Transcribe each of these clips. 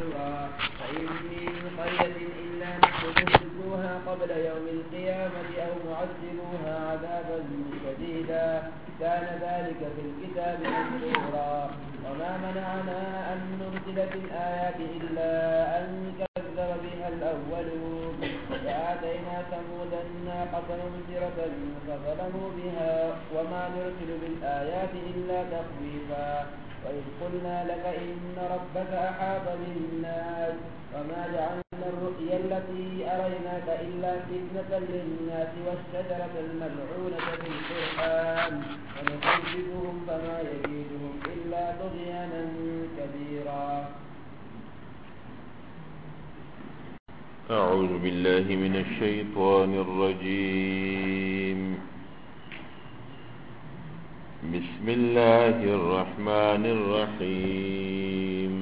فإن من قرية إلا نحن مهلكوها قبل يوم القيامة أو معذبوها عذابا شديدا كان ذلك في الكتاب مسطورا وما منعنا أن نرسل بالآيات إلا أن كذب بها الأولون وآتينا ثمود الناقة مبصرة فظلموا بها وما نرسل بالآيات إلا تخويفا وإذ قلنا لك إن ربك أحاط بالناس وما جعلنا الرؤيا التي أريناك إلا فتنة للناس والشجرة الملعونة في القرآن ونخوفهم فما يزيدهم إلا طغيانا كبيرا. أعوذ بالله من الشيطان الرجيم. بسم الله الرحمن الرحيم.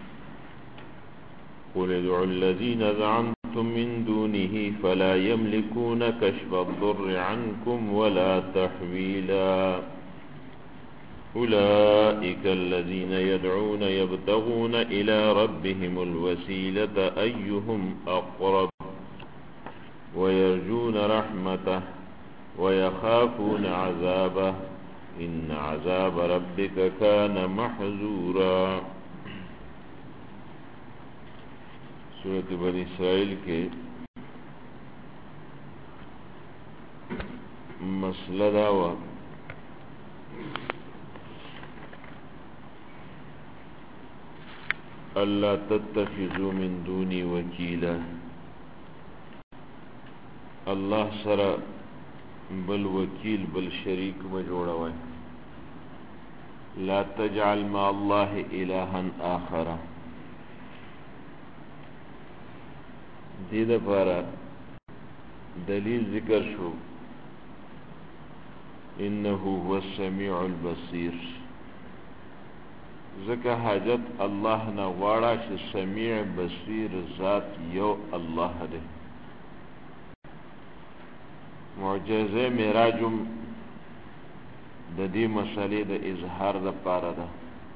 قل ادعوا الذين زعمتم من دونه فلا يملكون كشف الضر عنكم ولا تحويلا أولئك الذين يدعون يبتغون إلى ربهم الوسيلة أيهم أقرب ويرجون رحمته ويخافون عذابه إن عذاب ربك كان محذورا. سورة بني اسرائیل کے مسئلہ داوا اللہ تتخذوا من دونی وکیلا، اللہ سره بل وکیل بل شریک مجوڑوائے. لا تجعل مع الله الها آخر. دې دپاره دلیل ذکر شو انه هو السمیع البصیر. ځکه حاجت الله نه غواړه چې سمیع بصیر ذات یو الله دی. معجزه معراجم د دې مسلې د اظهار لپاره ده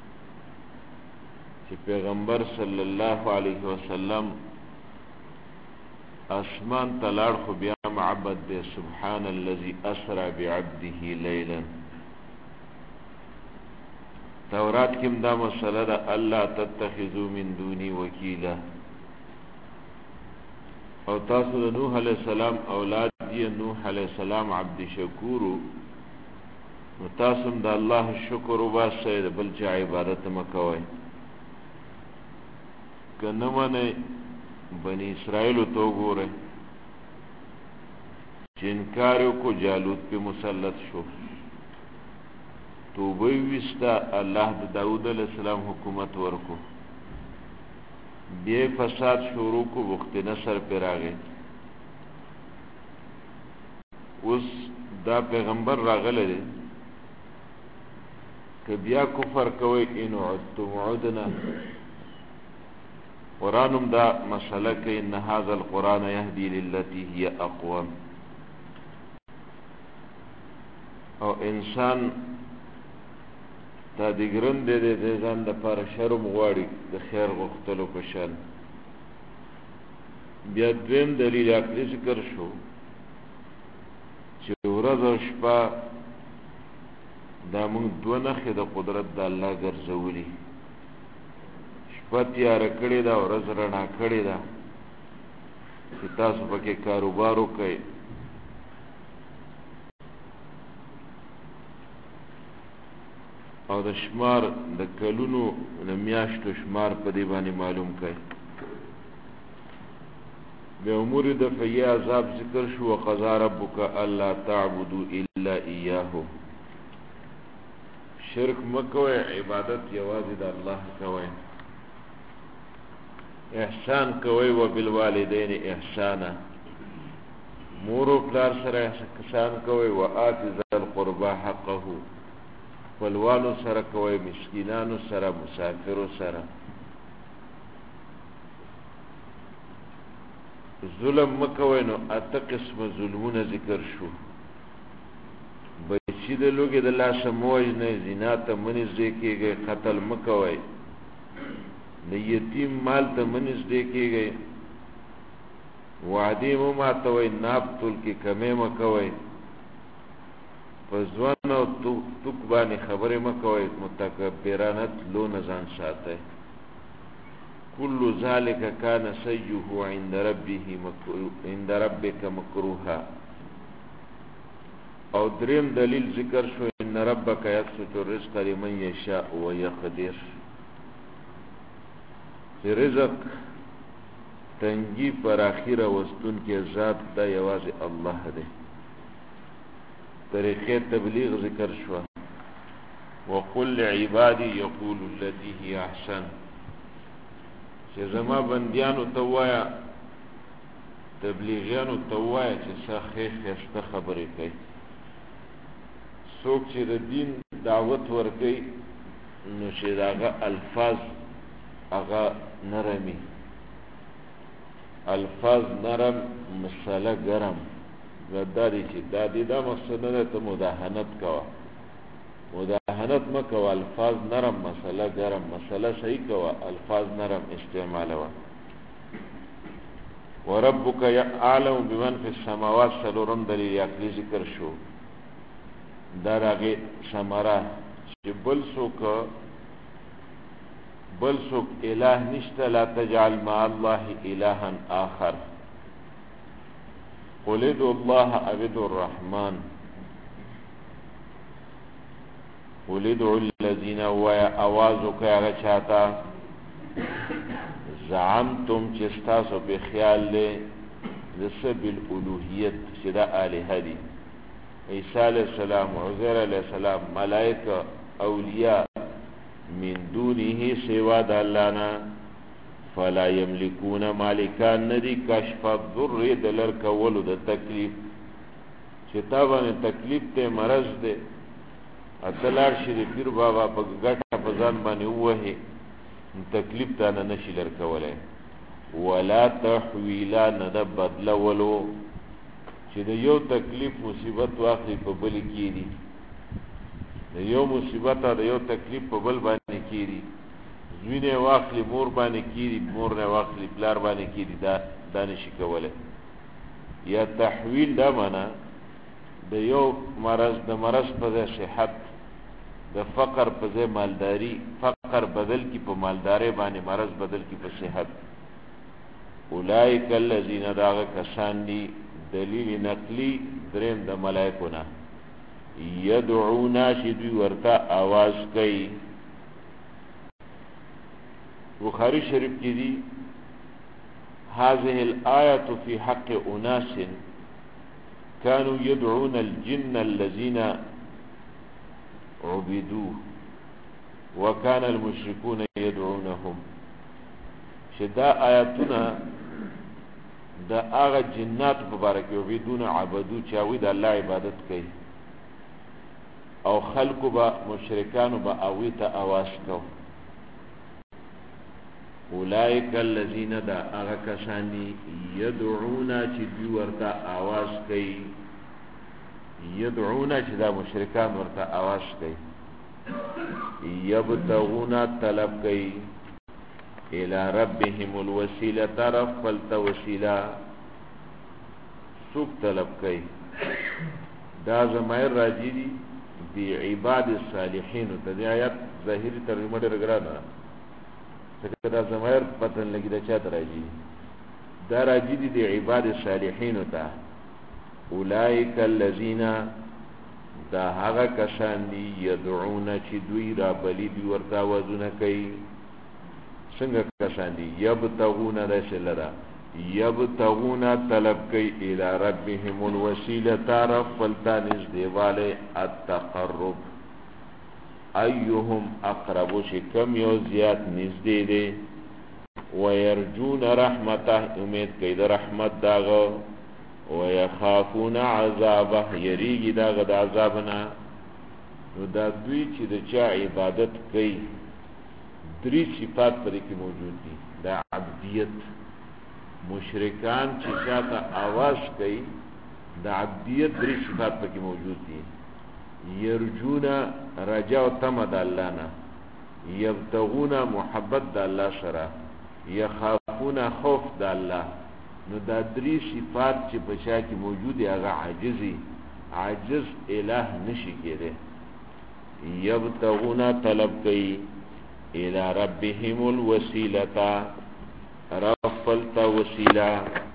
چې پیغمبر صلی الله علیه وسلم اسمان تلاړ خو بیا معبد دی. سبحان الذي اسرى بعبده ليلا. تورات کې دا مسله ده الله تتخذوا من دوني وکیلا. او تاسو د نوح علیہ السلام اولاد دی. نوح علیہ السلام عبد شکورو، نو تاسو د الله شکر وباسئ، بل چا عبادت مکوئ. که نه منئ بنی اسرائیلو ته وګورئ چې انکار وکړو، جالوت پې مسلط شو، توبه یې ویسته، الله د داود علیه السلام حکومت ورکو، بیا فساد شروع کو، وخت نصر پې راغی. اوس دا پیغمبر راغلی دی، که بیا کفر کوئ ان عدتم عدنا. قرآنم دا مسئله که ان هذا القرآن يهدي للتي هي اقوم. او انسان تا دیگرن دی دی ځان د پاره شرم غواړي د خیر غوښتلو په شان. بیا دویم دلیل عقلي ذکر شو چې ورځ او شپه دا موږ دوه نښې د قدرت د الله ګرځولي. شپه تیاره کړې ده، ورځ رڼا کړې ده چې تاسو پکې کاروبار وکئ. او د شمار د کلونو د میاشتو شمار په دې باندې معلوم کئ. بیا امور دفعی عذاب ذکر شو. وقضى ربک الا تعبدوا الا ایاه. شرک مکوئ، عبادت یوازې د الله کوئ. احسان کوئ. وبالوالدین احسانا. مور و پلار سره احسان کوئ. وآت ذا القربى حقه. خپلوانو سره کوئ، مسکینانو سره، مسافرو سره. ظلم مکوئ. نو اته قسم ظلمونه ذکر شو. بچی د لوږې د لاسه مه وژنئ، زنا ته مه نږدې کېږئ، قتل مه کوئ، د یتیم مال ته منځ دی کېږئ وعدې مو ماتوئ ناب تول کې کمې مه کوئ په ځوان او توک باندې خبرې مه کوئ متکبرانه تلو نه ځان ساتئ كل ذلك كان سيئه عند ربك مكروها او دریم دلیل ذکر شو ان ربك يبسط الرزق لمن يشاء ويقدر چې رزق تنگی پر اخیره وستون کې ذات دا یوازې الله دی طریقې تبلیغ ذکر شو وقل لعبادي يقول التي هي احسن چې زما بندیانو ته وایا تبلیغیانو ته وایا چې څه ښه خبرې کوي څوک چې د دین دعوت ورکوي نو چې د هغه الفاظ هغه نرمي الفاظ نرم مسله ګرم دا دی چې دا مقصد نه ده ته مداهنت کوه مداهنت مه کوه الفاظ نرم مسله ګرم مسله صحیح کوه الفاظ نرم استعمالوه وربک اعلم بمن فی السماوات څلورم دلیل عقلي ذکر شو دا راغې ثمره چې بل څوک الہ نشته لا تجعل مع الله الها آخر قل ادعوا الله او ادعوا الرحمن قل ادعوا الذين اوازك يا غچاتا زعمتم چې تاسو په خیال له سبیل الوهیت چې دا الہ دي عیسی علیہ السلام عزیر علیہ السلام ملائکه اولیاء من دونه سوا د الله نه فلا یملکون مالکان ندی کشف الضر دلر کولو د تکلیف چې تا باندې تکلیف ته مرض ده اتلار شي د پیر بابا په ګټه په ځان باندې ووهي تکلیف ته نه نشي لر کولای ولا تحویلا نه د بدلولو چې د یو تکلیف مصیبت واخلي په بل کېږي د یو مصیبت د یو تکلیف په بل باندې کېږي زوینه واخلي مور باندې کېږي مور نه واخلي پلار باندې کېږي دا نشي کولای یا تحویل دا معنا د یو مرض د مرض په ځای صحت د فقر په ځای مالداری فقر بدل کی په مالداري باندې مرض بدل کی په صحت اولئک الذین داغ کسان دی دلیل نقلی دریم د ملائکو نه یدعونا شدوی ورتا آواز کوي بخاری شریف کی دی هذه الآیة في حق أناس كانوا يدعون الجن الذين عبدوه وكان المشركون يدعونهم شدا آیاتنا دا آغا جنات مبارک عبدون عبدو چاوی دا اللہ عبادت کئی او خلقو با مشرکانو با آوی تا آواز کو اولائک اللذین دا آغا کسانی یدعونا چی دوی ورطا آواز کئی یدعونا چی دا مشرکان ورطا آواز کئی یبتغونا طلب کئی الى ربهم الوسیلہ طرف فلتا وسیلہ سوک طلب کئی دا زمائر راجی دی عباد الصالحین تا دی آیات ظاہری ترجمہ در گرانا تکر دا زمائر پتن لگی دا چاہت راجی دا راجی دی عباد الصالحین تا اولائک اللذین دا حقا کسان دی یدعون چی دوی را بلی دی ورطا وزن کئی څنګه کسان دي یبتغون رسلرا یبتغون طلب کوي الی ربهم الوسیله طرف فلتانز دیواله التقرب ایهم اقرب شکم یو زیات نږدې دي ويرجون رحمته امید کوي د رحمت داغه ويخافون عذابه یریږي داغه د عذابنا نو دا دوی چې د چا عبادت کوي دری صفات پر کی موجود دی دا عبدیت مشرکان چې چاته آواز کوي دا عبدیت دری صفات پر کی موجود دی یرجونا رجا و تمد اللہ نا یبتغون محبت د الله سره، یخافون خوف د الله. نو دا درې صفات چې په شا کې موجود دي هغه عاجز الہ نشي کېده. یبتغون طلب کوي الى ربهم الوسیلتا، رفلتا وسیلہ.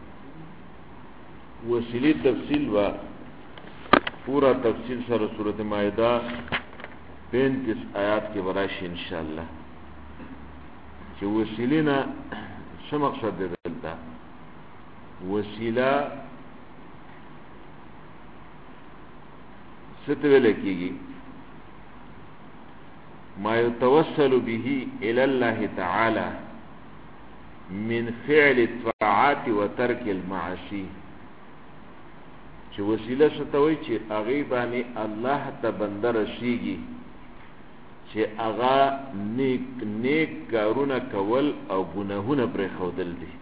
وسیلی تفصیل و پورا تفصیل سره سورۃ مائدہ 35 آیات کې وراشي انشاءاللہ چې وسیلینا څه مقصد دی دلته. وسیله څه ته ویل کېږي؟ ما يتوسل به الى الله تعالى من فعل الطاعات وترك المعاصي. چې وسیله څه ته وایي؟ چې هغې باندې الله ته بنده رسیږي چې هغه نیک کارونه کول او ګناهونه پرېښودل دي.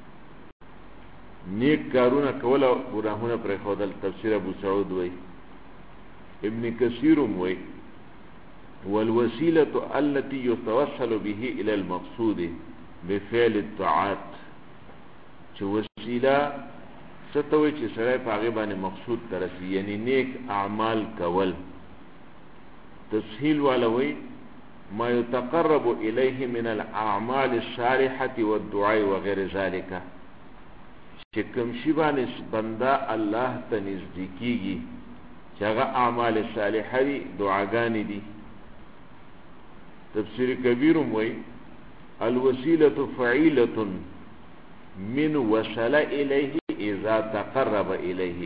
نیک کارونه کول او ګناهونه پرېښودل. تفسیر ابو سعود وایي، ابن کثیر وایي والوسیلة التي يتوسل به الى المقصود بفعل الطاعات. چې وسیله څه ته وایي؟ چې سړی په هغې باندې مقصود ته رسي، یعنی نیک اعمال کول. تسهیل والا وایي ما يتقرب الیه من الاعمال الصالحة والدعاء وغیر ذلك. چې کوم شي باندې بنده الله ته نږدې کېږي چې هغه اعمال صالحه دي، دعاګانې دي. تفسیر کبیر وایي الوسیلة فعیلة من وصل الیه اذا تقرب الیه.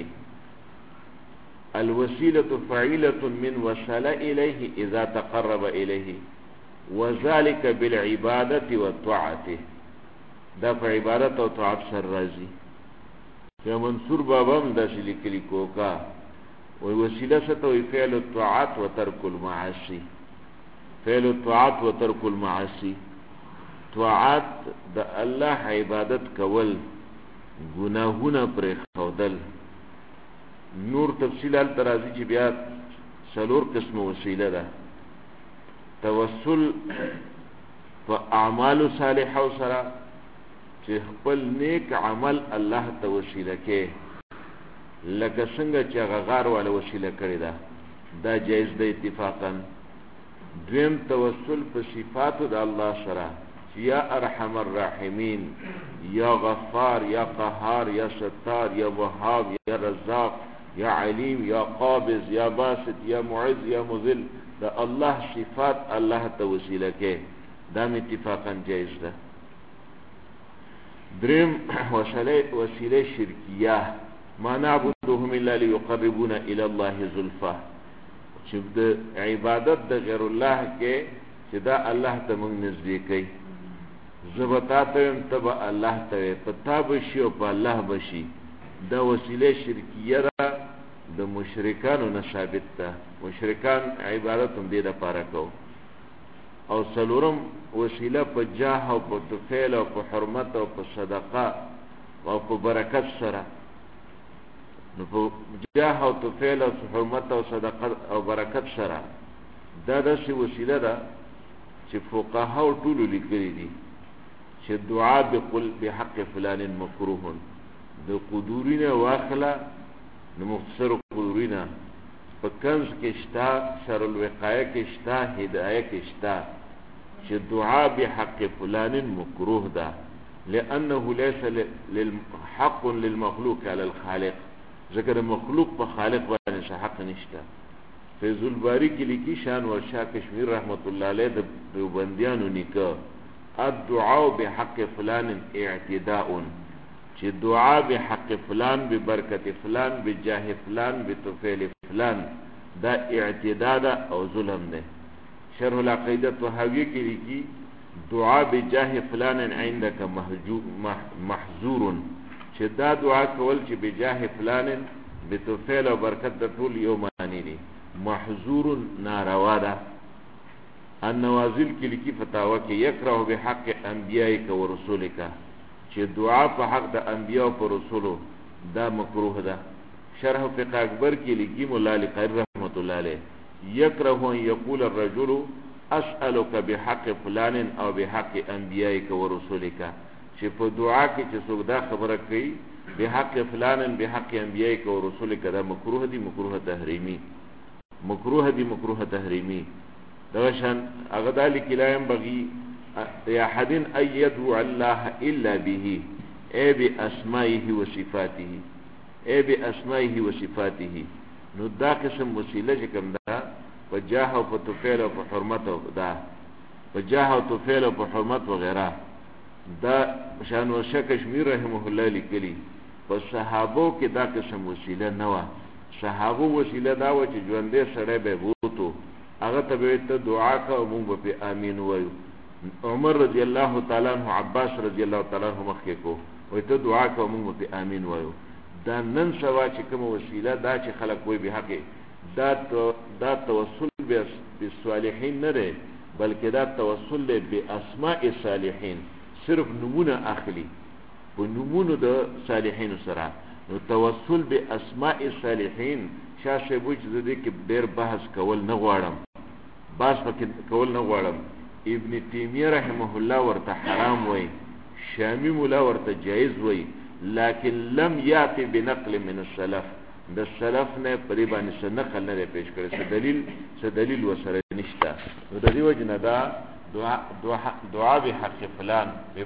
الوسیلة فعیلة من وصل الیه اذا تقرب الیه وذلك بالعبادة والطاعة. دا په عبادت او طاعت سره راځي. یا منصور بابا هم داسې لیکلي کوکا وی وسیله څه ته وایي؟ فعل الطاعات وترک المعاصي. فعل الطاعات وترک المعاصي، طاعات د الله عبادت کول، گناهونه پرېښودل. نور تفصیلات ترازی چې بیا 4 قسم وسیله ده. توسل په اعمال صالحه سره چې خپل نیک عمل الله ته وسیله کې، لکه څنګه چې هغه غار والا وسیله کړې ده، دا جایز ده اتفاقا. دویم توسل په صفاتو د الله سره چې یا ارحم الراحمین، یا غفار، یا قهار، یا ستار، یا وهاب، یا رزاق، یا علیم، یا قابض، یا باسط، یا معز، یا مذل. دا الله صفات الله ته وسیله کې، دا اتفاقا جایز ده. دریم وسیله شرکیه، ما نعبدهم الا ليقربونا الى الله زلفى. چې د عبادت د غیر الله کې چې دا الله ته موږ نږدې کوي. زه به تا ته یم، ته به الله ته وې، په تا بشي او په الله بشي. دا وسیله شرکیه ده، د مشرکانو نه ثابت ده. مشرکان عبادت هم دې دپاره کوو. او څلورم وسیله په جاه او په طفیل او په حرمت او په صدقه او په برکت سره. نو په جاه او طفیل او حرمت او صدقه او برکت سره دا داسې وسیله ده چې فقهاو ټولو لیکلي دي چې دعا بحق فلان مکروه. د قدورینه واخله، د مختصر قدورینه په کنز کې شته، شر الوقایه کې شته، هدایه کې شته چې دعا بحق فلان مکروه ده، لانه ليس حق للمخلوق على الخالق. ذکر مخلوق په خالق باندې حق نشته. فیض الباری کې لیکي شان ورشاه کشمیر رحمت الله علیه د دیوبندیانو نیکه الدعاء بحق فلان اعتداء، چې دعا بحق فلان، ببرکت فلان، بجاه فلان، بطفیل فلان، دا اعتداء ده او ظلم ده. شرح العقیدة طحاویہ کې لیکي دعا بجاه فلان عندك محظور، چې دا دعا کول چې بجاه فلان بطفیل او برکت د ټول یو معنی دي، محظور ناروا ده. النوازل کې لیکي فتاوا کې یکره بحق انبیائک و رسولک، چې دعا په حق د انبیاء او رسولو دا مکروه ده. شرح فقه اکبر کې لیکي مولا علی قاری رحمت الله علیه یکره ان یقول الرجل اسالک بحق فلان او بحق انبیائک ورسولک چې په دعا کې چې څوک دا خبره کوي بحق فلان بحق انبیائک ورسولک دا مکروه دی مکروه تحریمی دوشن اغدال کلایم بغي یا حدین ایدو الله الا به ای بی اسمائه و صفاته نو دا قسم وسیله چې کوم دا په جاه او په توفیل او په حرمت او دا په جاه او توفیل او په حرمت وغیرہ دا شان ورشه کشمیر رحمه الله لیکلی په صحابو کې دا قسم وسیله نه و صحابو وسیله دا و چې ژوندې سره به بوتو هغه ته به ته دعا کا او موږ په امین وایو عمر رضی الله تعالی عنہ عباس رضی الله تعالی عنہ مخکې کو وای ته دعا کا او موږ په امین وایو دا نن سوا چې کوم وسیله دا چې خلق وای به حق دا توسل بالصالحین نه ده بلکې دا توسل به اسماء الصالحین صرف نمونه اخلي په نمونه د صالحین سره نو توسل به اسماء الصالحین شاشه بوج زده کې ډېر بحث کول نه غواړم ابن تیمیه رحمه الله ورته حرام وای شامی مولا ورته جایز وای لكن لم ياتي بنقل من السلف د سلف نه پرې باندې څه نقل نه پیش کړي څه دلیل وسره نشته نو د دې وجنه دا دعا به حق فلان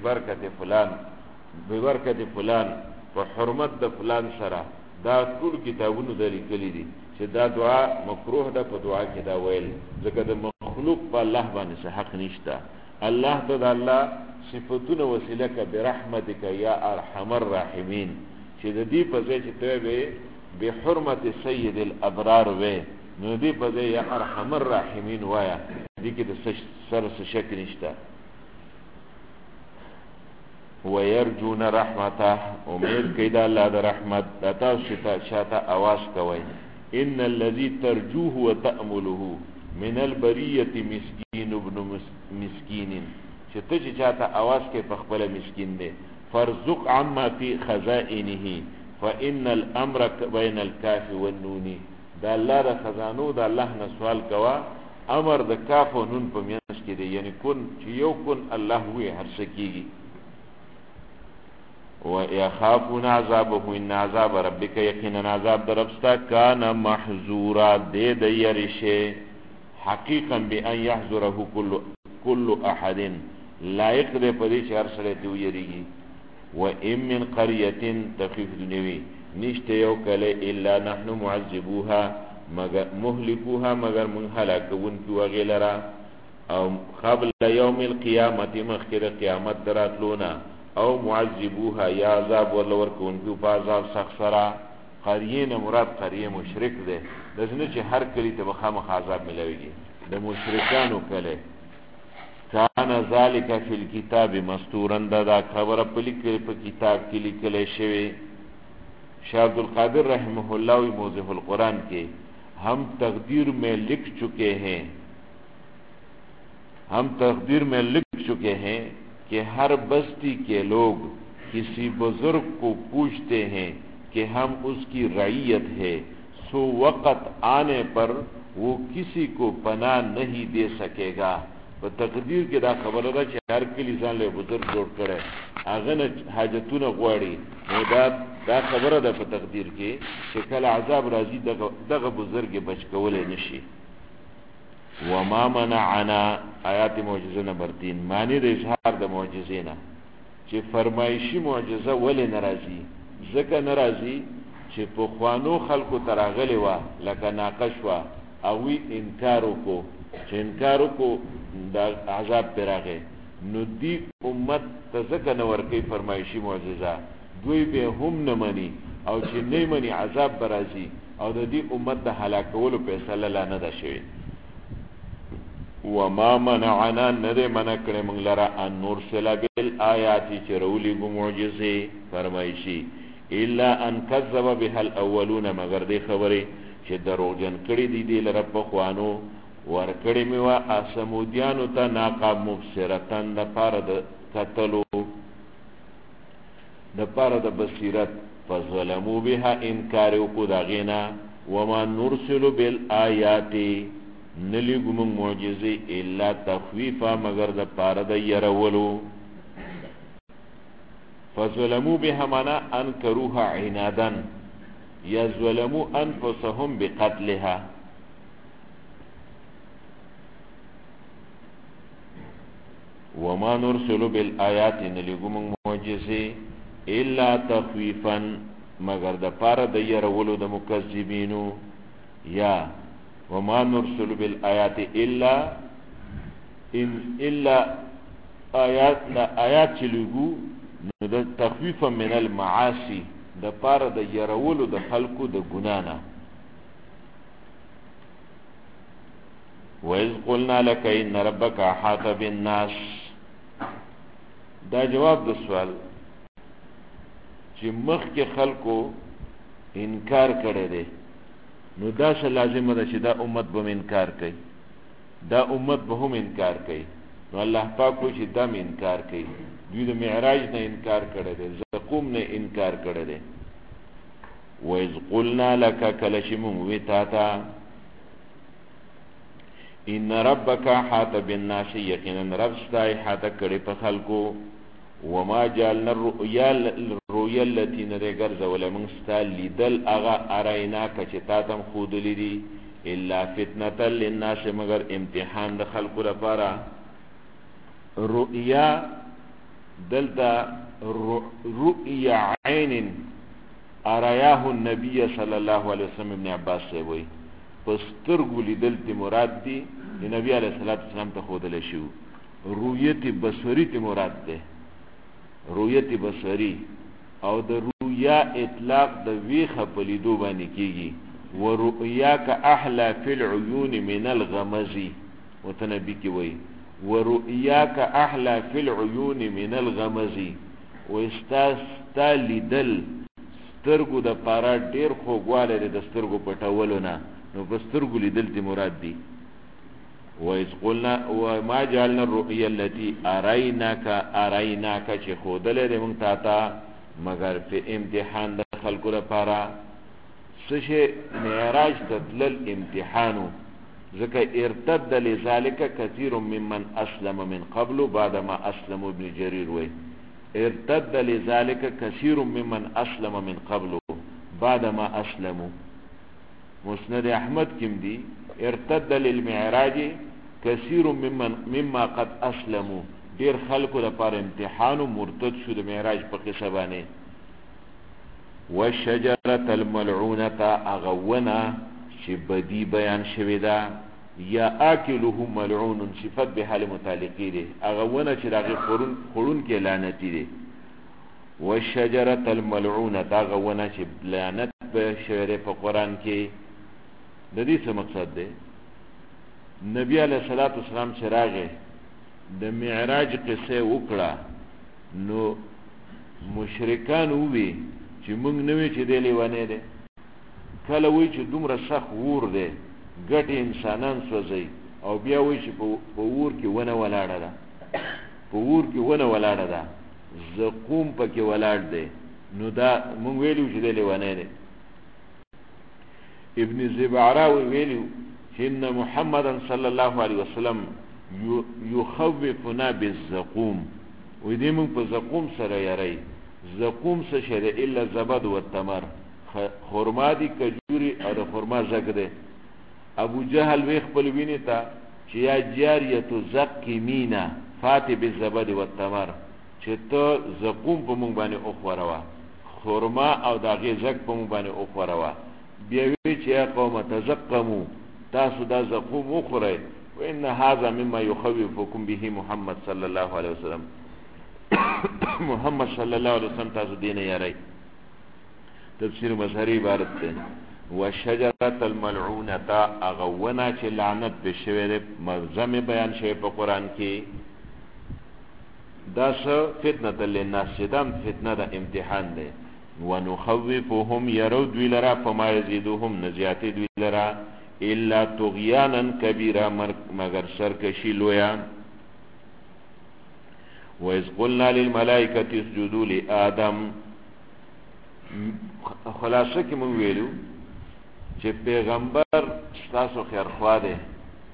ببرکت فلان په حرمت د فلان سره دا ټول کتابونو دلی کلی دي چې دا دعا مکروه ده په دعا کې دا ویل ځکه د مخلوق په الله باندې څه حق نشته الله ته د الله صفاتونه وسیله ک برحمتک یا ارحم الراحمین چې د دې په ځای چې ته به حرمت سید الابرار وې نو دې په ځای یا ارحم الراحمین وایا دې کې د سره څه شک نشته ويرجون رحمته امید کید الله د رحمت دتا شتا आवाज کوي ان الذي ترجوه وتأمله من البريه مسكين ابن مسكين چې ته چې چاته आवाज کې په خپل مسكين دی فرزق عما في خزائنه فان الامر بين الكاف والنون دا الله د خزانو د الله نه سوال کوا امر د کاف او نون په میانس کې دی یعنی کون چې یو کون الله وی هر څه کیږي ويخافون عذابه ان عذاب ربك يقينا عذاب دربستا كان محذورا د يرشه حقيقا بان يحذره كل احد لائق دې پدې چې هر سره دی ویریږي وان من قريه تخيف دنيوي نشته یو کله الا نحن معذبوها مگر مهلكوها مگر من هلاكون کی وغیرہ او قبل يوم القيامه مخکره قیامت دراتلونا او معذبوها یا عذاب ولور کونکو په عذاب سخسرا قریه نه مراد قریه مشرک ده دغه چې هر کلی ته مخامخ عذاب ملويږي د مشرکانو کله کان ذالک فی الكتاب مستورا دا خبره په کتاب کې لیکل شوی شیخ عبد القادر رحمه الله موضح القرآن کے हम तकदीर में लिख चुके हैं कि हर बस्ती के लोग किसी बुजुर्ग को पूछते हैं कि हम उसकी रईयत है सो वक़्त आने पर वो किसी को पनाह नहीं दे सकेगा په تقدیر کې دا خبره ده چې هر کلی ځان له بزرګ جوړ کړي هغه نه حاجتونه غواړي نو دا خبره ده په تقدیر کې چې کله عذاب راځي دغه بزرګ بچ کولای نشي وما منعنا آیات معجزه نمبر 3 معنی د اظهار د معجزې نه چې فرمایشي معجزه ولې ناراضي ځکه ناراضي چې په خوانو خلقو تراغلي وا لکه ناقش وا او وی انکار وکړو چې انکار وکړو دا عذاب پراغه نو دی امت تزکه نور کوي فرمایشي معجزه دوی به هم نه مني او چې نه مني عذاب برازي او د دې امت د هلاکولو فیصله لا نه ده شوی وما منعنا نده منع کړه موږ لره ان نرسل بالآیات چرولی ګو معجزه فرمایشي الا ان كذب بها الاولون مگر دې خبره چې دروغجن کړي دي لره په خوانو ورکړی می وا اسمودیانو ته ناقه مبصرتن د پاره د قتلو د پاره د بصیرت فظلموا بها انکار کو داغینا وما نرسل بالآیات نلیگو من معجزه الا تخویفا مگر دا پارد یرولو فظلمو بهمانا انکروها عنادن یا ظلمو انفسهم بقتلها وما نرسل بالآیات نلیگو من معجزه الا تخویفا مگر دا پارد یرولو دا مکذبینو یا وما نرسل بالآیات الا آیات چلگو دا تخویفا من المعاصی دا پارا دا یرولو دا خلقو دا گنانا وَإِذْ قُلْنَا لَكَ إِنَّ رَبَّكَ أَحَاطَ بِالنَّاسِ دا جواب دا سوال چې مخ کې خلقو انکار کړی دی نو دا څه لازمه ده چې دا امت به انکار کوي دا امت به هم انکار کوي نو الله پاک کو چې دم انکار کوي دوی د معراج نه انکار کړی دی زقوم نه انکار کړی دی وَإِذْ قُلْنَا لَكَ کله چې موږ وی تا ته ان ربک حاط بالناس یقینا رب ستا احاطه کړي په خلقو وما جعلنا الرؤيا التي نرګر زول من ستا لیدل اغا ارینا کچ تا تم خود لیدي الا فتنه للناس مگر امتحان د خلقو لپاره رؤيا دلتا رؤيا عين ارياه النبي صلى الله عليه وسلم ابن عباس سے وی پسترګو لیدل تی مراد دی نبی علیہ الصلوۃ والسلام ته خودل شو رؤیت بصری تی مراد ده رؤیت بصری او د رؤیا اطلاق د ویخه په لیدو باندې کیږي ورؤیاک احلى فی العیون من الغمز وتنبی کی وی ورؤیاک احلى فی العیون من الغمز واستاستا لیدل سترګو د پارا ډیر خوګواله د سترګو پټولونه نو بسترګو لیدل تی مراد دی وَإِذْ قُلْنَا وَمَا جَعَلْنَا الرُّؤْيَا الَّتِي أَرَيْنَاكَ چې خودلې دې موږ تا مگر په امتحان د خلقو لپاره څه معراج تدلل امتحانو ځکه ارتد لذلك كثير ممن أسلم من قبل بعدما أسلموا ابن جرير وی ارتد لذلك كثير ممن أسلم من قبل بعدما أسلموا مسند احمد کم دی ارتد للمعراج کثیر مما قد اسلموا دیر خلقو دا پار امتحانو مرتد شو دا معراج پا قصه بانه والشجرة الملعونة اغونا چه بدی بیان شویده یا آکلوه ملعون صفت به حال متعلقی ده اغونا چه داغی خورون که لعنتی ده والشجرة الملعونة اغونا چه لعنت بشویده پا قرآن که د دې څه مقصد دی نبی علیہ الصلوۃ والسلام چراغه د معراج قصه وکړه نو مشرکان وی چې موږ نوې چې دی لیوانه دی کله وی چې دومره سخت ور دی ګټ انسانان سوځي او بیا وی چې په ور کې ونه ولاړه ده په ور کې ونه ولاړه ده زقوم پکې ولاړ دی نو دا موږ ویلو چې دی لیوانه دی ابن زبعراوی ویلو ان محمد صلی الله علیه وسلم یخوفنا بالزقوم و دې موږ په زقوم سره یری زقوم څه شری الا زبد والتمر خرما دی کجوري او د خرما زګ ده ابو جهل وی خپل ویني تا چې یا جاریه زقی مینا فاتح بالزبد والتمر چې ته زقوم په موږ باندې او خوروا خرما او دغه زګ په موږ باندې او خوروا بیا وی چې یا قوم تزقمو تاسو دا زقوم وخورئ وان هذا مما يخوفكم به محمد صلی الله علیه وسلم محمد صلی الله علیه وسلم تاسو دین یاری تفسیر مظهری عبارت ده والشجره الملعونه اغونا چې لعنت بشویره مرزم بیان شوی په قران کې دا څه فتنه للناس دم فتنه د امتحان ده ونخوفهم يروا دویلرا فما يزيدهم نزيات دویلرا الا طغيانا كبيرا مگر سرکشی لویا وإذ قلنا للملائكة اسجدوا لآدم خلاصه کې مونږ ویلو چې پیغمبر تاسو خیر خوا ده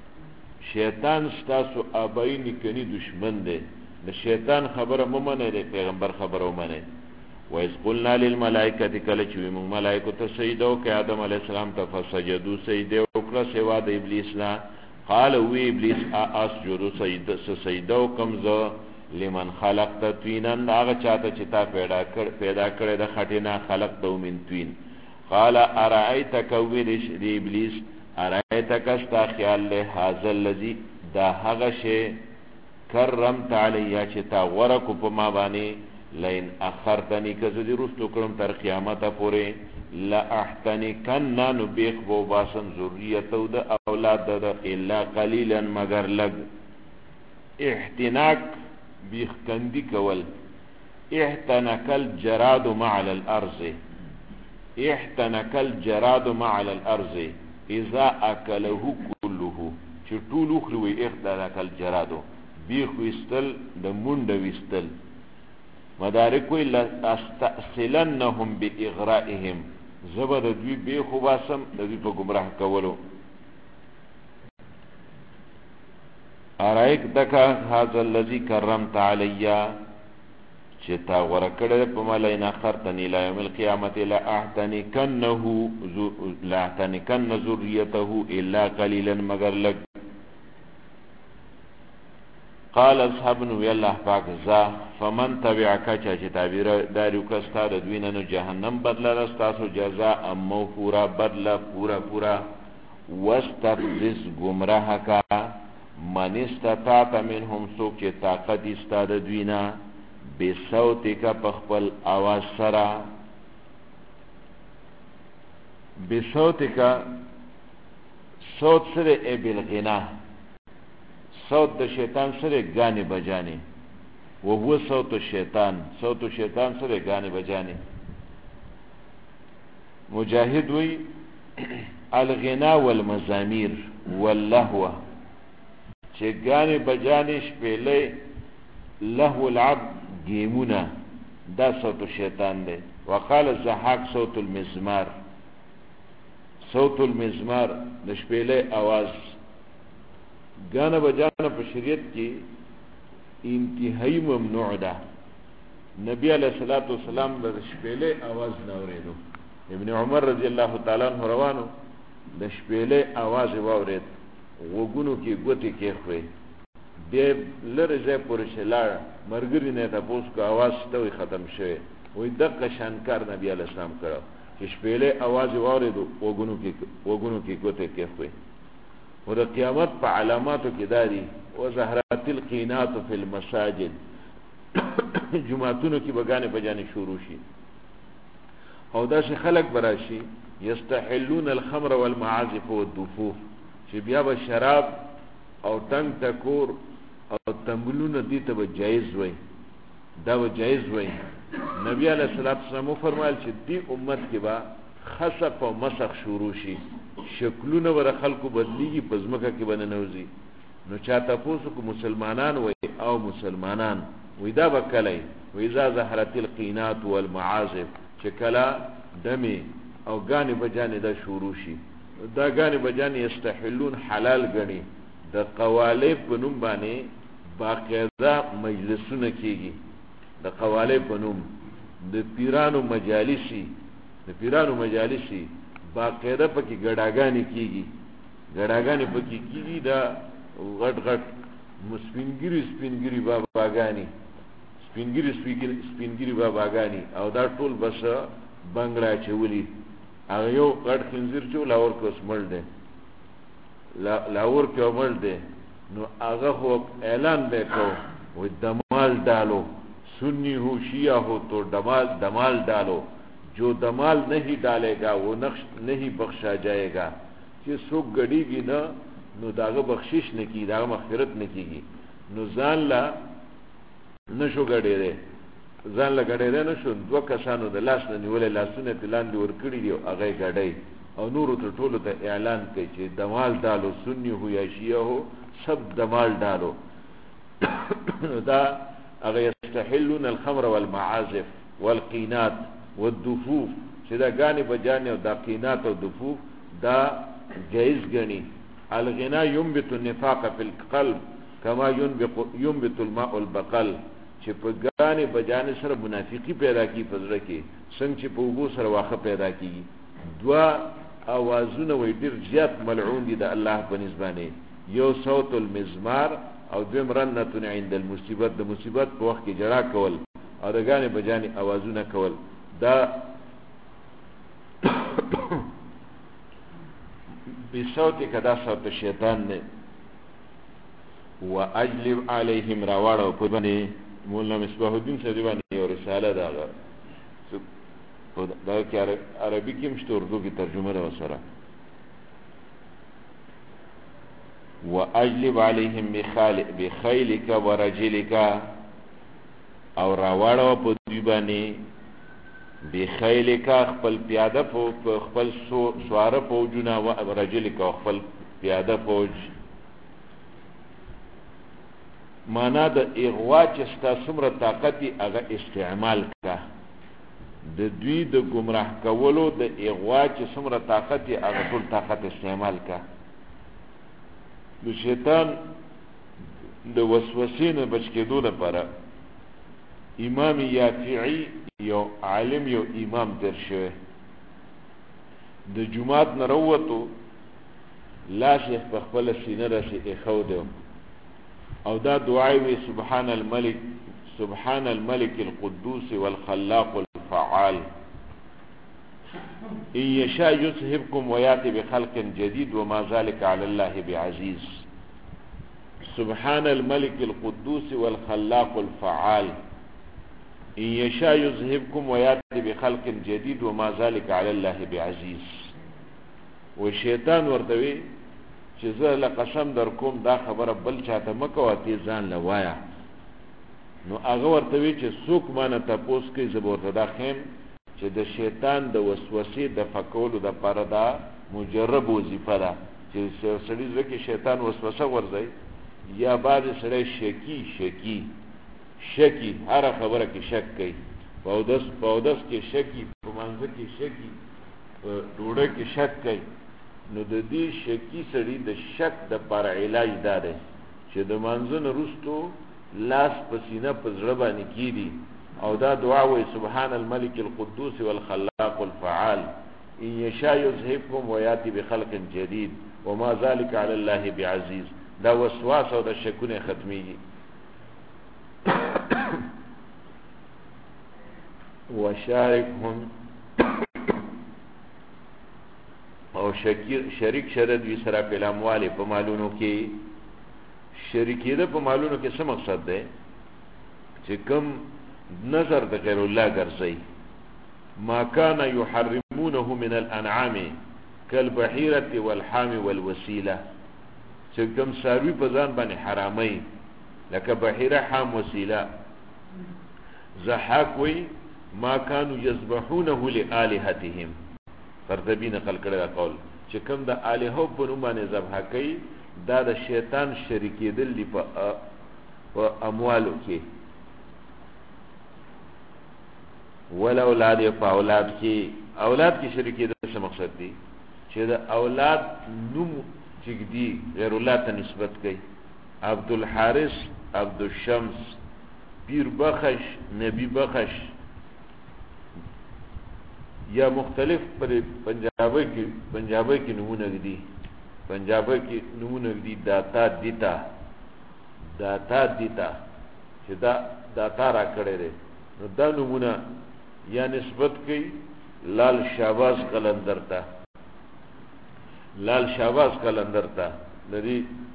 شیطان ستاسو ابای نکنی دشمن دی د شیطان خبره ممنه دی پیغمبر خبره ومنه وَإِذْ قُلْنَا لِلْمَلَائِكَةِ کله چې موږ ملائکه ته سجده وکړه آدم علیه السلام ته فسجدوا سجده وکړه سوا د ابلیس نه قال وی ابلیس اسجد سجده وکم زه لمن خلقت طینا هغه چاته چې تا پیدا کړی د خټې نه خلقته من طین قال ارایتک ویلش دی ابلیس ارایتک استا خیال له هذا الذی دا هغه شی کرمت علی چې تا ورکو په ما باندې لئن اخرتنی که زدی رستو کرم تر قیامت پوری لأحتنکن نبیخ بو باسن ذریتو دا اولاد دا الا قلیلا مگر لگ احتناک بیخ کندی کول احتنکل جراد معل الارض احتنکل جراد معل الارض اذا اکله کله چه طول اخلوی احتنکل جرادو بیخ وستل دا مند وستل مدارک وی لاستأصلنهم باغرائهم زبر دوی بے خوباسم دوی پا گمراه کولو ارائک دکا هذا الذي کرمت علیا چتا ورکڑه پا ملین اخرتنی لا یوم القیامت لاحتنکن ذریته الا قلیلا مگر لگ قال اصحابن وی اللہ پاک زا فمن تبعکا چاچه تعبیر داریو کستا دا دویننو جهنم بدلا رستاسو جزاء موفورا بدلا پورا واستفزز گمراهکا من استطاعت منهم سوک چه طاقت استا دا دوینا بصوتکا پخپل آواز سرا بصوتکا صوت سر ای بالغنا صوت د شیطان سره گانی بجانی و هو صوت شیطان سره گانی بجانی مجاهد وی الغنا والمزامیر واللهو چه گانی بجانی شپیلی لهو العبد گیمونا دا صوت شیطان ده وقال الزحاق صوت المزمار د شپیلی آواز گانا بجانا پا شریعت کی انتہائی ممنوع دا نبی علیہ السلام دا شپیلے آواز ناوریدو ابن عمر رضی اللہ تعالیٰ عنہ روانو دا شپیلے آواز واورید وگونو کی گوتی کی خوی دی لرزه پرشلار مرگری نیتا پوس کو آواز ستوی ختم شوی وی دقا شانکار نبی علیہ السلام کرو کہ شپیلے آواز واوریدو وگونو کی گوتی کی خوی و دا قیامت پا علاماتو کی داری و زهرات القینات فی المساجد جماعتونو کی بگانے بجانے شروع شی او دا سی خلق براشی یستحلون الخمر والمعازف والدفوف چی بیا با شراب او تنگ تکور او تنبلون دیتا با جائز وی دا با جائز وی نبی علیہ السلام فرمایل چی دی امت کی با خصف و مسخ شروع شی شکلون ور خلقو بدلیگی پزمکا کی بننوزی نو چاہتا پوسو کو مسلمانان وی او مسلمانان وی دا بکلی وی ازا زهرت القینات والمعازف چکلا دمی او گانی بجانی دا شروع شی دا گانی بجانی استحلون حلال گنی دا قوالی پنوم بانی باقیدہ مجلسون کیگی دا قوالی پنوم دا پیرانو مجالسی باقیدہ پکی گڑاگانی کیگی دا غٹ غٹ سپینگیری باباگانی او دا طول بس بنگڑا چولی اگه یو غٹ خنزیر چو لاور کس مل دے نو اگه خو اعلان بے کو وہ دمال ڈالو سنی ہو شیعہ ہو تو دمال ڈالو جو دمال نہیں ڈالے گا وہ نقش نہیں بخشا جائے گا کہ سوک گڑی گی نا نو داغه بخشش نکی داغه مغفرت نکیگی نو ځان لا نشو گڑی نشو دو کسانو د لاس نه نیولې لاسونه تلان دی ورکړي دی هغه گڑی او نورو ته ټولو ته اعلان کوي چې دمال ډالو سنی هو یا شیعه هو سب دمال ډالو دا هغه یستحلون الخمر والمعازف والقینات والدفوف چې دا غانی بجانه او دا قینات او دفوف دا جایز غنی الغنا ينبت النفاق في القلب كما ينبت الماء البقل، چې په ګانې بجانې سره منافقي پیدا کی پزړه کې، څنګه چې په اوبو سره واخه پیدا کیږي. دوا اوازونه وي ډیر زیات ملعون دي د الله په نسبانه، یو صوت المزمار او دویم رنتون عند المصیبت، د مصیبت په وخت کې جړا کول او د ګانې بجانې اوازونه کول، دا بصوت کدا صوت شیطان نه. واجلب علیهم راواړو په باندې مولانا مصباح الدین صاحب باندې یو رساله دا کې عربي کې مشته اردو کې ترجمه ده وسره. واجلب علیهم بخیلک ورجلک، او راواړو په دوی باندې بخیلک خپل پیاده په خپل سواره فوجونه او رجلک خپل پیاده فوج. معنا د اغوا چې ستا څومره طاقت هغه استعمال کا، د دوی د گمراه کولو د اغوا چې څومره طاقت هغه ټول طاقت استعمال کا. د شیطان د وسوسې نه بچ کېدو لپاره امام یافعی یو عالم یو امام تیر شوی، د جمعات نه راووتو، لاس یې په خپله سینه راسې ایښودی او دا دعای وی سبحان الملك القدوس والخلاق الفعال ان يشاء يذهبكم وياتي بخلق جديد وما ذلك على الله بعزيز. سبحان الملك القدوس والخلاق الفعال ان يشاء يذهبكم وياتي بخلق جديد وما ذلك على الله بعزيز. والشیطان ورته چې زه له قسم در کوم دا خبره بل چاته مکوه تی ځان له وایه. نو هغه ورته وی چې څوک مانه تپوس کوي زه به ورته دا خیم چې د شیطان د وسوسې دفع کولو دپاره دا مجرب وظیفه ده، چې سړي زړه کې شیطان وسوسه ورځي یا بعضې سړی شکی هره خبره کې شک کوي، په اودس کې شکی، په مانځه کې شکی، په ډوډۍ کې شک کوي. نو د دې شکی سړي د شک د پر علاج دا دی چې د مانځه نه وروستو لاس په سینه په زړه باندې کیږي او دا دعا وایي سبحان الملك القدوس والخلاق الفعال ان يشاء يذهبكم وياتي بخلق جديد وما ذلك على الله بعزيز. دا وسواس او د شکونه ختميږي. وشاركهم او شریک شرد وی سره په اموال په مالونو کې. شریکي ده په مالونو کې څه مقصد ده؟ چې کوم نظر د غیر الله ګرځي. ما كان يحرمونه من الانعام كالبحيره والحام والوسيله، چې کوم ساروی په ځان باندې حرامي لکه بحیره، حام، وسیله. ضحاک وی ما كانوا يذبحونه لآلهتهم، قرطبی نقل کړی دا قول چې کوم د الهو په نوم باندې ذبح کوي دا د شیطان شریکېدل دي په اموالو کې. ول اولاد په اولاد کې شریکېدل څه مقصد دی؟ چې د اولاد نوم چګدي غیر الله ته نسبت کوي. عبدالحارث، عبدالشمس، پیر بخش، نبی بخش، یا مختلف پر پنجابی کې نمونه دي. پنجابی کې نمونه دي داتا دیتا چې دا داتا را کړی دی. نو دا نمونه یا نسبت کوي لال شاباز قلندر ته. لري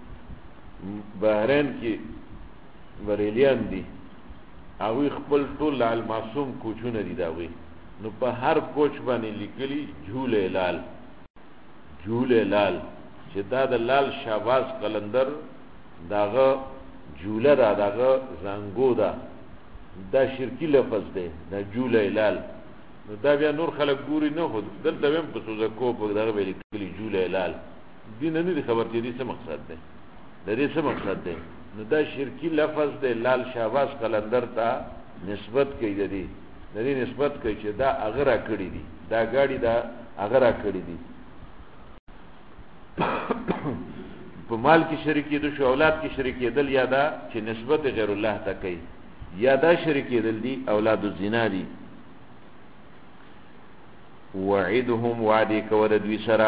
بحرین کې بریلیان دي، هغوی خپل ټول لال معصوم کوچونه دي داوی. نو په هر کوچ باندې لیکلي جھول لال چې دا د لال شاباز قلندر داغه جوله ده، داغه زنګو ده. دا شرکی لفظ دی دا جھول لال. نو دا بیا نور خلک ګوري نه خو دلته هم په سوزکو په دغه به لیکلي جھول لال. دې نه دي خبر چې دې څه مقصد دی، د دې څه مقصد دی. نو دا شرکی لفظ دی، لال شاباز قلندر ته نسبت کوي. د دې نسبت کوي چې دا هغه را کړي دي، دا ګاډي دا هغه را کړي دي. په مال کې شریکېدل شو اولاد کې شریکېدل یا دا چې نسبت غیر الله ته کوي یا دا شریکېدل دي اولاد الزنا دي وعدهم وعده کول دوی سره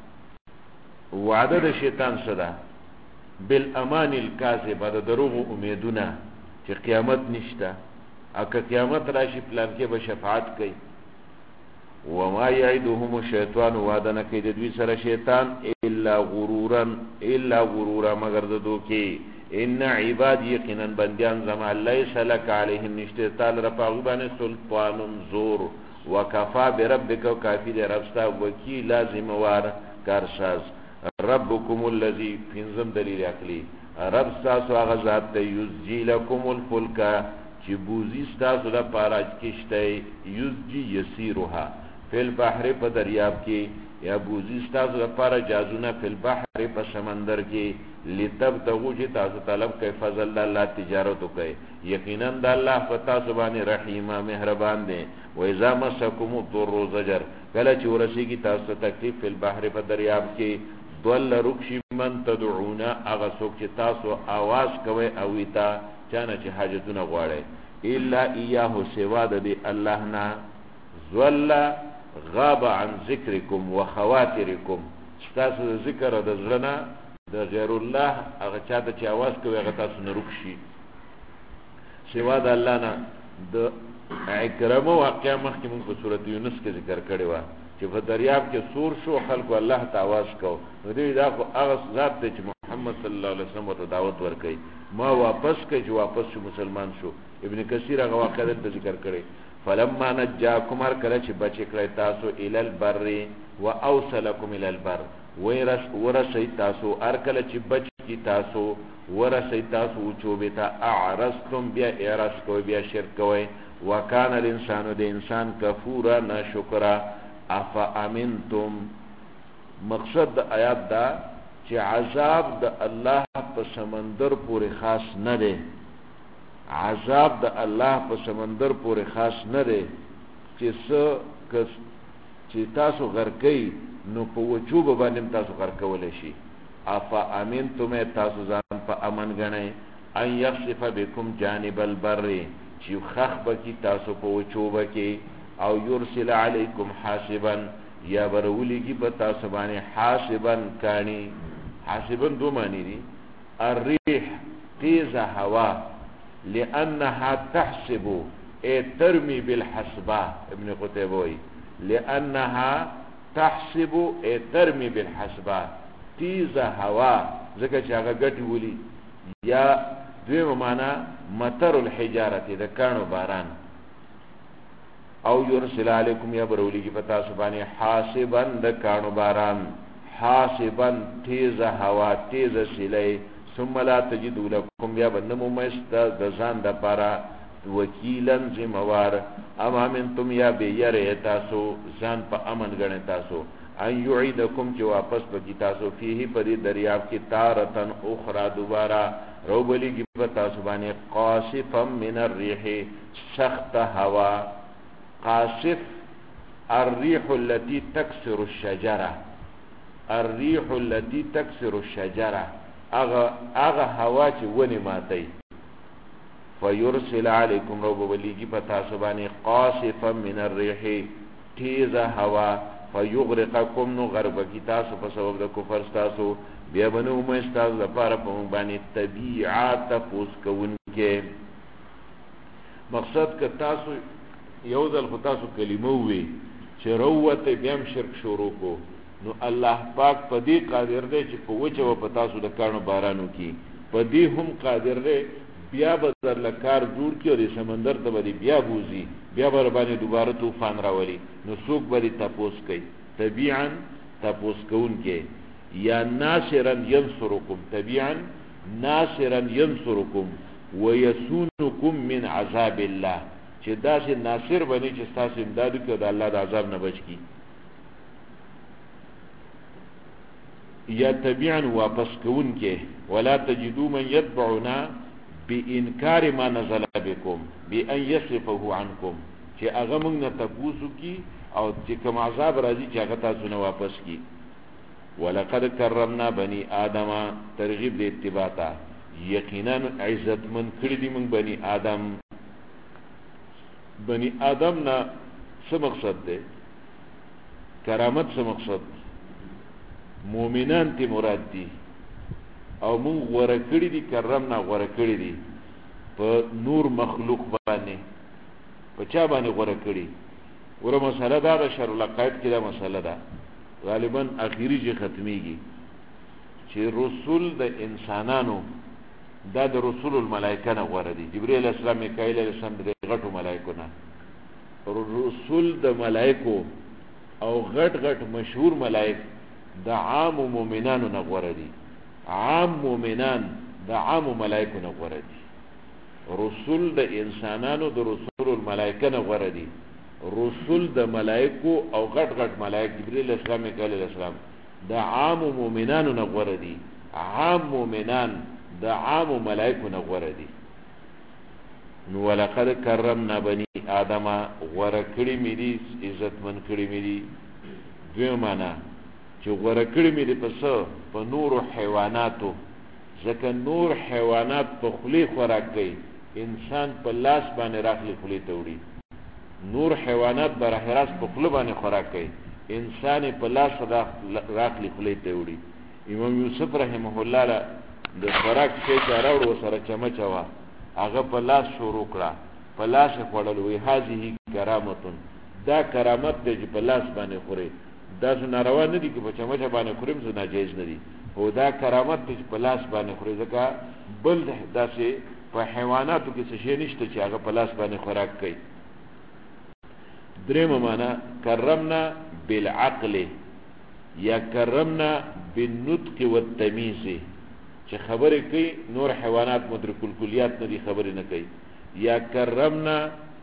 وعده د شیطان سره بالامان الكاذب د دروغ امیدونه چې قیامت نشته اګه قیامت راشي پلان کې به شفاعت کوي وما يعدهم الشيطان وعدنا کوي د دوی سره شیطان الا غرورا مگر د دوکي ان عباد یقینا بندیان زما ليس لك عليهم نشته تعالی رفعوا باندې سلطان زور وکفا بربک کافی د ربستا وکیل لازم وار کارساز ربکم الذی فینزم دلیل عقلی رب تاسو هغه ذات ته یزجی لکم الفلک چې بوزي تاسو د پاره کشته یزجی یسیرها فی البحر په دریاب کې یا بوزي تاسو د پاره جازونه فی البحر په سمندر کې لتبتغوا چې تاسو طلب کوي فضل الله تجارت کوي یقینا د الله پتا سبحانه رحیم مهربان دی و اذا مسکم الضر زجر کله چې ورسیږي تاسو تکلیف فی البحر په دریاب کې ضل رکشی من تدعونا اغا سوک چه تاسو آواز کوئی اویتا چانا چه حاجتون غواره الا ایاهو سواد دی اللہ نا ضل غاب عن ذکرکم و خواترکم ستاسو ذکر د زلنا د غیر الله اغا چاہتا چه آواز کوئی اغا تاسو نرکشی سواد اللہ نا د اکرم واقع مخی من په صورت یونس کے ذکر کردوا چې په دریاب کې سور شو خلکو الله ته आवाज کو نو دې دا خو هغه ذات دی چې محمد صلی الله علیه وسلم ته دعوت ورکړي ما واپس کړي چې واپس شو مسلمان شو ابن کثیر هغه واقعه د ذکر کړي فلما نجاکم هر کله چې بچ کړی تاسو ال البر واوصلکم ال البر ورسی تاسو هر کله چې بچ کی تاسو ورسی تاسو چوبه ته اعرضتم بیا اعراض کوي بیا شرک کوي وکانه الانسان د انسان کفورا ناشکرا افا امنتم مقصد د آیات دا چې عذاب د الله په سمندر پورې خاص نه دی عذاب د الله په سمندر پورې خاص نه دی چې تاسو غرقئ نو په وجوب باندې تاسو غرقولی شي افا امنتم تاسو ځان په امن ګڼئ ان یخسف بكم جانب البر چې خخ بکی تاسو په وجوب کې او یرسل علیکم حاسبا یا برولیگی بتا سبانی حاسبا کانی حاسبا دو معنی دی الریح تیز هوا لانها تحسب ای ترمی بالحسبا ابن قتیبوی لانها تحسب ای ترمی بالحسبا تیز هوا ذکر چاگه گٹی ولی یا دویم معنی مطر الحجارت دا کانو باران او یرسل علیکم یا برولیگی پتا سبانی حاسبا د کانو باران حاسبا تیز هوا تیز سیلی ثم لا تجدو لکم یا بنمو مستا دزان دا پارا وکیلا زموار اما منتم یا بیر تاسو زان پا امن گنے تاسو ان یعیدکم چی واپس بکی تاسو فیہی پدی دریاب کی تارتن اخرى دوبارا رو بلیگی پتا سبانی قاصفا من الریح سخت هوا قاصف الريح التي تكسر الشجرة الريح التي تكسر الشجرة اغا هوا چه ونی ماتی فيرسل عليكم رب وليگی پتا سبانی قاصفا من الريح تیز هوا فيغرقكم نو غرب کی تاسو په سبب د کفر تاسو بیا بنو مستاز د پاره په باندې طبيعات پوس کون کې مقصد ک تاسو یو ځل خو تاسو کلمه وی چې روته بیم شرک شروع کو نو الله پاک په دې قادر دی چې په وجه و په تاسو د کانو بارانو کې په دې هم قادر دی بیا به در لکار جوړ کړي او د سمندر ته به بیا بوزي بیا به باندې دوباره طوفان راولي نو څوک به تاسو کوي طبيعا تاسو کوون کې یا ناصرا ينصركم طبيعا ناصرا ينصركم ويسونكم من عذاب الله چې داسې ناصر بني چې تاسو امداد کوي د الله د عذاب نه بچ کی یا طبيعا واپس کوون کې ولا تجدوا من يتبعنا بانکار ما نزل بكم بان يصرفه عنكم چې هغه موږ نه تاسو کی او چې کوم عذاب راځي چې هغه تاسو نه واپس کی ولقد کرمنا بني آدم ترغیب د اتباع ته یقینا عزت من کړی دي من بني آدم نا څه مقصد ده کرامت څه مقصد مومنان تی مراد دي او مون غوړه کړی دي کرمنا غوړه کړی دي په نور مخلوق باندې په چا باندې غوړه کړی ورو مسله دا د شرع العقائد کې دا مسله ده غالبا اخیری چې ختميږي چې رسول د انسانانو دا د رسول الملائکه نه غوړه دي جبرئیل السلام میکائیل السلام د غټو ملائکو نه رسول د ملائکو او غټ مشهور ملائک د عام مومنانو نه غوړه دي عام مومنان د عام ملائکو نه غوړه دي رسول د انسانانو د رسول الملائکه نه غوړه دي رسول د ملائکو او غټ ملائک جبرئیل السلام میکائیل السلام د عام مومنانو نه غوړه دي عام مومنان د عام ملائکو نه غوړه دي نو ولقد کرمنا بني آدم غوړه کړی مې دي عزت من کړی مې دي دوی معنا چې غوړه کړی مې دي په نور حیواناتو ځکه نور حیوانات په خلی خوراک کوي انسان په لاس باندې راخلی خلی ته وړي نور حیوانات بر راست په خلی باندې خوراک کوي انسان په لاس راخلی خلی ته وړي امام یوسف رحمه الله د خوراک شي راوړو سره چمچ وا هغه په لاس شروع کړه په لاس خړل وی هذه کرامتون دا کرامت دی چې په لاس باندې خوري دا ناروا نه دي چې په چمچ باندې خورم زه ناجیز نه دي هو دا کرامت دی چې په لاس باندې خوري ځکه بل داسې په حیواناتو کې څه شی نشته چې هغه په لاس باندې خوراک کوي درېم معنا کرمنا بالعقل یا کرمنا بالنطق والتمیز چې خبرې کوي نور حیوانات مدرک الکلیات نه دي خبرې نه کوي یا کرمنا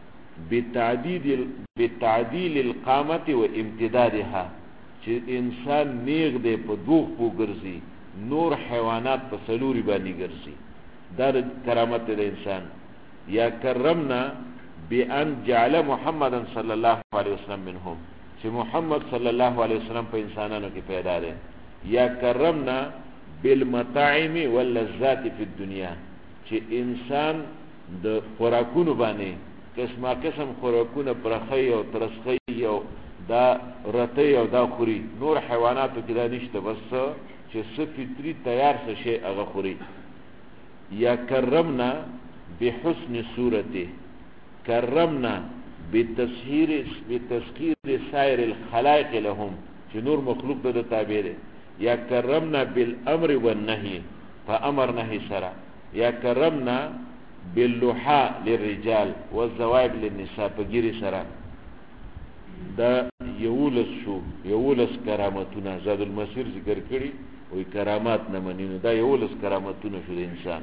بتعدیل القامت و امتدادها چې انسان نیغ دی په دوغ پو ګرځي نور حیوانات په سلوري باندې ګرځي دا کرامت د انسان یا کرمنا بان جعل محمدا صلی الله علیه وسلم منهم چې محمد صلی الله علیه وسلم په انسانانو کې پیدا دی یا کرمنا بالمطاعم واللذات فی الدنيا چې انسان د خوراکونو باندې قسم خوراکونه پرخی او ترسخی او دا رتی او دا خوري نور حیواناتو کې دا نشته بس چې فطری تیار څه شی هغه خوري یا کرمنا بحسن صورته کرمنا بتسخير سائر الخلائق لهم چې نور مخلوق د تابع دي یا کرمنا بالامر والنهي فامر نهي سرا یا کرمنا باللحاء للرجال والزوائب للنساء فغير سرا دا یولس کرامتونه زاد المسیر ذکر کړي وی کرامات نه منینو دا یولس کرامتونه شو د انسان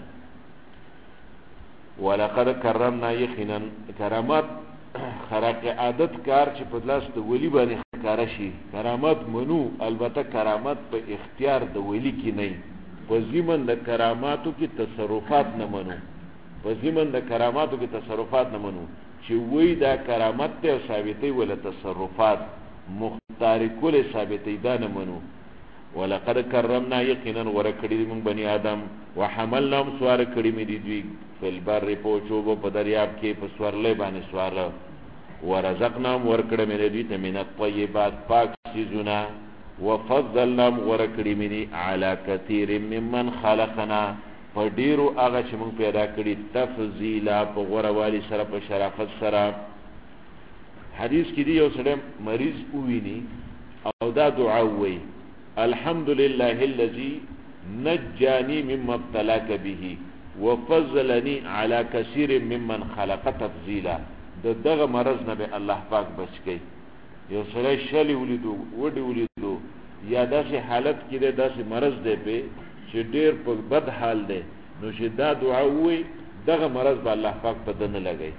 ولقد کرمنا یقینا کرامات خرق عادت کار چې په لاس د ولی باندې کار شي کرامات منو البته کرامات په اختیار د ولی کې نه په ضمن د کراماتو کې تصرفات نه منو په ضمن د کراماتو کې تصرفات نه منو چې وای دا کرامت ته ثابتې ولا تصرفات مختار کول ثابتې دا نه منو ولقد کرمنا یقینا ورکړی من بنی آدم وحملناهم سوار کړی مې دوی فل بر پوچو په دریاب کې په سوارلې باندې سوار ورزقناهم ورکړی مې دوی ته من الطيبات پاک چیزونه وفضلناهم ورکړی مې علی کثیر ممن خلقنا په ډیرو هغه چې موږ پیدا کړی تفضیلا په غوړوالي سره په شرافت سره حدیث کې دی یو سړی مریض وویني او دا دعا وایي الحمدلله الذي نجاني مما ابتلاك به وفضلني على كثير ممن خلق تفضيلا دغه مرض نه به الله پاک بچ کی یو سره شلی ولیدو وډی ولیدو یا داسې حالت کې داسې مرض دی په چې ډیر په بد حال دی نو چې دا دعا وي دغه مرض به الله پاک په دنه لګي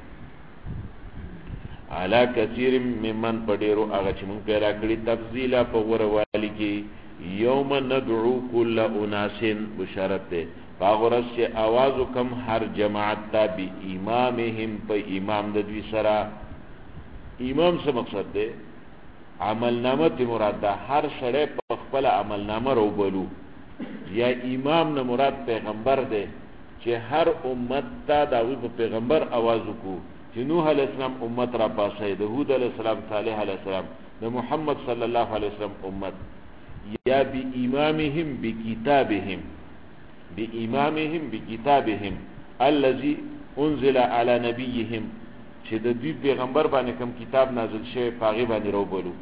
على كثير ممن پډیرو هغه چې مونږ پیدا کړی تفضیلا په غوړوالي کې یوم ندعو کل اناس بشارت ده باغرس چې आवाज وکم هر جماعت ته به امامهم په امام د دوی سره امام څه مقصد ده عمل نامه مراد ده هر سره په خپل عمل نامه روبلو یا امام نه مراد پیغمبر دی چې هر امت ته د هغوی په پیغمبر آواز وکړو چې نوح علیه السلام امت را پاسوي، د هود علیه السلام، صالح علیه السلام، د محمد صلی الله علیه وسلم امت، یا بإمامهم بکتابهم، بإمامهم بکتابهم الذي انزل على نبيهم، چې د دوی پیغمبر باندې کوم کتاب نازل شوی په هغې باندې روبلو.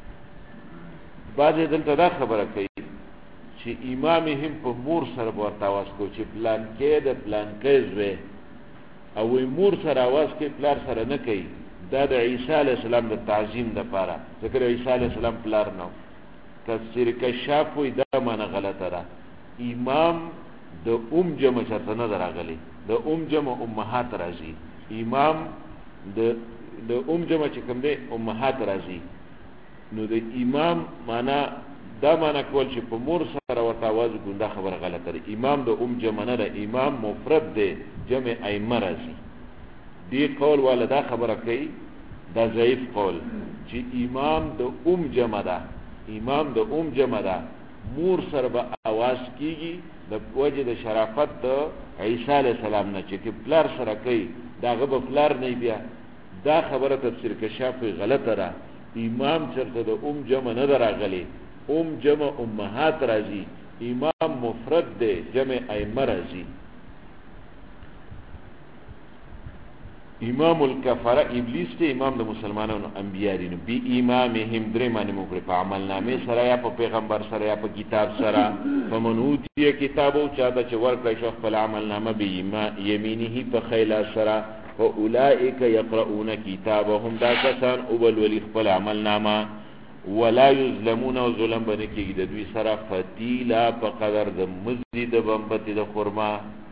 بعضې دلته دا خبره کوي چې امامهم په مور سره به ورته آواز کوو چې پلانکې د پلانکې زوی، او وی مور سره آواز کوي پلار سره نه کوي. دا د عیسی علیه السلام د تعظیم دپاره، ځکه عیسی علیه السلام پلار نه و. تفسیر کشاف وی دا معنی غلطه ده. امام د جمع چرته نه ده راغلی، د جمع امهات راځي. امام د جمع چې کوم دی امهات راځي، نو د امام معنا دا معنا کول چې په مور سره ورته آواز وکړو دا خبره غلطه ده. امام د جمع نه ده، امام مفرد دی، جمع ائمه راځي. دی قول والا دا خبره کوي، دا ضعیف قول چې امام د جمع ده، امام د جمع ده، مور سره به آواز کیږي د وجه د شرافت د عیسی علیه السلام نه، چې پلار سره کوي دا هغه به پلار نه بیا. دا خبره تفسیر کشاف غلطه ده. امام چرته د جمع نه ده راغلی، جمع امهات راځي، امام مفرد دی، جمع ائمه راځي. امام الکفره ابلیس ته امام د مسلمانانو انبیاء دي. نو بی امامهم درې معنی موږ په عمل نامه سره یا په پیغمبر سره یا په کتاب سره. فمن اوتی کتابو چاته چې ورکړی شو خپل عمل نامه به یمینه په خیلا سره، فاولئک یقرؤون کتابهم، دا کسان اولولي خپل عمل نامه، ولا یظلمون، او ظلم به نه کېږي د دوی سره، فتیلا په قدر د مزدي د بمبتې د خرما.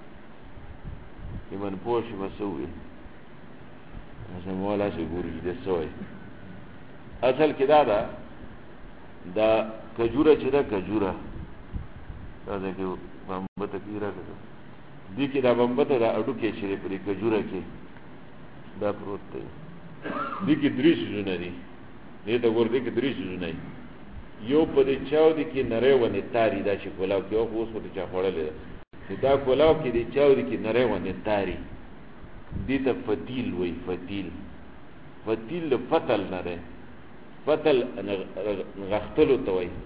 ایمن پوه شي به څه ووایي مولا سے ګوري د سوی. اصل کې دا ده دا کجوره چې ده کجوره دا ده کې بمبته کې راغله دي کې دا بمبته دا اډو کې چې په کجوره کې دا پروت دی. دي کې درې سيزونه دي، دې ته ګور دي کې درې سيزونه دي. یو په دې چاو دي کې نری ونې تاری دا چې کولاو کې او اوس په دې چا خوړلې دا کولاو کې دې چاو دي کې نری ونې تاری دیتا فتیل وی. فتیل فتل نه ده، فتل غختلو ته وی،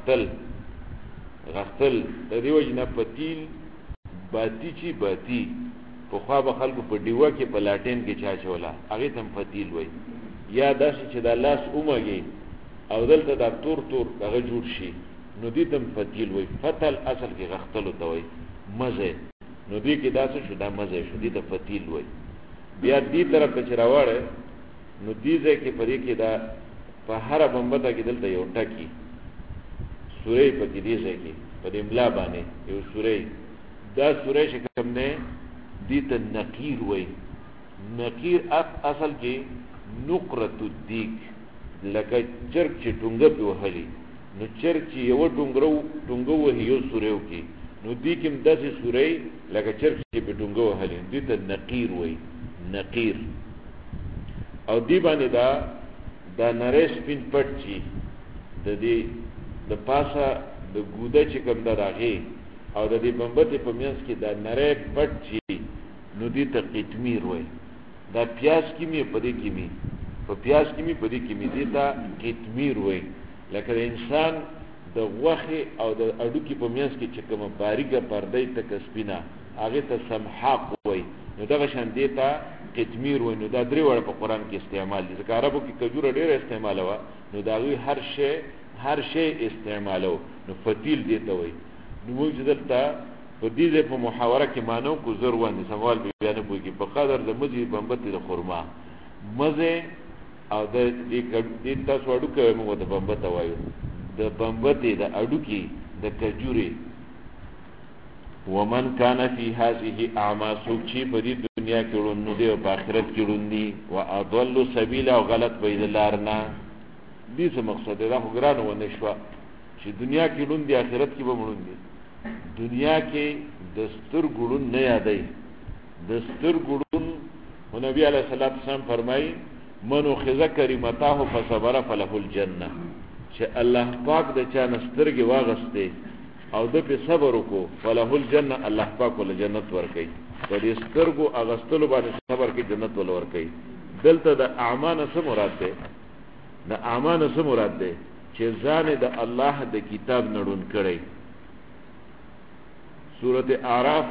غختل د دې وجې نه فتیل باتی چې باتی پخوا به خلکو په ډیوه کې په لاټین کې چا چوله هغې ته هم فتیل وی. یا داسې چې دا لاس ومږي او دلته دا تور تور هغه جوړ شي نو دې ته هم فتیل وی. فتل اصل کې غختلو ته وی، مزه. نو دې کې داسې شو دا مزه شو، دې ته فتیل وی. بیا دې طرف ته چې راوړی نو دې ځای کې په دې کې دا په هره بمبته کې دلته یو ټکي سوری په کې دې ځای کې په دې ملا باندې یو سوری، دا سوری چې کوم دی دې ته نقیر وی. نقیر اصل کې نقرة الدیک، لکه چرګ چې ټونګه پې وهلي نو چرګ چې یوه ټونګه وهي یو سوری وکړي نو دې کې هم داسې سوری لکه چرګ چې پې ټونګه وهلي دې ته نقیر وی، نقیر. او دی باندې دا نری سپین پټ چی د دې د پاسه د ګوده چې کوم دا راغی او د دې بمبتې په منځ کې دا نری پټ چی نو دې ته قطمیر وی. دا پیاز کې می په دې کې می په پیاز کې می په دې کې می دې ته قطمیر وی. لکه د انسان د غوښې او د اډوکې په منځ کې چې کومه باریکه پردی تکه سپینه هغې ته سمحاق وی، نو دغه شان دې ته قطمیر وی. نو دا درې وړه په قرآن کې استعمال دي، ځکه عربو کې کجوره ډېره استعماله وه نو د هغوی هر شی استعمالو نو فتیل دې ته وی. نو موږ چې دلته په دې ځای په محاوره کې مانو کو زر باندې سموال بیا نه پوهېږي په قدر د مزې بمبتې د خرما مزې او د دې تاسو اډوکه موږ ورته بمبته وایو، د بمبتې د اډوکې د کجورې. ومن کان فی هذه اعما، څوک چې په دې دنیا کې ړوند دی او په آخرت کې ړوند دي، واضل سبیلا، او غلط به د لار نه. دې څه مقصد دی؟ دا خو ګرانه ونه شوه چې دنیا کې ړوند دي آخرت کې به ړوند دي. دنیا کې د سترګو ړوند نه یادوي، د سترګو ړوند خو نبي علیه السلام فرمایي من اخذ کریمتاه فصبر فله الجنه. چې الله پاک د چا نسترګې واغسته او د په صبر وکړو فله الجنه الله پاک ول جنت ورکړي په دې سترګو اغستلو باندې صبر کې جنت ول ورکړي دلته د اعمال څه مراد ده د اعمال څه مراد ده چې ځان د الله د کتاب نړون کړي سورۃ اعراف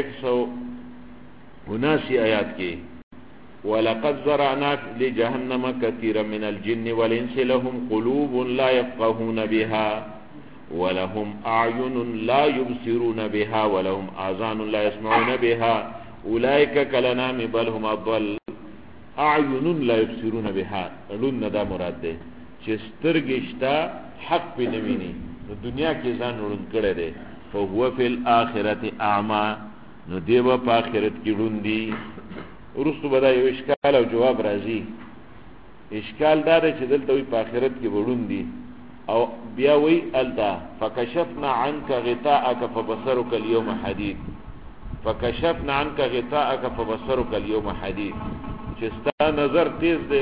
179 آیات کې ولقد زرعنا لجهنم كثيرا من الجن والانس لهم قلوب لا يفقهون بها ولهم اعين لا يبصرون بها ولهم اذان لا يسمعون بها اولئك كالانعام بل هم اضل اعين لا يبصرون بها لون دا مراد ده چې سترګې شته حق په نویني نو دنیا کې ځان ورن کړي دي فهو فی الاخرة اعمى نو دیو په آخرت کې روندي ورستو بدا یو اشکال او جواب راځي اشکال دا دی چې دلته وي په آخرت کې وروندي او بیا وی الدا فکشفنا عنك غطاءك فبصرك اليوم حديد فکشفنا عنك غطاءك فبصرك اليوم حديد چې ستا نظر تیز دی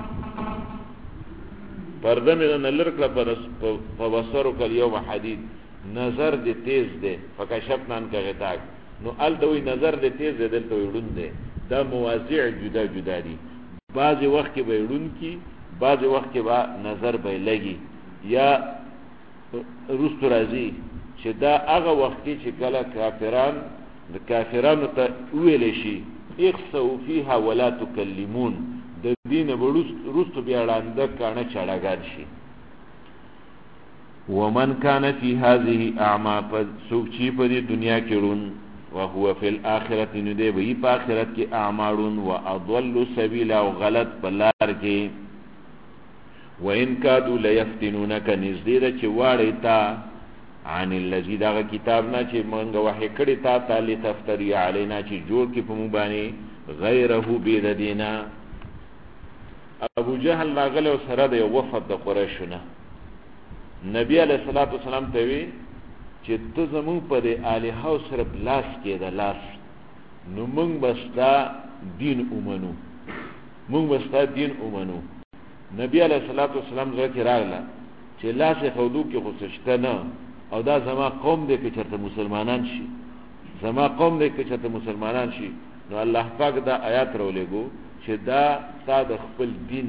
پرده مې نه لرکړه فبصرك اليوم حديد نظر دې تیز دی فکشفنا عنك غطاءك نو الدا وی نظر دې تیز دی دلته وروند دی دا مواضع جدا جدا دي بعضی وخت کې به وړون کی بعضی وخت کې به نظر به لګي یا رست راځي چې دا هغه وخت کې چې کله کافرانو ته ویل شي اخسوا فيها ولا تكلمون د دین رست بیا وړاندې کانه چړاګان شي ومن كان في هذه اعمى فسوچي په دنیا کې رون وهو في الاخره ندي وي په اخرت کې اعمالون واضل سبيلا او غلط بلار کې وان كادوا ليفتنونك نزيد چې واړی تا عن الذي دا کتاب نه چې مونږ وحی کړی تا تعالی تفتری علینا چې جوړ کې په مونږ باندې غیره بيد دینا ابو جهل لاغله سره د وفد د قریشونه نبی علیہ الصلوۃ والسلام ته وی چې ته زمون په دې الہو سره لاس کې د لاس نو مونږ بستا دین اومنو نبی علیہ الصلوۃ والسلام ذکر راغله چې لاس خودو کې خوششته نه او دا زما قوم دې کې چرته مسلمانان شي نو الله پاک دا آیات راولېګو چې دا تا د خپل دین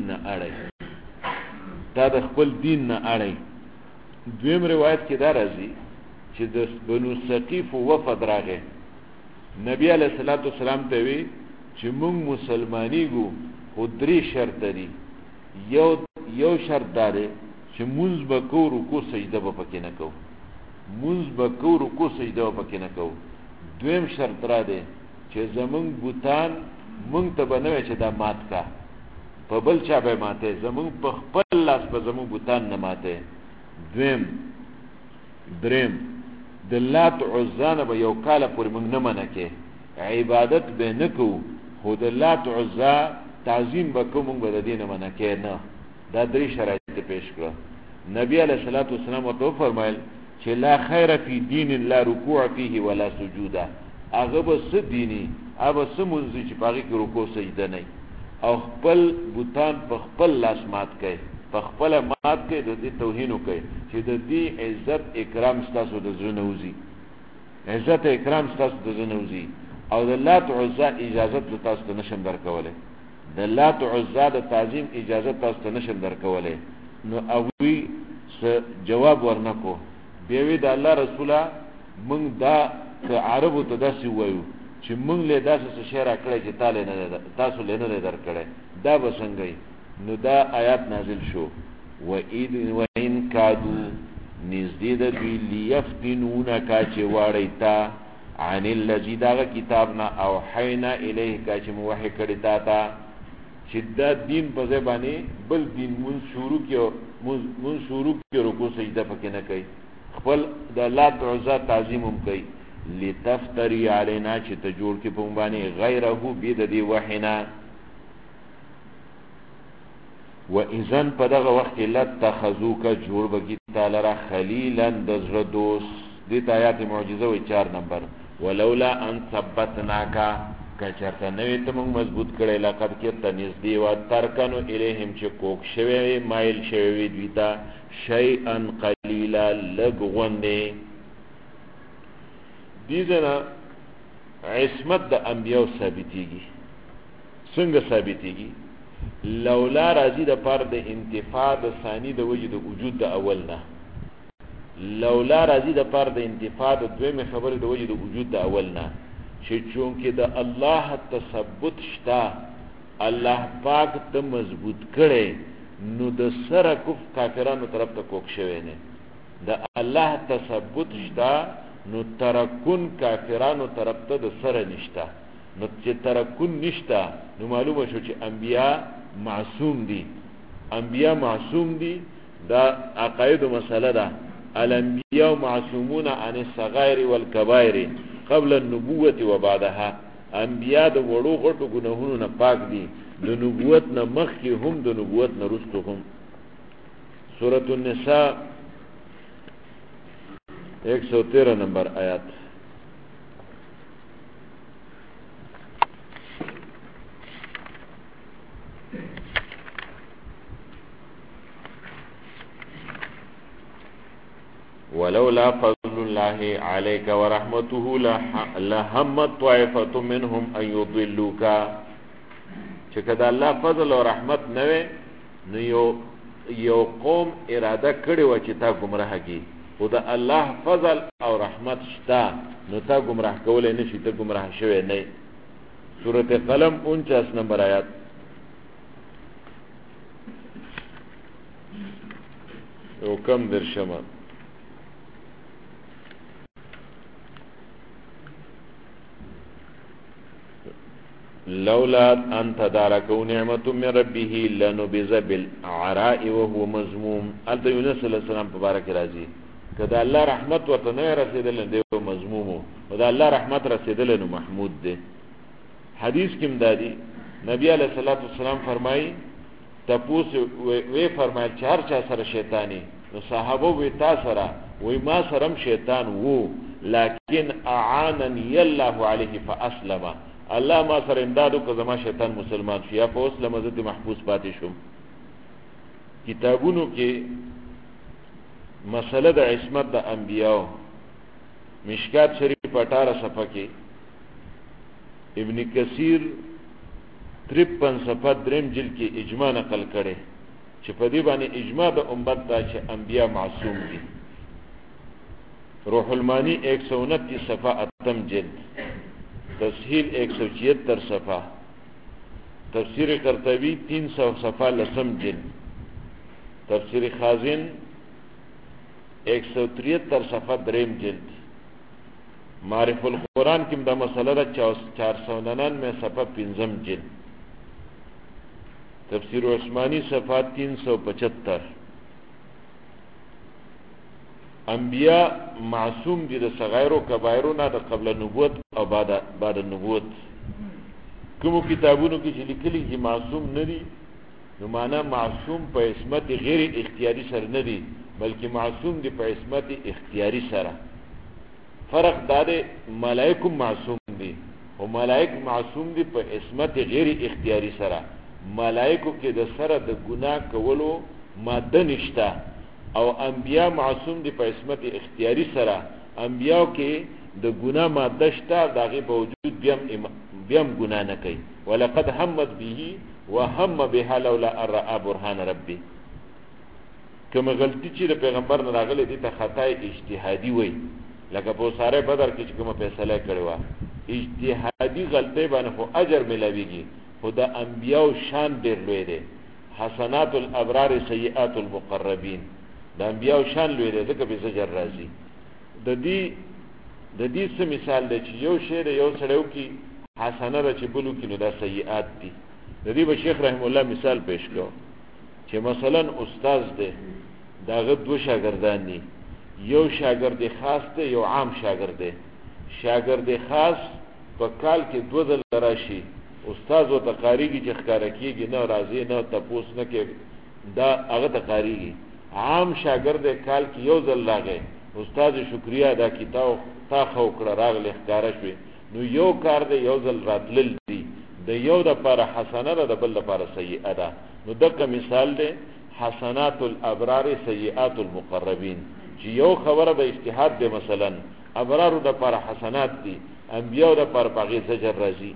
نه اړای دویم روایت کې دا راځي چې د بنو ثقيف وفد راغی نبی علیہ الصلوۃ والسلام ته وی چې موږ مسلمانېګو خو درې شرط دي یو شرط دی چې مونږ به کو رکوع سجده به پکې نه کوو دویم شرط را دی چې زمونږ بوتان مونږ ته به نه وي چې دا مات کا په بل چا به ماته زمونږ په خپل لاس به زمونږ بوتان نه ماته دریم د لات عزا به یو کال پورې موږ نه منکه عبادت به نه کوو خو د لات عزا تعظیم به کوو موږ به د دین منکه نه دا درې شرایط پیش کړه نبی علیہ الصلوۃ والسلام ورته فرمایل چې لا خیر فی دین لا رکوع فیه ولا سجود هغه به څه دیني هغه څه مونږ چې پاږي کې رکوع سجده نه او خپل بوتان په خپل لاس مات کړي په خپل مات کې د دې توهین وکړي چې د دې عزت اکرام ستاسو د زړه نوزي او د لات عزا اجازه تاسو ته نشم درکوله د لات عزا د تعظیم اجازه تاسو ته نشم درکوله نو اوی جواب ورنکو بیوی د الله رسوله مونږ دا که عربو ته داسې وایو چې مونږ له داسې شعر کړی چې تاسو له نه درکړی دا به څنګه نو دا آیات نازل شو وَإِن كَادُوا نزدید دوی لیفتنونک چې واړی تا عن الذی دا کتابنا اوحینا الیه چې موحی کړی تا چې دا دین په ځای باندې بل دین مون شروع کې رکوع سجده پکې نه کوي خپل د لات عزا تعظیم هم کوي لتفتری علینا چې ته جوړ کې په باندې غیره بيد دی وحینا واذن په دغه وخت لتخذوک جوړ بگی تعالی را خلیلا دزر دوست دې آیات معجزه وي 4 نمبر ولولا ان ثبتناک کچرته نوی ته موږ مضبوط کړی لقد کته نږدې و ترکنو الیهم چې کوک شوی مایل شوی دوی ته شیئا قلیلا لږ غوندې دې ځنه عصمت د انبیاء ثابتېږي څنګه ثابتېږي لولا راځي د پر د انتفاع د ثانی د وجه د وجود د اول نه لولا راځي د پر د انتفاع د دویمه خبره د وجه د وجود د اول نه چې چونکه د الله تثبت شتا الله پاک ته مضبوط کړي نو د سره کافرانو طرف ته کوک شوی نه د الله تثبت شتا نو ترکون کافرانو طرف ته د سره نشتا نو چې ترکون نشتا نو معلومه شو چې انبیا معصوم دي انبیا معصوم دي دا عقاید مسله ده الانبیاء معصومون عن الصغائر والكبائر قبل النبوة وبعدها انبیاء د وړو غټو ګناهونو نه پاک دي د نبوت نه مخکې هم د نبوت نه وروسته هم سورۃ النساء 113 نمبر آیات ولولا فضل الله عليك ورحمته لهمت طائفة منهم ان يضلوك چې کله الله فضل او رحمت نه وي نو یو قوم اراده کړي و چې تا گمراه کی او دا الله فضل او رحمت شتا نو تا گمراه کولای نشي ته گمراه شوی نه سورۃ قلم 49 نمبر آیات او کم درشمه لولا ان تداركوا نعمة من ربه لنبذ بالعراء وهو مذموم الته یونس علیہ السلام مبارک راضی کدا الله رحمت ورته نه رسیدل دی مذموم او دا الله رحمت رسیدل نو محمود دی حدیث کې مدادي نبی علیہ الصلوۃ والسلام فرمایي تپوس وی فرمایي چې هر چا سره شیطانی نو صحابه وی تا سره وی ما سره شیطان وو لکن اعانني الله عليه فاسلم الله ما سره امدادو که زما شیطان مسلمان شي یا په اوس لمزد محبوس پاتې شوم کتابونو کې مسله د عصمت د انبیاء مشکات شریف 18 صفحه کې ابن کثیر 53 صفحه دریم جلد کې اجماع نقل کړي چې په دې باندې اجماع د امت دا چې انبیاء معصوم دي روح المانی 129 صفحه اتم جلد تسهیل 176 صفحه تفسیر قرطبی 300 صفحه لسم جلد تفسیر خازن 173 صفحه دریم جلد معرف القرآن کې دا مسله ده 499 صفحه پنځم جلد تفسیر عثمانی صفحه 375 انبیاء معصوم دي د صغائر او کبائر نه د قبل نبوت او بعد نبوت کوم کتابونو کې چې لیکلي چې معصوم نه دي نو معنا معصوم په عصمت غیر اختیاري سره نه دي بلکې معصوم دي په عصمت اختیاري سره فرق دا دی ملائکه معصوم دي او ملائکه معصوم دي په عصمت غیر اختیاري سره ملائکه کې د سره د ګناه کولو ماده نشته او انبیاء معصوم دي په عصمت اختیاري سره انبیاء کې د ګناه ماده شته دغه باوجود بیا ګناه نه کوي ولقد همت به وهم بها لولا ان راى برهان ربي کوم غلطی چې د پیغمبر نه راغلي دي ته خطا اجتهادي وای لکه په ساره بدر کې چې کومه فیصله کړې و اجتهادي غلطي باندې خو اجر ملويږي خدا انبیاء شان ډېر لوی دي حسنات الابرار سیئات المقربین د انبیاء شان لوی دی ځکه به زجر راځي د دې څه مثال دی چې یو شی یو سړیو کې حسنه را چې بلو کې نو دا سیئات دي د دې به شیخ رحم الله مثال پیش کړو چې مثلا استاد دی داغه دو شاګردان دي یو شاګرد خاص دی یو عام شاګرد دی شاګرد خاص په کال کې 2 ځله راشي استاد او تقاریږي چې ښکارا کیږي نه راځي نه تپوس نه کې دا هغه تقاریږي عام شاګرد کال کې یو ځل راغی استاد شکریا دا کتاب تا خو کړه راغلی ښکارا شوی نو یو کار دی یو ځل راتلل دی د یو د پر حسنه ده د بل لپاره سیئه ده نو دغه مثال دی حسنات الابرار سیئات المقربین چې یو خبره د اجتهاد دی مثلا ابرار د پر حسنات دي انبیاء د پر باغی زجر راځي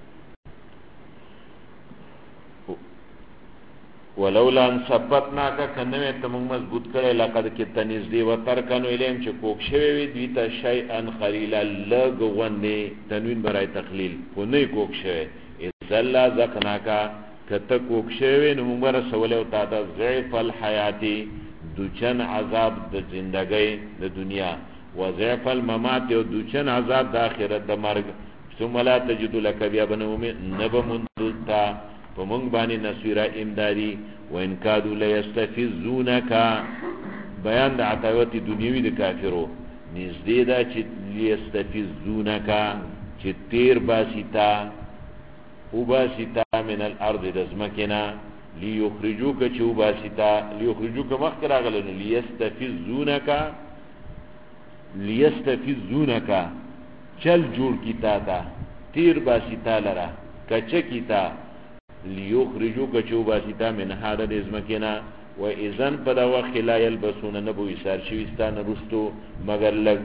ولولا ان ثبتناک کنه ته موږ مضبوط کړي لقد کت نزدې وترکنو الیم چې کوک شوی وي دوی ته شیئا قلیلا لغونی تنوین برای تقلیل کو نه کوک شوی اذا زقناکا کته کوک شوی نو موږ رسول او تا د ضعف الحیاتی دوچن عذاب د زندګۍ د دنیا و ضعف الممات او دوچن عذاب د آخرت د مرګ ثم لا تجد لك بیا بنوم نبمندتا فمنگ بانی نصویرہ امدادی وان کادو لیستفزونک بیان دا عطاوت دنیوی دا کافرو نزدی دا چی لیستفزونک چی تیر باسیتا او باسیتا من الارض دزمکنا لیخرجوک چی او باسیتا لیخرجوک مخکر آغلن لیستفزونک چل جوڑ کی تا تا تیر باسیتا لرا کچا کی تا لیخرجو کچو باسیتا من حادد ازمکینا و ازن پا دا وقت لا یلبسون نبو ایسار شویستان رستو مگر لگ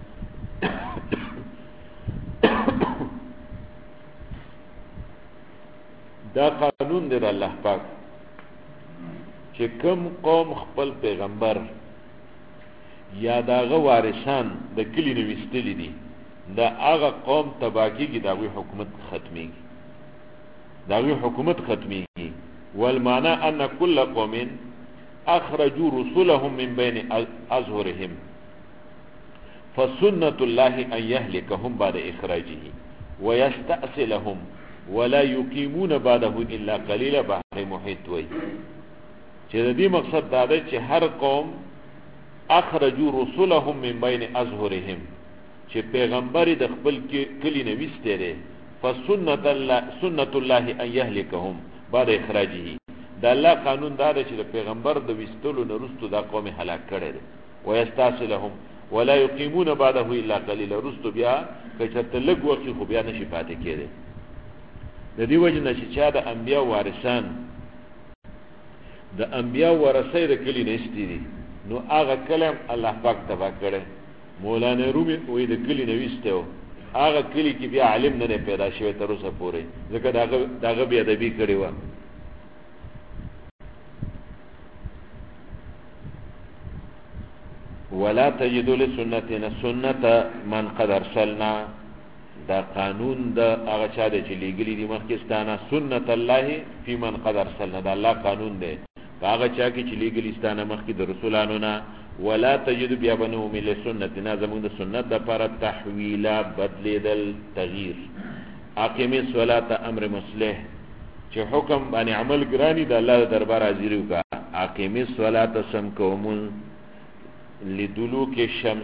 دا قانون دیر اللہ پاک چه کم قوم خپل پیغمبر یا داغه وارثان د کلی نوستلی دی دا آغا قوم تباکی کی داغوی حکومت ختمی داغی حکومت ختمی کی والمعنى ان كل قوم اخرجوا رسولهم من بين اظهرهم فسنة الله ان يهلكهم بعد اخراجه ويستأصلهم ولا يقيمون بعده الا قليلا بحر محيط وي چې دې مقصد دا دی چې هر قوم اخرجوا رسولهم من بين اظهرهم چې پیغمبر د خپل کلی نه وستره فسنت الله ان يهلكهم بعد اخراجه دا الله قانون دا چې پیغمبر د وستلو نه رستو دا قوم هلاک کړي ويستاصلهم ولا يقيمون بعده الا قليلا رستو بیا کچته لګ وخت خو بیا نشي پاتې کېږي د دې وجه نه چې چا د انبیا وارثان د انبیا ورثه د کلی نه استری نو هغه کلم الله پاک تبا کړي مولانا رومي وې د کلی نه وستو هغه کلی کې بیا عالم نه پیدا شوی تر اوسه پورې ځکه داغه بیا ادبی کړی و ولا تجد لسنتنا سنت من قد ارسلنا دا قانون دا هغه چا د چې لګلی دی مخکستانه سنت الله فی من قد ارسلنا دا الله قانون دی هغه چا کې چې لګلی ستانه مخکې د رسولانو نه ولا تجد بیا بنو مل سنتنا زمون د سنت د پر تحویلا بدلیدل تغییر اقیم الصلاه امر مصلح چې حکم باندې عمل ګرانی د الله دربار حاضر وکا اقیم الصلاه سم کوم لدلوک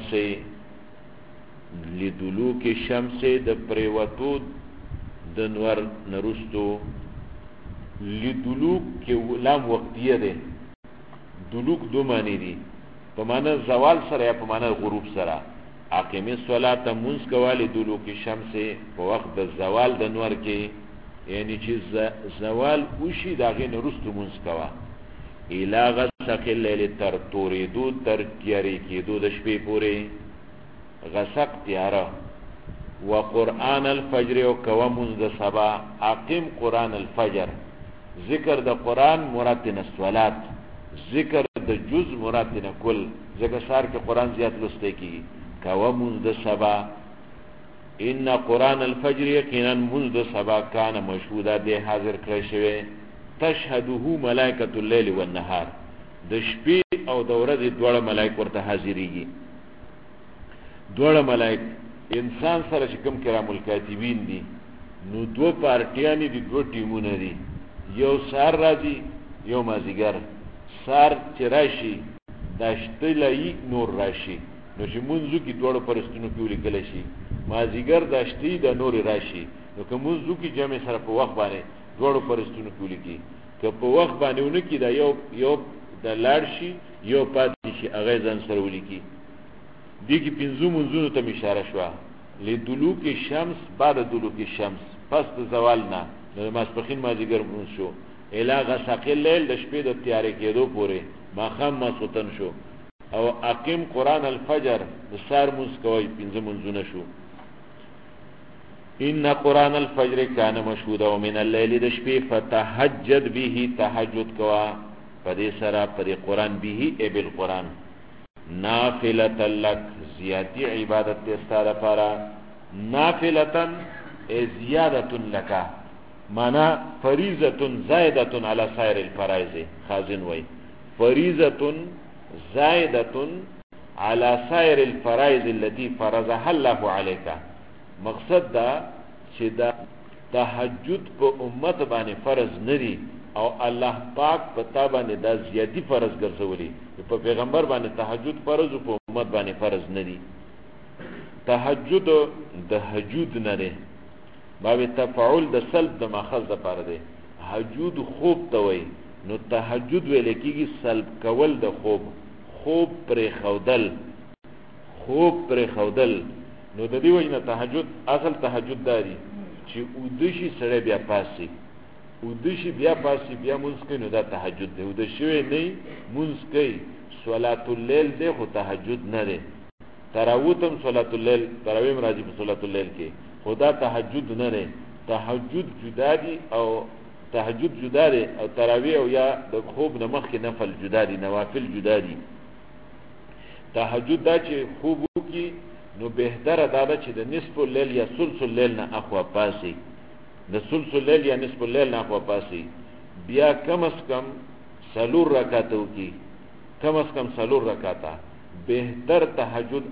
الشمس د پریوتو د نور نرستو لدلوک کې لام وقتیه ده دلوک دو معنی دي په معنا زوال سره یا په معنا غروب سره اقیم الصلاه منز کوالی دلوک الشمس په وخت د زوال د نور کې یعنی چې زوال وشي داغه نرستو منز کوا الى غسق الليل تر توریدو تر تیاری کېدو د شپې پورې غسق تیاره وقرآن الفجر او کومز د سبا اقیم قرآن الفجر ذکر د قرآن مراد نه الصلات ذکر د جز مراد نه کل ذکر سار کې قرآن زیات لسته کی کومز د سبا ان قرآن الفجر یقینا منذ د سبا کان مشهودا ده حاضر کړی شوی تشهده ملائکه الليل والنهار د شپې او د ورځې دوړه ملائکه ورته حاضرېږي دوړه ملائکه انسان سره چې کوم کرام الکاتبین دي نو دو پارټیان دي دو ټیمونه دي یو سار راځي یو مازیګر سار چې راشي داشتلای نور راشي نو چې منځو کې دوړه پرستونو کې ولیکل شي مازیګر داشتي د نور راشي نو که منځو کې جمع سره په وخت باندې دوړو پرستونو کې ولیکي که په وخت باندې ونه کې دا یو د لاړ شي یو پاتې شي هغه ځان سره ولیکي دي کې پنځو منځونو ته اشاره شوه لدلوک الشمس بعد دلوک الشمس پس د زوال نه نو ماسپخین مازیګر مونږ شو الا غسق الليل د شپې د تیارې کېدو پورې ماخام ماسوتن شو او اقیم قرآن الفجر د سار مونږ کوي پنځه مونږونه شو ان قرآن الفجر کان مشهودا ومن الليل د شپې فتهجد به تهجد کوا پدې سره پدې قرآن به ای بالقرآن نافلة لك زیاتی عبادت دې ستاره لپاره نافلة ای زیادة لك معنا فریضة زائدة على سائر الفرائض خازن وای فریضة زائدة على سائر الفرائض التي فرضها الله عليك مقصد دا چې دا تهجد په امت باندې فرض ندي او الله پاک پتا باندې دا زیاتی فرض ګرځولي په پیغمبر باندې تهجد فرض او په امت باندې فرض ندي تهجد د هجود نه ده باب تفعول د سلب د ماخذ د پاره ده هجود خوب ته وای نو تهجد ویل کیږي سلب کول د خوب پر خودل نو د دې وجنه تهجد اصل تهجد داري چې ودشي سره بیا پاسي بیا مونږ کوي نو دا تهجد دی ودشي نه مونږ کوي صلات الليل ده خو تهجد نه ده تراوتم صلات الليل تراویم راځي په صلات الليل کې خدا تهجد نه ده تهجد جدا دي او تراویح او یا د خوب نه مخکې نفل جدا دي نوافل جدا دي تهجد دا چې خوب وکي نو بهتره دا چې د نصف الليل یا ثلث الليل نه اخوا پاسي د ثلث الليل یا نصف الليل نه اخوا پاسي بیا کم از کم سلور رکعاتو کی بهتر تهجد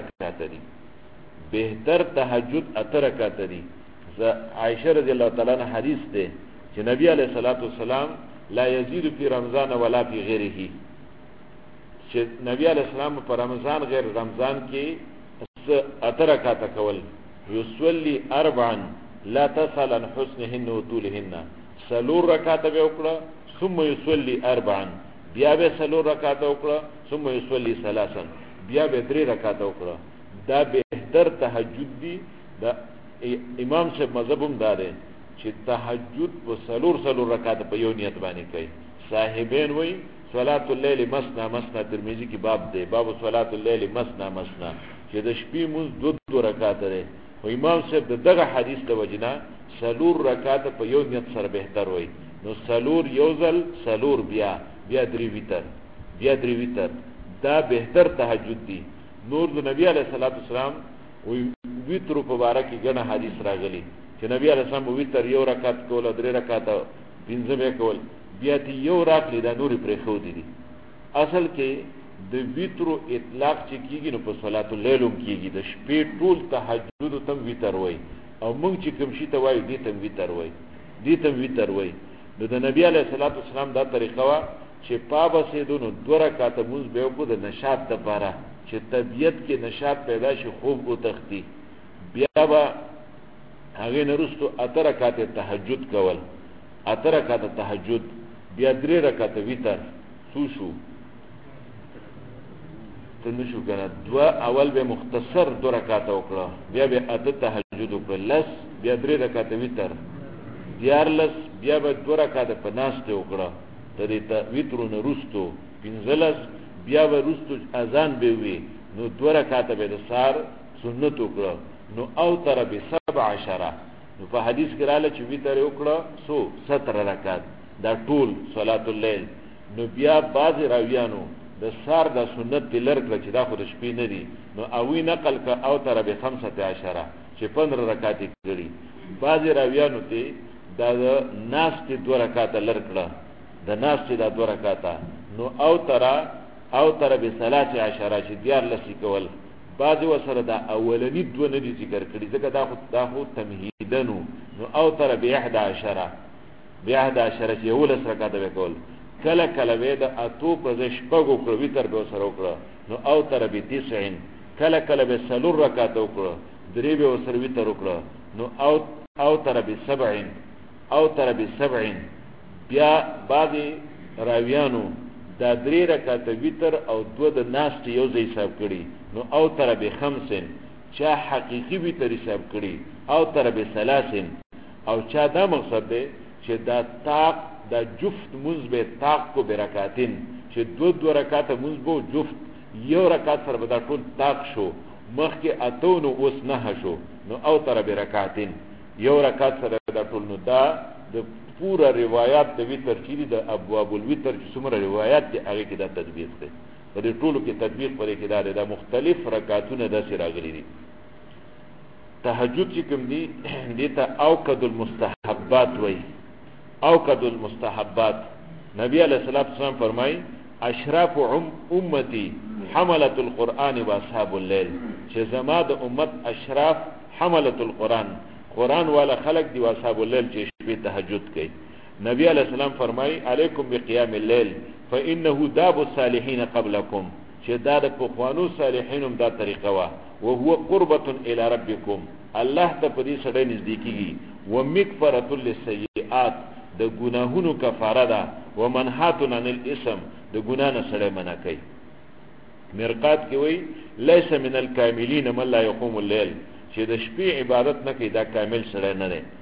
اتر رکعات دي عائشہ رضی اللہ تعالی عنها حدیث ده چې نبی علیہ الصلوۃ والسلام لا یزيد فی رمضان ولا فی غیره چې نبی علیہ السلام په رمضان غیر رمضان کې اتر رکعات کول یصلی اربعا لا تصل عن حسنهن وطولهن سلور رکعات به وکړه ثم یصلی اربعا بیا به سلور رکعات وکړه ثم یصلی ثلاثا بیا به درې رکعات وکړه دا بهتر تهجد دی دا امام صاحب مذهبم داره چې تهجد په سلور رکعات په یو نیت باندې کوي صاحبین وای صلات الليل مسنا ترمذی کی باب دی باب صلات الليل مسنا چې د شپې مونږ دو رکعات لري او امام صاحب دغه حدیث د وجنه سلور رکعات په یو نیت سره بهتر وای نو سلور یوزل سلور بیا درې ویتر دا بهتر تهجد دی نور د نبی علیہ الصلوۃ والسلام وی ویتر په باره کې ګڼه حدیث راغلي چې نبی علیہ السلام ویتر یو رکعت کول درې رکعات پنځه به کول بیا تی یو راکلی دا نور پرې خو دي اصل کې د ویتر اطلاق چې کیږي نو په صلات الليل کیږي د شپې ټول تهجد تم ویتر وای او موږ چې کوم شي ته وای دي تم ویتر وای نو د نبی علیہ الصلوۃ والسلام دا طریقه وا چې پابه سیدونو دو رکعات مونږ به وکړو د نشاط لپاره چې طبیعت کې نشاط پیدا شي خوب او تختی بیا به هغه نرستو اتر رکعات تهجد کول بیا درې رکعات ویتر شو تنشو کنه دوا اول به مختصر دو رکعات وکړه بیا به اته تهجد وکړه لس بیا درې رکعات ویتر دیارلس بیا به دو رکعات په ناشته وکړه ترې ته ویترونه رستو پنځلس بیا به رستو اذان به وي نو دو رکعات به د سار سنت وکړه نو او تر به 17 نو په حدیث کې رااله چې ویتر وکړه 17 رکعات دا ټول صلات الليل نو بیا باز راویانو د سار د سنت تلر کړ چې دا خو د شپې نه دي نو اوی نقل کا او تر به 15 چې 15 رکعات کړي باز راویانو ته دا ناس ته 2 رکعات لر کړه د ناس ته دا 2 رکعات نو او تر به 13 چې دیار لسی کول بعض وسره دا اولنی 2 نه دي ذکر کړي ځکه دا خو تمهیدنو نو او تر به 11 چې یو لس رکعات وکول کله به د اتو په شپږو کړو ویتر به سره وکړه نو او تر به 90 کله به سلور رکعات وکړه درې به سره ویتر وکړه نو او تر به 70 بیا بعضی راویانو دا درې رکعات ویتر او دو د ناس یو ځای حساب کړي نو او تر به 50 چا حقیقی به تر حساب کړي او تر به سلاسن او چا دا مقصد دی چې دا طاق دا جفت منز به طاق کو برکاتین چې دو رکعات منز بو جفت یو رکعت سره به دا ټول طاق شو مخکې اتونو اوس نه شو نو او تر برکاتین یو رکعت سره دا ټول نو دا د پورا روایت د وتر چې د ابواب الوتر چې څومره روایت دي هغه کې دا تطبیق دی په دې ټولو کې تطبیق پرې کې دا مختلف رکعاتونه داسې راغلي دي تهجد چې کوم دي دته اوقد المستحبات وای اوقد المستحبات نبی علیہ الصلوۃ والسلام فرمای اشراف امتی حملة القرآن و اصحاب الليل چې زما د امت اشراف حملة القرآن قرآن والا خلق دی و اصحاب الليل چې شپې تهجد کوي نبی علیہ السلام فرمای علیکم بقیام الليل فانه داب الصالحین قبلکم چې دا د پخوانو صالحینو دا طریقه وا وهو قربة الى ربکم الله ته په دې سره نزدیکیږي ومغفرة للسیئات د ګناهونو کفاره ده ومنحات عن الاسم د ګنا نه سره منع کوي مرقات کې وای ليس من الكاملين من لا يقوم الليل چې د شپې عبادت نه کوي دا کامل سره نه دی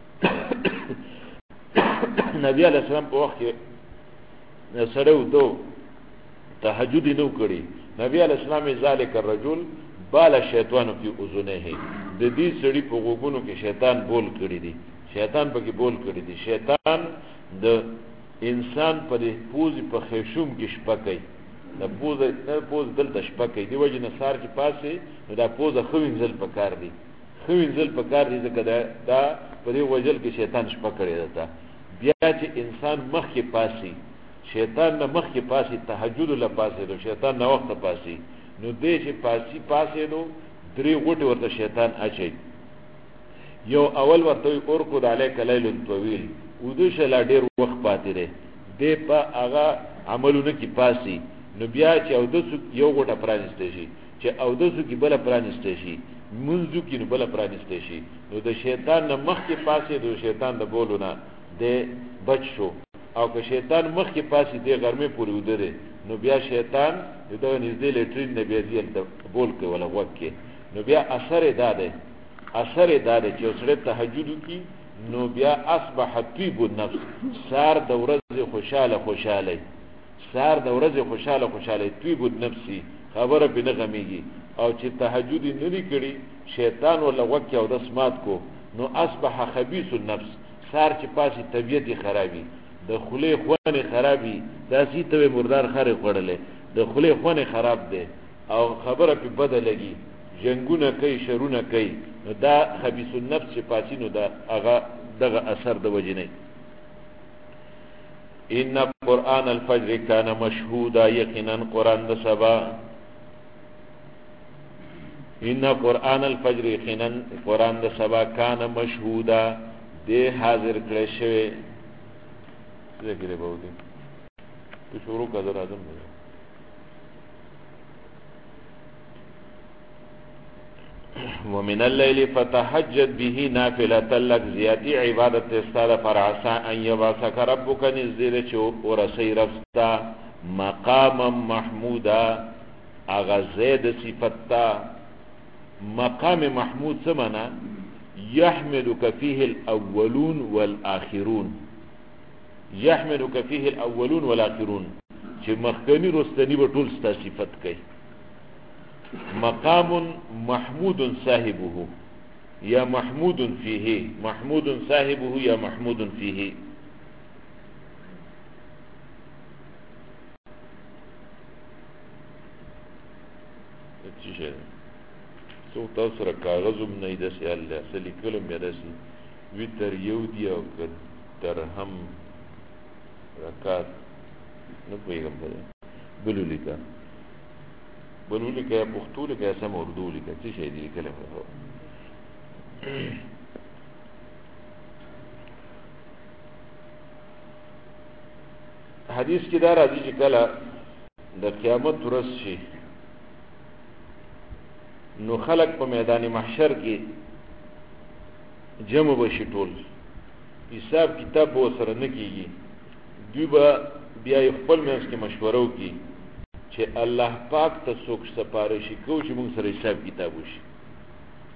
نبی علیہ السلام په وخت کې سره وته تهجد نو کړی نبی علیہ السلام ذالک الرجل بال شیطان فی اذنه د دې سړي په غوګونو کې شیطان بول کړی دی شیطان پکې بول کړی دی شیطان د انسان په دې پوز په خیشوم کې شپکای د پوز دلته شپکای دی وجه نصار کې پاسه دا پوز خوینځل پکار دی خوینځل پکار دی ځکه دا په دې وجل کې شیطان شپکړی دی بیا چې انسان مخ کې پاسي شیطان نه مخ کې پاسي تهجد له پاسي نو شیطان نه وخت پاسي نو دې چې پاسي نو درې غوټه ورته شیطان اچي یو اول ورته اور کو علیک لیل طویل ودوش لا ډیر وخت پاتې دی دې په هغه عملونه کې پاسي نو بیا چې او د یو غوټه پرانسته شي چې او د سو کې بل پرانسته شي منځو کې بل پرانسته شي نو د شیطان نه مخ کې پاسي د شیطان د بولونه د بچ شو او که شیطان مخ کې پاسي د غرمه پورې ودره نو بیا شیطان د نږدې لټرین نه بیا دی بول کې ولا وکه نو بیا اثر داده چې سره تهجد کی نو بیا اصبح طيب النفس سار د ورځې خوشاله سار د ورځې خوشاله طيب النفس خبره به نه غمیږي او چې تهجد نه لري شیطان ولا وکه او د سمات کو نو اصبح خبيث النفس سار چې پاسي طبيعت خرابي د خله خونه خرابي داسې ته مردار خره خړلې د خله خونه خراب ده او خبره په بده لګي جنگونه کوي شرونه کوي دا خبيث النفس چې پاسي نو دا هغه دغه اثر د وجنه ان قران الفجر كان مشهودا یقینا قران د سبا ان قران الفجر یقینا قران د سبا كان مشهودا دې حاضر کړی شوی ذکر به ودی تو شروع کړه راځم ومن الليل فتهجد به نافلة لك زیاتی عبادت استاد فرعسا ان يبعثك ربك نزدیر چو ورسی رفستا مقاما محمودا اغزید صفتا مقام محمود سمنا يحمدك فيه الاولون والآخرون يحمدك فيه الاولون والآخرون چې مخکنی رستنی به ټول ستا صفت کوي مقام محمود صاحبه یا محمود فيه محمود صاحبه یا محمود فيه سو تاسو را کاغذم نه د سیال اصلي کلم یا داسي وتر یو دی او درهم رکعت نه پیغام بلو لیکا یا پختو لیکا یا سم اردو لیکا څه شي دی کلمه حدیث کې دا راځي چې کله د قیامت ورځ شي نو خلق په میدان محشر کې جمع بشي ټول حساب کتاب به سره نه کیږي دوی به بیا خپل منځ کې مشوره وکړي چې الله پاک ته څوک سپارښي کوي چې موږ سره حساب کتاب وشي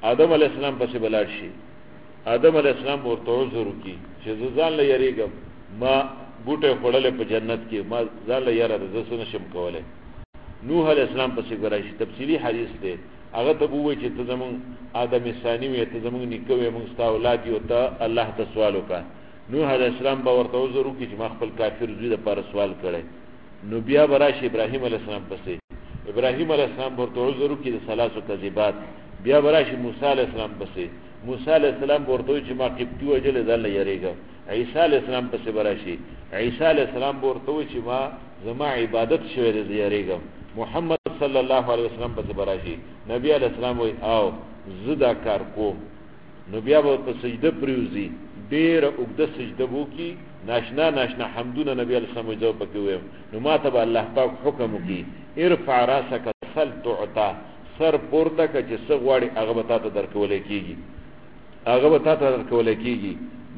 آدم علیہ السلام پسې بلاړ شي. آدم علیہ السلام ورته عذر وکړي چې زه ځان له یریږم، ما بوټه خوړلې په جنت کې، ما ځان له یره زه څه نشم کولی. نوح علیہ السلام پسې راشي، تفصیلی حدیث دی. هغه ته ووایي چې ته زمونږ آدم ثانی وې، ته زمونږ نیکه وې، موږ ستا اولاد یو، ته الله ته سوال وکړه. نوح علیہ السلام به ورته عذر وکړي چې ما خپل کافر زوی دپاره سوال کړی. نو بیا به راشي ابراهیم علیہ السلام پسې، ابراهیم علیہ السلام ورته عذر وکړي د ثلاثو کذبات. بیا به راشي موسی علیہ السلام پسې، موسی علیہ السلام ورته وایي چې ما قبطي وجلې ځان له یریږم. عیسی علیہ السلام پسې به راشي، عیسی علیہ السلام ورته وایي چې ما زما عبادت شوی دی زه یریږم. محمد صلی الله علیه وسلم پسې به راشي، نبی علیہ السلام وایي او زه دا کار کوم. نو بیا به په سجده پریوزي، ډېره اوږده سجده به وکړي، ناشنا ناشنا حمدونه نبی علیہ السلام وایي زه به پکې ویم. نو ما ته به الله پاک حکم وکړي ارفع راسک سل تعطا، سر پورته که چې څه غواړي هغه به تا ته درکولی کېږي، هغه به تا ته درکولی کېږي.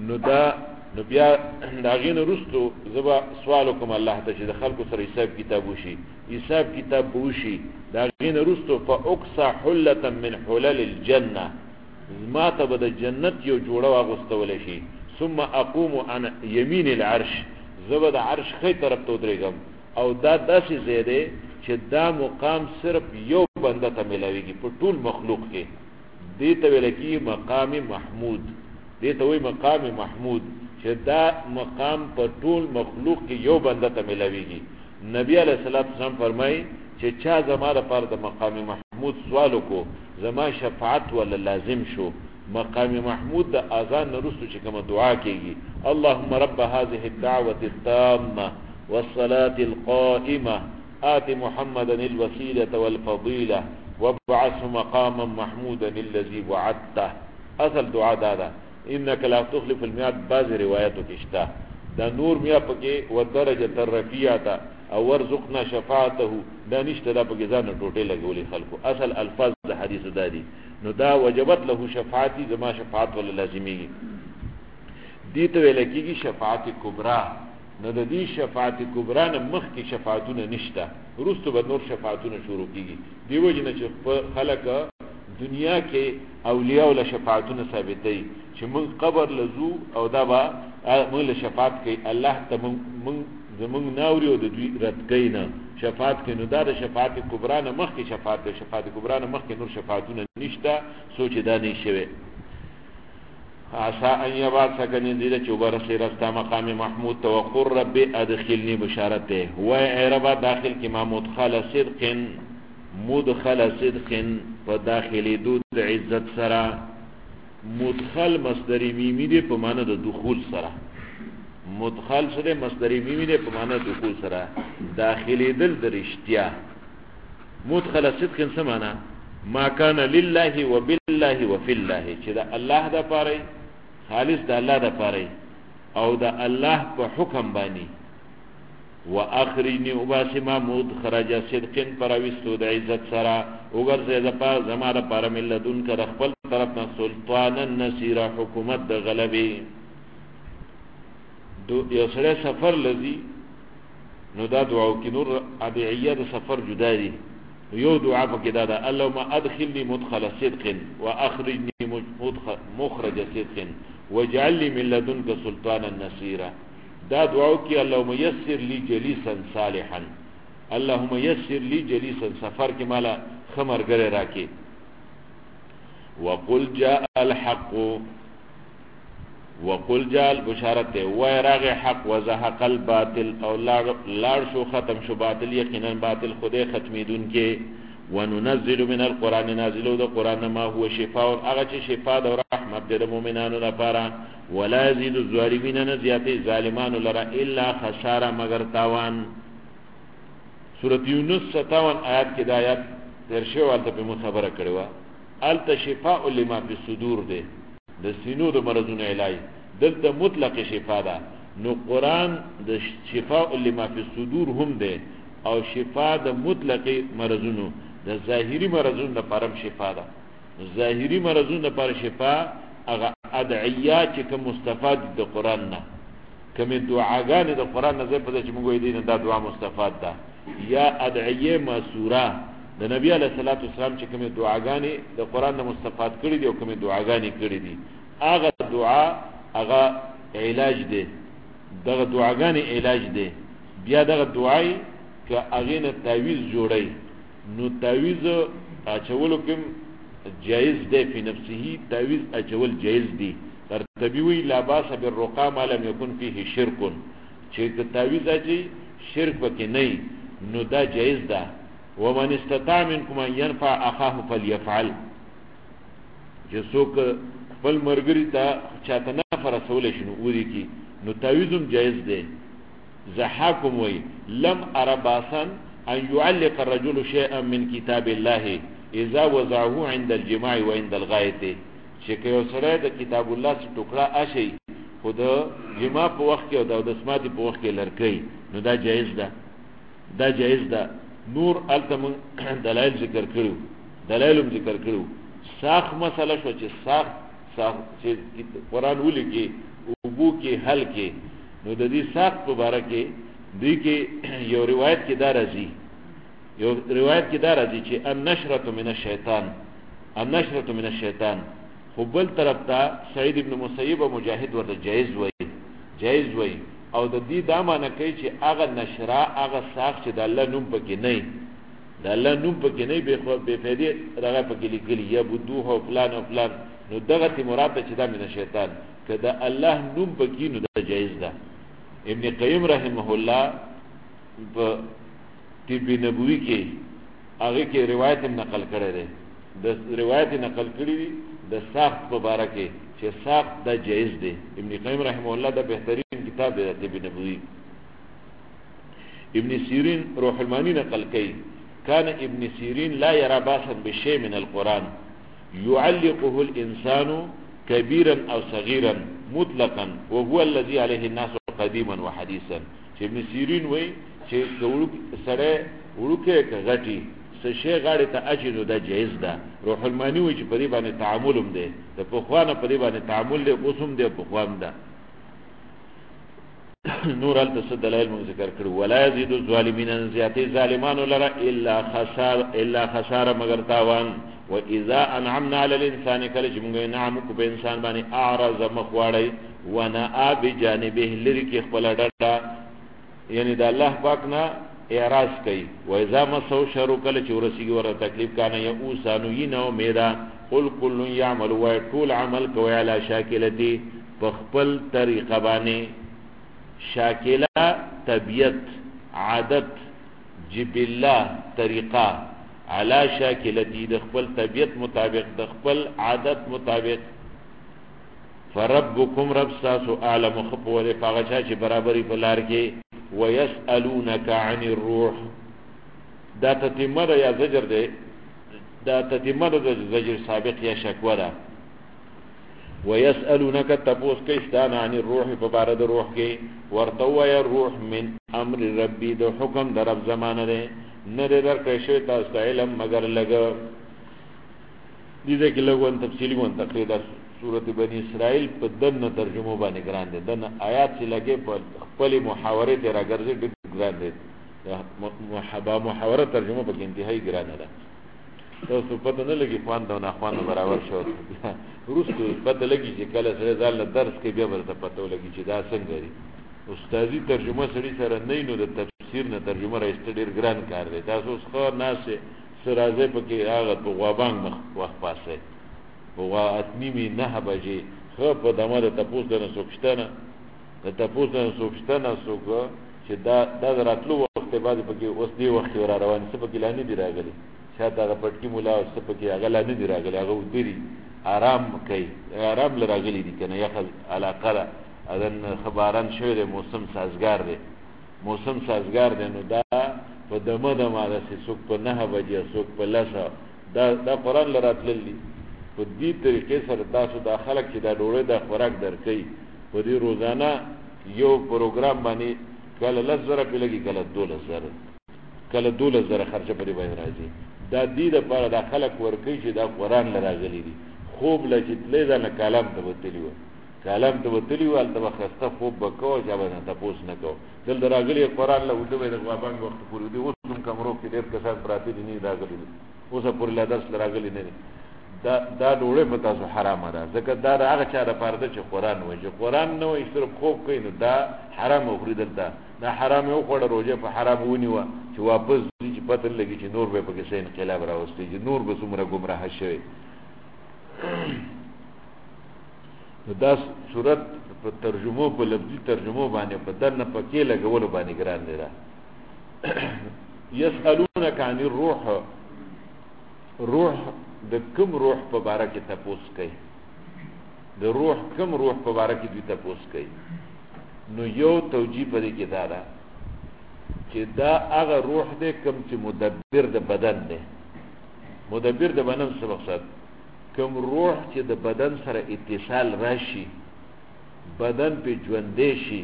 نو بیا د هغې نه وروستو زه به سوال وکړم الله ته چې د خلکو سره حساب کتاب وشي، حساب کتاب به وشي. د هغې نه وروستو فاقصى حلة من حلل الجنه، ما ته به د جنت یو جوړه واغوستولی شي. ثم اقوم عن یمین العرش، زه به د عرش ښی طرف ته ودرېږم. او دا داسې ځای دی چې دا مقام صرف یو بنده ته میلاویږي په ټول مخلوق کې. دې ته ویل کېږي مقام محمود، دې ته وایي مقام محمود چې دا مقام په ټول مخلوق کې یو بنده ته میلاویږي. نبی علیہ السلام فرمایي چې چا زما لپاره د مقام محمود سوال وکړو زما شفاعت ولا لازم شو. مقام محمود د اذان نه وروسته چې کومه دعا کېږي، اللهم رب هذه الدعوة التامة والصلاة القائمة آت محمدا الوسيلة والفضيلة وابعثه مقاما محمودا الذي وعدته. اصل دعا دادا انك لا تخلف الميعاد. بعض روایتو کې شته دا نور میا پکې ودرجه الرفیعه او ورزقنا شفاعته دا نشته، دا پکې ځان ټوټه لګولي خلکو. اصل الفاظ د حدیث دادي. نو دا وجبت له شفاعتي، زما شفاعت ولا لازمي. دي ته ویل کېږي شفاعت کبرا. نو د دې شفاعت کبرا نه مخکې شفاعتونه نشته، وروسته به نور شفاعتونه شروع کېږي. دی وجه نه چې خلک دنیا کې اولیاء له شفاعتونه ثابتوي چې موږ قبر لزو او دا به موږ له شفاعت کوي، الله ته موږ زمونږ ناوري او د دوی رد کوي نه شفاعت کوي. نو دا د شفاعت کبرا نه مخکې شفاعت دی، شفاعت کبرا نه مخکې نور شفاعتونه نشته. سوچ دا نه شوی. عسى ان يبعثك نذيرا چې ورسې رستا مقام محمود تو وقر رب ادخلني بشارته هو اي رب داخل کې ما مدخل صدق، مدخل صدق په داخلي دود عزت سره. مدخل مصدر میمی دی په معنی د دخول سره، مدخل سره مصدر میمی دی په معنی د دخول سره، داخلي دل د رښتیا. مدخل صدق څه معنی؟ ما کان لله وبالله وفي الله، چې دا الله د پاره خالص د الله د پاره او د الله په حکم باندې. واخرجني وباسما مدخرج صدق پرويستو د عزت سره وګرځي د پاره زماره پاره ملتون کر خپل طرف نه سلطان النصير حکومت د غلبي. دو یو سره سفر لذي نو دا دعا کې نور ادعیه د سفر جدا دي. یو دعا پکې دا ده اللهم ادخلني مدخل صدق واخرجني مخرج صدق واجعل لي من لدنك سلطانا نصيرا. دا دعا کې اللهم يسر لي جليسا صالحا، اللهم يسر لي جليسا سفر کې مالا خمر ګره راکې. وقل جاء الحق، وقل جاء البشارت وراغ حق وزهق الباطل او لاړ شو ختم شو باطل، یقینا باطل خدای ختمیدون کې. وننزل من القران، نازلو د قران ما هو شفاء، هغه چې شفاء او رحمت د مؤمنانو لپاره. ولا يزيد الظالمين نزيات ظالمان لرا الا خسارا مگر تاوان. سورۃ یونس 57 آیات کې د آیات ترشه والته په خبره کړو. الت شفاء لما في الصدور ده د سینو د مرضونو علاج، دلته مطلق شفا ده. نو قران د شفاء لما في الصدور هم ده او شفا د مطلق مرضونو د ظاهري مرضونو لپاره شفا ده. ظاهري مرضونو لپاره شفا هغه ادعیات چې کوم مستفاد د قران نه، کوم دعاګانې د قران نه زه په دې چې موږ یې دین دا دعا مستفاد ده. یا ادعیه مسوره د نبی علیه الصلاۃ والسلام چې کومه دعاګانې د قران نه مستفاد کړي دي او کومه دعاګانې کړي دي هغه دعا هغه علاج دی دغه دعاګانې علاج دی بیا دغه دعای ک هغه نه تعویذ جوړي نو تعویذ اچولو کوم جائز دی په نفسه تعویذ اچول جائز دی ترتبی وی لا باس بالرقا ما لم يكن فيه شرك چې تعویذ اچي شرک پکې نه نو دا جائز ده ومن استطاع منكم ان ينفع اخاه فليفعل چې څوک خپل مرګري ته چاته نفع رسول شنو وری کی نو تعویذم جائز ده زحاکم وی لم ارى باسا ان يعلق الرجل شيئا من كتاب الله اذا وضعه عند الجماع وعند الغائط چې یو سره د کتاب الله څخه ټوکړه اشي خود جماع په وخت کې او د اسماتي په وخت کې لړکې نو دا جائز ده دا جائز ده نور التم دلائل ذکر کړو دلایلم ذکر کړو ساخ مسله شو چې ساخ چې قرآن ولګي او بو کې حل کې نو د دې ساخ په اړه کې دوی کې یو روایت کې دا راځي چې النشرة من الشیطان النشرة من الشیطان خو بل طرف ته سعید ابن مسیب او مجاهد ورته جایز وای او د دې دا معنی کوي چې هغه نشرا هغه ساخ چې د الله نوم پکې نه د الله نوم پکې نه به خو به فائدې راغی پکې لیکلي یا بدوه او فلان نو دغه تی مراد چې دا من شیطان کدا الله نوم پکې نو دا جایز ده ابن قیم رحمه الله په طب نبوي کې هغه کې روایت نقل کړی دی د روایت نقل کړی دی د ساخت په اړه کې چې ساخت دا جایز دی ابن قیم رحمه الله دا بهترین کتاب دی د طب نبوي ابن سیرین روح المانی نقل کوي كان ابن سيرين لا يرى باسا بشيء من القرآن يعلقه الإنسان كبيرا أو صغيرا مطلقا وهو الذي عليه الناس قديما وحديثا ابن سيرين وي چې سره ورکه غټي سشي غاړه ته اجنو دا جائز ده روح المانی وي چې په دې باندې تعاملوم ده د پخوانه په دې باندې تعامل له اوسم ده پخوان ده نور الته دلائل من ذکر کړو ولا يزيد الظالمين زياته ظالمان لرا الا خساره مگر تاوان واذا انعمنا على الانسان کله چې موږ انعام کو په انسان باندې اعرض مخواړی وانا بجانبه لری خپل ډډه یعنی د الله پاک نه اعراض کوي واذا مسو شر کله چې ورسیږي ور تکلیف کانه یوسانو ینو میرا قل كل يعمل ويطول عمل کوي علی شاکلتی په خپل طریقه باندې شاکله طبیعت عادت جبله طریقه علا شاکلتی د خپل طبیعت مطابق د خپل عادت مطابق فربکم رب ساسو اعلم خپو له فغچا چې برابرۍ په لار کې ويسالونک عن الروح دا تتمه یا زجر دی دا تتمه د زجر سابق یا شکوه ده ويسالونك تبوس کیستان عن الروح فبارد روح کې ورتو یا روح من امر ربي د حکم در رب زمانه ده نه در کښه تاسو علم مگر لګ دې کې لګون تفصیلی وون تقریر سورۃ بنی اسرائیل په دنه ترجمه باندې ګران دي دنه آیات چې لګي په خپل محاوره ته راګرځي ډېر ګران دي محاوره ترجمه په انتهایی ګران ده تاسو پته نه لګي خوان دا نه خوان برابر شو ورستو پته لګي چې کله سره ځل درس کې بیا ورته پته لګي چې دا څنګه دی استادي ترجمه سړي سره نه نو د تفسیر نه ترجمه راځي ډېر ګران کار دی تاسو خو ناس سرازه پکې هغه په غوابنګ مخ وخت پاسه وغه اتنیمه نه بجې خو په دمه د تپوس نه سوکشتنه د تپوس نه سوکشتنه سوکو چې دا راتلو وخت بعد پکې اوس دی وخت را روان څه پکې لانی دی راغلي شاته هغه پټکی مولا او څه پکې هغه لانی دی راغلي هغه ودري آرام کوي آرام لراغلي دي کنه یخ علاقه اذن خبران شوی د موسم سازگار دی نو دا په دمه د ماده سوک په نه بجې سوک په لاسه دا قران لراتللی په دې طریقې سره تاسو د خلک چې دا ډوړې د خوراک درکې په دې روزانه یو پروګرام باندې کله 10,000 په لګي کله 12,000 خرچه په دې باندې راځي دا دې د پاره د خلک ورکې چې دا قران لراغلي دي خوب لچې تلې دا نه کلام ته وتلی و البته خسته خوب وکاو چې باندې تاسو نه کو دل دراغلي قران له وډه د غوابنګ وخت پورې دی اوس کوم کمرو کې ډېر کسان پراته دي نه راغلي اوسه پورې لا درس راغلي نه دا ډوړې په تاسو حرامه ده ځکه دا هغه چا د پرده چې قرآن وایي چې قرآن نه وایي صرف خوب کوي نو دا حرام وخوري دلته دا حرام یې وخوړه روژه په حرام ونیوه چې واپس ځي چې پته نه لګي چې نور به پکې څه انقلاب راوستی چې نور به څومره ګمراه شوی نو دا صورت په ترجمو په لفظي ترجمو باندې په دنه پکې لګولو باندې ګران دی را یسألونک عن الروح روح د کوم روح په باره کې تپوس کوي د روح کوم روح په باره کې دوی تپوس کوي نو یو توجیه پرې کې دا ده چې دا هغه روح دی کوم چې مدبر د بدن دی مدبر د بدن څه مقصد کوم روح چې د بدن سره اتصال راشي بدن په ژوندې شي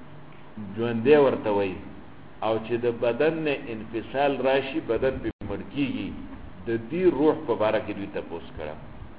ژوندې ورته وایي او چې د بدن نه انفصال راشي بدن په مړ کېږي د دې روح په باره کې دوی تپوس کړه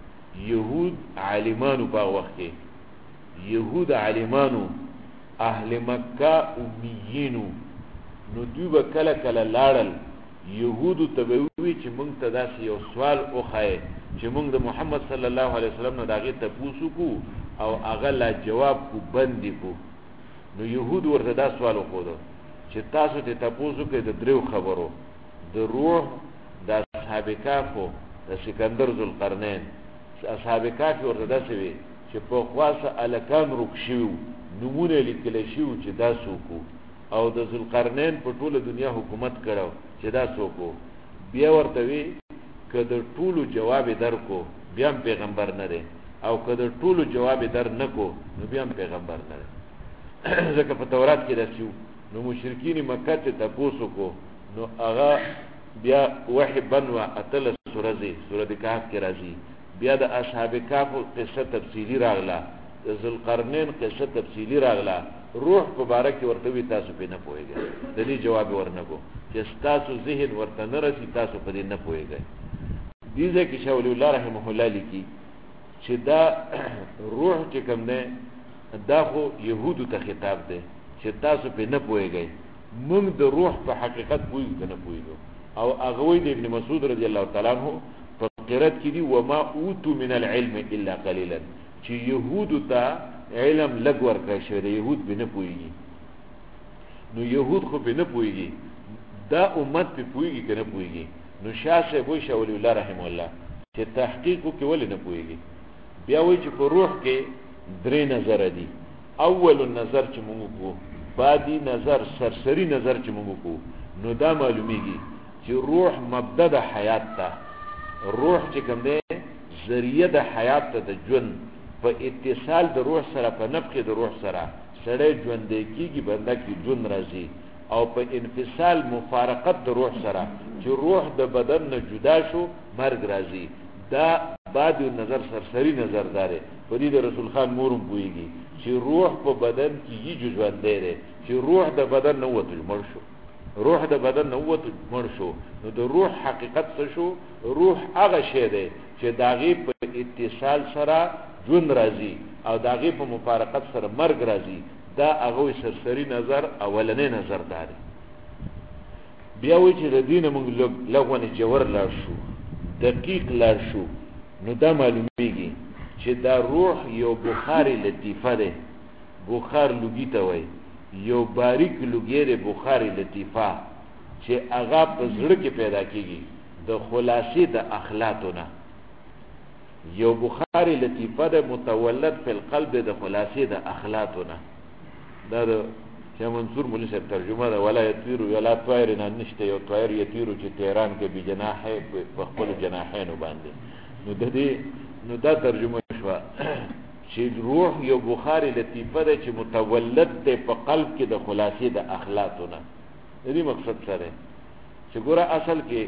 یهود عالمانو په وخت کې یهود عالمانو اهل مکه امیینو نو دوی به کله کله لاړل یهودو ته به ووایي چې موږ ته داسې یو سوال وښایې چې موږ د محمد صلی الله علیه وسلم نه د هغې تپوس وکړو او هغه لا جواب کو بندې کو نو یهود ورته دا سوال وښوده چې تاسو ته تپوس وکړئ د دریو خبرو د روح د اصحاب کهفو د سکندر ذوالقرنین اصحاب کهف ورته داسې وي چې په خواصه الکان روک شوي نومونه لیکلی شوي چې دا څوک او د ذوالقرنین په ټوله دنیا حکومت کړو چې دا څوک بیا ورته وي که د ټولو جواب درکو بیا هم پیغمبر نه دی او که د ټولو جواب در نه کو نو بیا هم پیغمبر نه دی ځکه په تورات کې داسې نو مشرکین مکه ته تپوس وکړو نو هغه بیا وحی بنوه اتلس سورځي سورۃ کهف کې راځي بیا د اصحاب کهف قصه تفصیلی راغله د ذوالقرنین قصه تفصیلی راغله روح په باره کې ورته وي تاسو په نه پوهیږئ د دې جواب ورنکو چې تاسو ذهن ورته نه رسي تاسو په دې نه پوهیږئ دې ځای کې شاه ولی الله رحمه الله لیکي چې دا روح چې کوم دی دا خو یهودو ته خطاب دی چې تاسو په نه پوهیږئ موږ د روح په حقیقت پوهیږو که نه پوهیږو او هغه وایي د ابن مسعود رضی الله تعالی عنه په قرات کې دي وما اوتوا من العلم الا قليلا چې یهودو ته علم لږ ورکړی شوی دی یهود به نه پوهیږي نو یهود خو به نه پوهیږي دا امت په پوهیږي که نه پوهیږي نو شاه صاحب وایي شاه ولی الله رحمه الله چې تحقیق وکړي ولې نه پوهیږي بیا وایي چې په روح کې درې نظره دي اول نظر چې موږ وکړو بعدي نظر سرسری نظر چې موږ وکړو نو دا معلومیږي چې روح مبدا د حیات ته روح چې کوم دی ذریعه د حیات ته د ژوند په اتصال د روح سره په نفخ د روح سره سړی ژوندی کېږي بنده کې ژوند راځي او په انفصال مفارقت د روح سره چې روح د بدن نه جدا شو مرګ راځي دا بعد نظر سرسری نظر داره په دې د رسول خان مورم پوهیږي چې روح په بدن کې یې ژوندی دی چې روح د بدن نه وته مړ شو روح د بدن نه وته مړ شو نو د روح حقیقت څه شو روح هغه شی دی چې د هغې په اتصال سره ژوند راځي او د هغې په مفارقت سره مرګ راځي دا هغه سرسری نظر اولنی نظر داره بیا وایي چې د دې نه موږ لږ جوور لاړ شو دقیق لاړ شو نو دا معلومیږي چې دا روح یو بخار لطیفه ده بخار لوګي ته وایي یو باریک لوګي ده بخار لطیفه چې هغه په زړه کې پیدا کیږي د خلاصې د اخلاقونه یو بخار لطیفه ده متولد فی القلب د خلاصې د اخلاقونه دا د شاه منصور مولوی صاحب ترجمه ده ولا یطیرو ولا طایر نه نشته یو طایر یطیرو چې تهران کې بی جناحه په خپل جناحینو باندې نو د دې نو دا ترجمه شوه چې روح یو بخار لطیفه ده چې متولد ده په قلب کې د خلاصې د اخلاقونه د دې مقصد سره چې ګوره اصل کې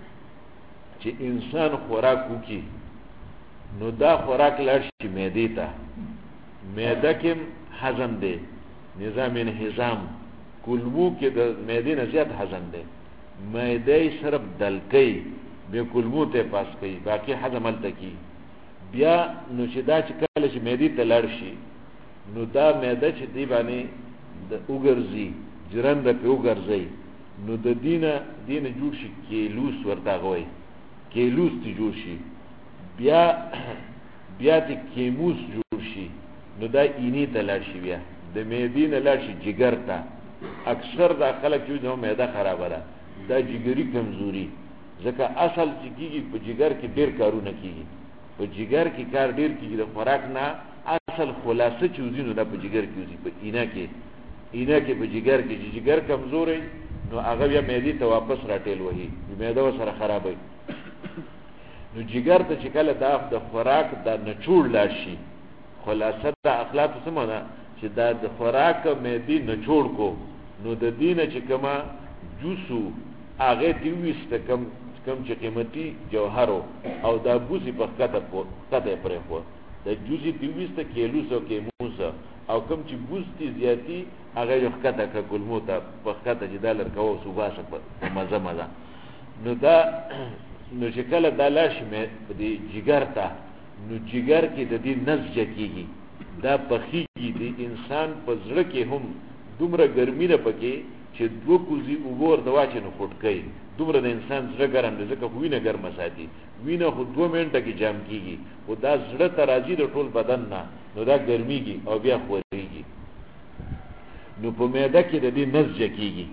چې انسان خوراک وکړي نو دا خوراک لاړ شي معدې ته معده کې هضم دی نظام انهضام کولمو کې د معدې نه زیات هضم دی معده یې صرف دلکۍ بیا کولمو ته پاس کوي باقي هضم هلته کوي بیا نو چې دا چې کله چې معدې ته لاړ شي نو دا معده چې دی باندې وګرځي جرنده پې وګرځي نو د دینه جوړ شي کیلوس ورته غوي کیلوس تی جوړ شي بیا تی کیموس جوړ شي نو دا اینی ته لاړ شي بیا د معدې نه لاړ شي جگر ته اکثر دا خلک چې نو معده خرابه ده دا جګری کمزوري ځکه اصل چې کیږي په جگر کې ډیر کارونه کیږي په جگر کې کار ډیر کیږي د خوراک نه اصل خلاصه چوزي نو دا په جگر کې وزي په اینه کې په جگر کې چې جگر کمزوري نو هغه بیا معدې ته واپس راټیل وهي معده سره خرابوي نو جگر ته چې کله د خوراک د نچوړ لاړ شي خلاصه د اخلاق سمونه چې دا د خوراک معدې نچوړ کو نو د دینه چې کما جوسو هغه تی وسته کم چې قیمتي جوهرو او دا بوزي په کته پرې خو د جوزي تی وسته کیلوس او کیموس او کم چې بوزتي زیاتی هغه یو کته کلمو ته په کته چې دالر کوو صوباسه په مزه نو دا نو چې کله دا لاش مې د جګر ته نو جګر کې د دې نزج کېږي دا پخېږي د انسان په زړه کې هم دومره ګرمي ده پکې چې دوه کوزي اوبور د واچې نو فوټ کوي دومره د انسان زړه ګرم دی ځکه وینه ګرمه ساتي وینه خو 2 منټه کې جام کېږي خو دا زړه ته راځي د ټول بدن نه نو دا ګرميږي او بیا خورېږي نو په معده کې د دې نزج کېږي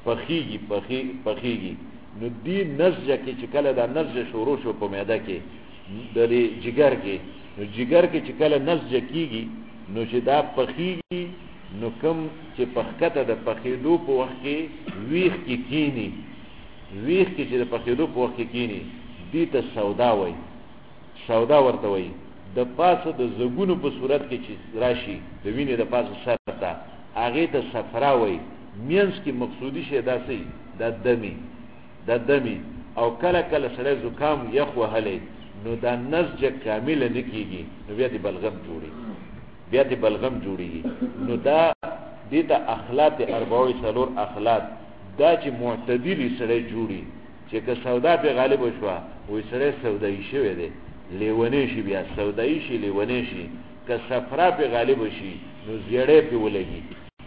پخېږي نو دې نزج کې چې کله دا نزج شروع شو په معده کې د جګر کې نو جګر کې چې کله نزج کېږي نو چې دا پخېږي نو کم چې پخکته د پخېدو په وخت کې ویخ کې کینی ویخ کې چې د پخېدو په وخت کې کینی دې ته سودا ورته وایي د پاسه د زګونو په صورت کې چې راشي د وینې د پاسه سر ته هغه ته صفرا وایي مینس کې مقصودی شه داسې د دمی او کله کله سره زکام یخ وهلې نو دا نزج کامل نه کیږي نو بیا دې بلغم جوړیږي نو دا دې ته اخلاط 44 اخلاط دا چې معتدلی سره جوړي چې که سودا په غالب شو وې سره سودای شوی دی لیونی شي بیا سودای شي لیونی شي که صفرا په غالب شي نو زیړې په ولګي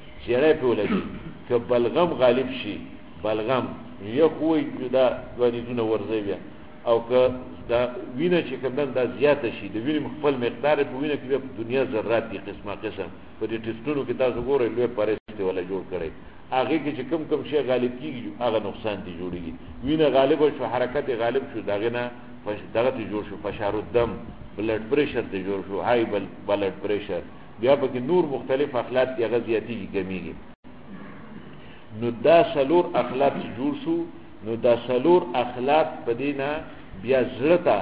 که بلغم غالب شي بلغم یو کوی دا ودیونه ورځي بیا او که دا وینه چې کوم دا زیاته شي د وینې خپل مقدار په وینه کې په دنیا ذرات دي قسمه په دې ټیسټونو کې تاسو ګورئ لوی پرسته ولا جوړ کړي هغه کې چې کم شی غالب کیږي هغه نقصان دي جوړيږي وینه غالب شو حرکت غالب شو داغه نه دغه جوړ شو فشار الدم بلډ پریشر ته جوړ شو های بلډ پریشر بیا په کې نور مختلف اخلاط دي غزياتي کمیږي نو دا سلور اخلاط جوړ شو نو دا سلور اخلاط پدینا بیا زړه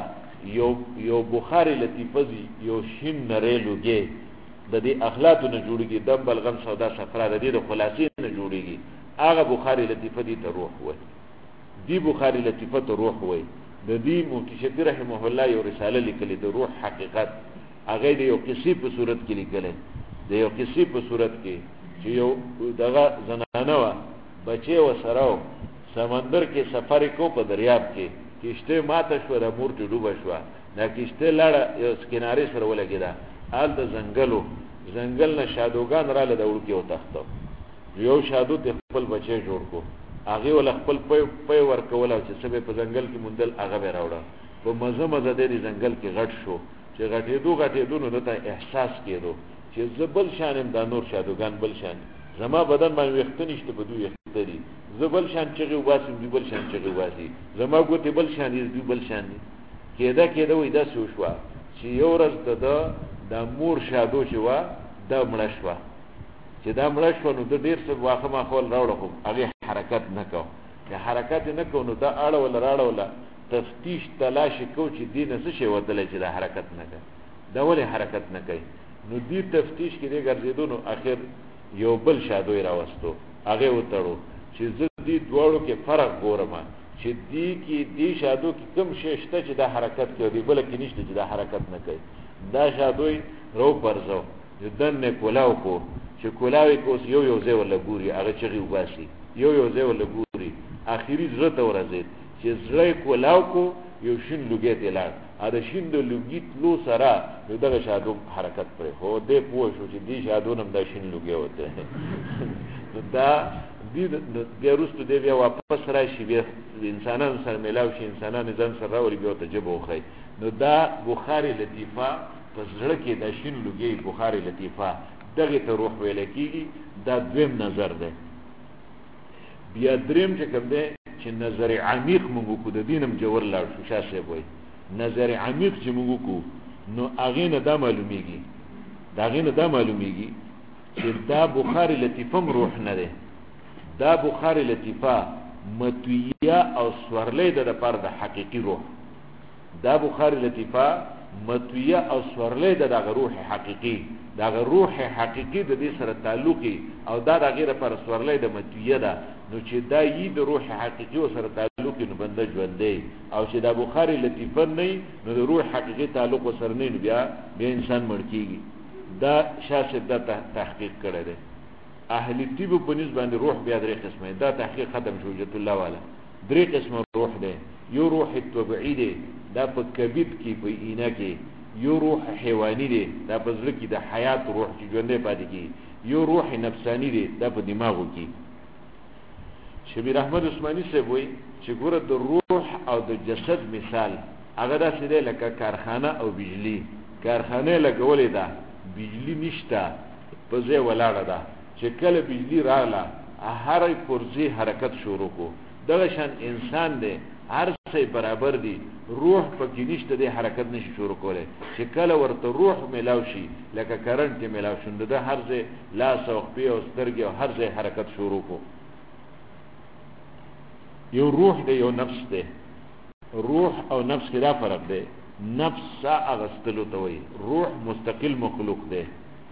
یو بخاری لطیفزي یو شین نریلوګي د دې اخلاط نه جوړيږي د بلغم سودا صفرا د دې خلاصې نه جوړيږي هغه بخاری لطیفه دي ته روح وای دی بخاری لطیفه ته روح وای د دې مفتی شفیع رحمه الله یو رساله لیکلې د روح حقیقت هغه د یو قصې په صورت کې لیکلې د یو قصې په صورت کې چې یو دغه زنانه وا بچي و سره سمندر کې سفر کو په دریاب کې کشته ماته شو د مور ته ډوبه شو دا کشته لاړه یو کنارې سره ولګیدا آل د زنګل نه شادوغان را له دور کې وتاخته یو شادو ته خپل بچي جوړ کو هغه ول خپل پي ور کول چې سبه په زنګل کې مندل هغه به راوړه په مزه د زنګل کې غټ شو چې غټېدو نو ته احساس کېدو چې زبل شانم دا نور شادوغان بل شان زما بدن باندې وخت نشته په دوی اختری زبل شان چې واسي دی بل شان چې واسي زما ګوتې بل شان دی بل شان کېده وې دا شو چې یو ورځ د مور شادو چې وا د مړ شو چې دا مړ شو نو د ډیر څه واخه ما خپل راوړو هغه حرکت نکاو چې حرکت نکاو نو دا اړه ولا راړه ولا تفتیش تلاش کو چې دینه څه شی وتل چې دا حرکت نکاي دا ولې حرکت نکاي نو دې تفتیش کې دې ګرځېدو نو اخر یو بل شادوی راوستو هغه وتړو چې زه دې دواړو کې فرق ګورم چې دې شادو کې کم شی شته چې دا حرکت کوي بل کې نشته چې دا حرکت نه کوي دا شادوی رو پرځو دنه کولاو کو چې کولاوي کوس یو ځای ولا ګوري هغه چغي وباسي یو ځای ولا ګوري اخیری زړه ته ورځي چې زړه کولاو کو یو شین لوګي ته لاړ دا شین د لوګي لو سره دغه شادو حرکت پرې هو دې پوه شو چې دې شادو نم دا شین لوګي وته دا بیا وروسته دی بیا واپس راشي بیا انسانانو سره میلاو شي انسانان ځان سره راولي بیا ورته ژبه وښایي نو دا بخار لطیفه په زړه کې د شین لوګي بخار لطیفه دغه ته روح ویل کېږي دا دویم نظر دی بیا دریم چې کوم دی چې نظر عمیق موږ کو د دینم جوړ لاړ شو شاسه وای نظر عمیق چې موږ کو نو هغه نه دا معلومیږي چې دا بخار لطیفه روح نه دی دا بخار لطیفه متویه او سورلې د پر د حقيقي روح دا بخار لطیفه متویه او سورلې د روح حقيقي دا روح حقيقي د دې سره تعلقي او دا د غیره پر سورلې د متویه ده نو چې دا یی د روح حقيقي سره تعلقي نو بنده ژوندې او چې دا بخار لطیفه نه نو د روح حقيقي تعلق سره نه بیا انسان مړ کیږي دا شاسه د تحقیق کړی دی اهل طب په نسبت باندې روح بیا درې قسمه دا تحقیق ختم شو جت الله والا درې قسمه روح دی یو روح طبيعي دی دا په کبد کې په اینه کې یو روح حیواني دی دا په زړه کې د حیات روح چې ژوندې پاتې کی یو روح نفسانی دی دا په دماغو کې شبیر احمد عثماني صاحب وایي چې ګوره د روح او د جسد مثال هغه داسې دی لکه کارخانه او بجلی کارخانه لګولې ده بجلی نشته په ځای ولاړه ده چې کله بجلی راغله هر پرزي حرکت شروع کو دغه شان انسان دی هر څه برابر دي روح پکې نشته دی حرکت نشي شروع کوله چې کله ورته روح ملاو شي لکه کرنټ ملاو شوند ده هر ځای لاس او خپې او سترګې او هر ځای حرکت شروع کو یو روح دی یو نفس دی روح او نفس کې دا فرق دی نفس اغستلو ته وي روح مستقل مخلوق دی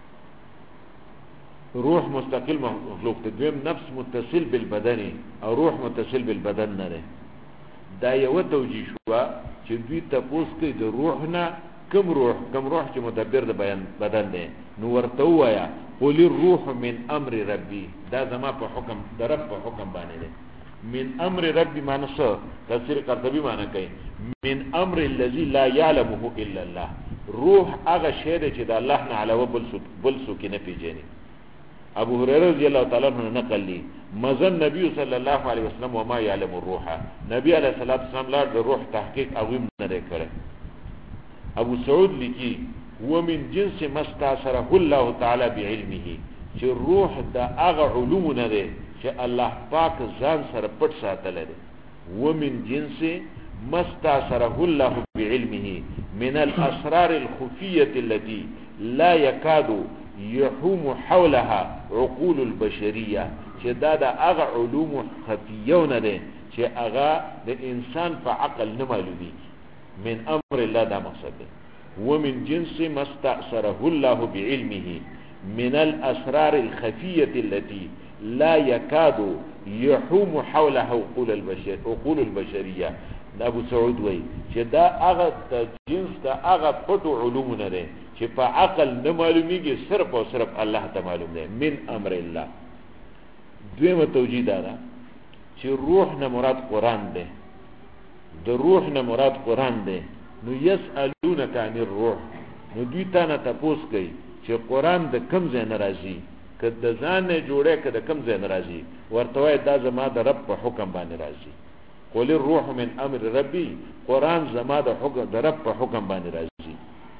روح مستقل مخلوق دی دویم نفس متصل بالبدن او روح متصل بالبدن نه دی دا یو توجیه شو چې دوی تاسو کې د روح نه کوم روح چې مدبر د بیان بدن دی نو ورته وایا قول الروح من امر ربي دا زما په حکم د رب په حکم باندې دی من امر ربي معنی څه تفسیر قرطبي معنی کوي من امر الذي لا يعلمه الا الله روح هغه شی دی چې د الله نه علاوه بل څوک نه پیژني ابو هريره رضی الله تعالی عنہ نقل لي مزن نبی صلی الله علیه وسلم وما يعلم الروح نبی علیہ الصلوۃ والسلام لا د روح تحقیق او نه کړ ابو سعود لیکي هو من جنس ما استاثره الله تعالی بعلمه چې روح د هغه علوم نه دی چې الله پاک ځان سره پټ ساتل دي ومن جنس ما استاثره الله بعلمه من الاسرار الخفيه التي لا يكاد يحوم حولها عقول البشريه چې دا د هغه علوم خفیونه دي چې هغه د انسان په عقل نه معلومي من امر الله دا مقصد دی ومن جنس ما استاثره الله بعلمه من الاسرار الخفيه التي لا يكاد يحوم حولها عقول البشريه ابو سعود وای چې دا هغه جنس دا هغه پټو علوم نه دي چې په عقل نه معلومیږي صرف او صرف الله ته معلوم دی من امر الله دویمه توجیه ده چې روح نه مراد قران دی د روح نه مراد قران دی نو يسالونك عن الروح نو دوی ته نه تاسو کوي چې قران د کوم ځای ناراضي کله ځان نه جوړه کله کوم ځای ناراضي ورته وای دا زما د رب په حکم باندې راځي قول الروح من امر ربي قران زما د حکم د رب په حکم باندې راځي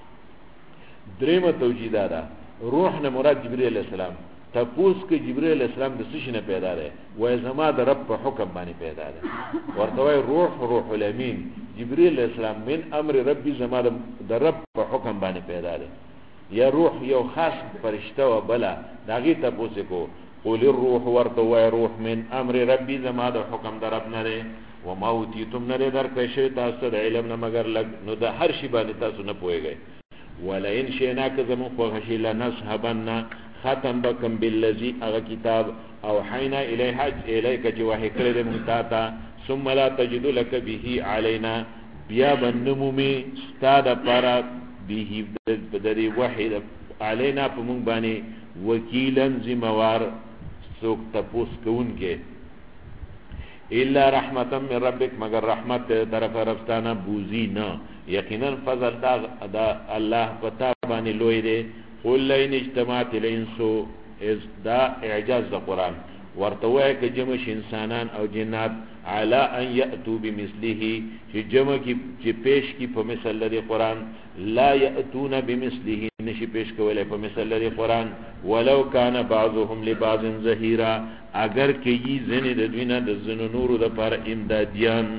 دریمه توجیه ده روح نه مراد جبرئیل علیہ السلام تاسو کې جبرئیل علیہ السلام د څه نه پیدا ده وای زما د رب په حکم باندې پیدا ده ورته وای روح الامین جبرئیل علیہ السلام من امر ربي زما د رب په حکم باندې پیدا ده یا روح یو خاص فرشتہ و بلا داغي تاسو کو قول الروح ورته وای روح من امر ربي زما د حکم در رب نه ده و ما اوتیتم نه در کړی شوی تاسو د علم نه مگر لګ نو د هر شی باندې تاسو نه پوهیږئ ولا ان شئنا کزمو خو غشی لنسحبن ختم بکم بالذی اغه کتاب او حینا الیه الیک چې وحی کړی د متاتا ثم لا تجد لك به علينا بیا بنمومی استاد پر به بدری وحی علينا په مونږ باندې وکیلن ذمہوار څوک تپوس کوونکې الا رحمتا من ربک مگر رحمت طرف ربستانه بوزی نه یقینا فضل دا الله پتا باندې لوی دی قل لئن اجتمعت الانس از دا اعجاز د قران ورته وای ک جمع انسانان او جنات علا ان یاتوا بمثله چې جمع کی چې پیش کی په مثل د قران لا یاتون بمثله نشي پیش کولای په مثل د قران ولو کان بعضهم لبعض ظهیرا اگر کی زنه د دوینه د زنو نور د پر امدادیان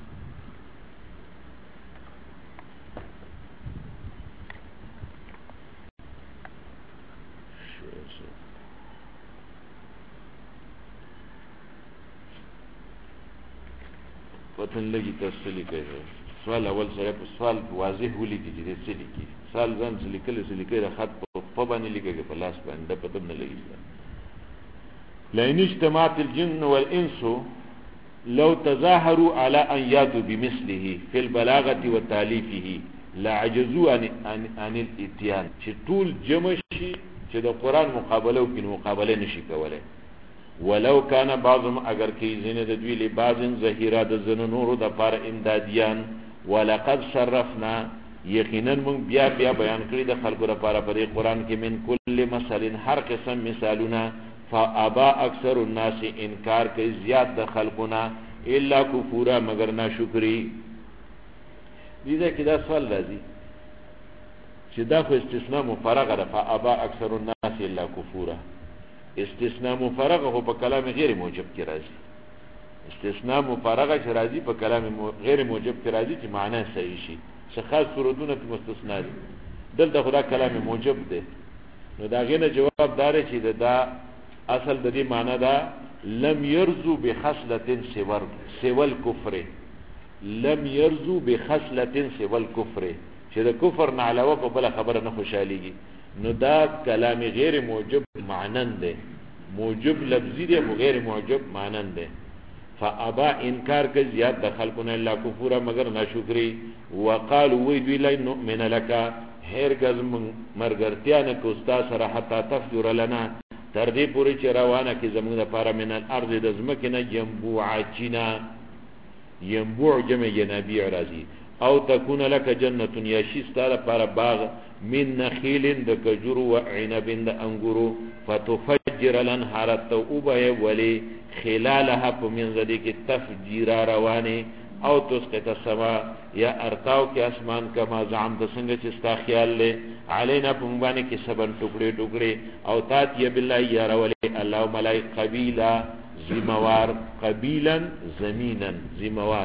وطن لګي تسلی کوي سوال اول سره په سوال واضح ولي کې چې څه لیکي سوال ځان څه لیکي د خط په باندې لیکي په لاس باندې په دم نه لګي لئن اجتماعت الجن والانس لو تظاهروا على ان ياتوا بمثله في البلاغه وتاليفه لعجزوا عن الاتيان چې ټول جمع شي چې د قران مقابله او کې مقابله نشي کولای ولو کان بعضهم اگر کی زنه د دوی له بعضن ظهیرا د زنه نور د پر امدادیان ولقد صرفنا یقینا من بیا بیان کړی د خلکو لپاره په قرآن کې من کل مثل هر قسم مثالونه فابا اکثر الناس انکار کوي زیات د خلقنا الا کفورا مگر ناشکری دې کې دا سوال راځي چې دا خو استثناء مفرغه ده فابا اکثر الناس الا کفورا استثناء مفرغه په کلام غیر موجب کې راځي استثناء مفرغه چې راځي په کلام غیر موجب کې راځي چې معنی صحیح شي څه خاص صورتونه په مستثنا دي دلته خدا کلام موجب ده نو دا غینه جواب دار چې دا اصل د دې معنی دا لم يرزو بخصلة سوى الكفر لم يرزو بخصلة سوى الكفر چې د کفر نه علاوه په بل خبره نه خوشاليږي نو دا کلام غیر موجب معنن ده موجب لفظی ده غیر موجب معنن ده فابا انکار کوي زیات د خلقونه الا کفر مگر ناشکری وقالوا وی دوی لا نؤمن لك هرگز مرګرتیا نه کو استاد سره حتا تفجر لنا تر دې پوری چې روانه کې زموږ لپاره من الارض د زمکه نه ينبوعچنا ينبوع جمع ينابيع راځي او تكون لك جنه يشي ستاره لپاره باغ من نخيل د کجور و عنب د انګورو فتفجر الانهار توبه ولي خلالها من ذلك کې تفجير روانه او تسقط السما یا ارتاو کې اسمان کما زعم د څنګه چې ستا خیال له علينا پمبانه کې سبن ټوکړي ټوکړي او تات ي بالله يا رولي الله ملائک قبيلا زموار قبيلا زمينا زموار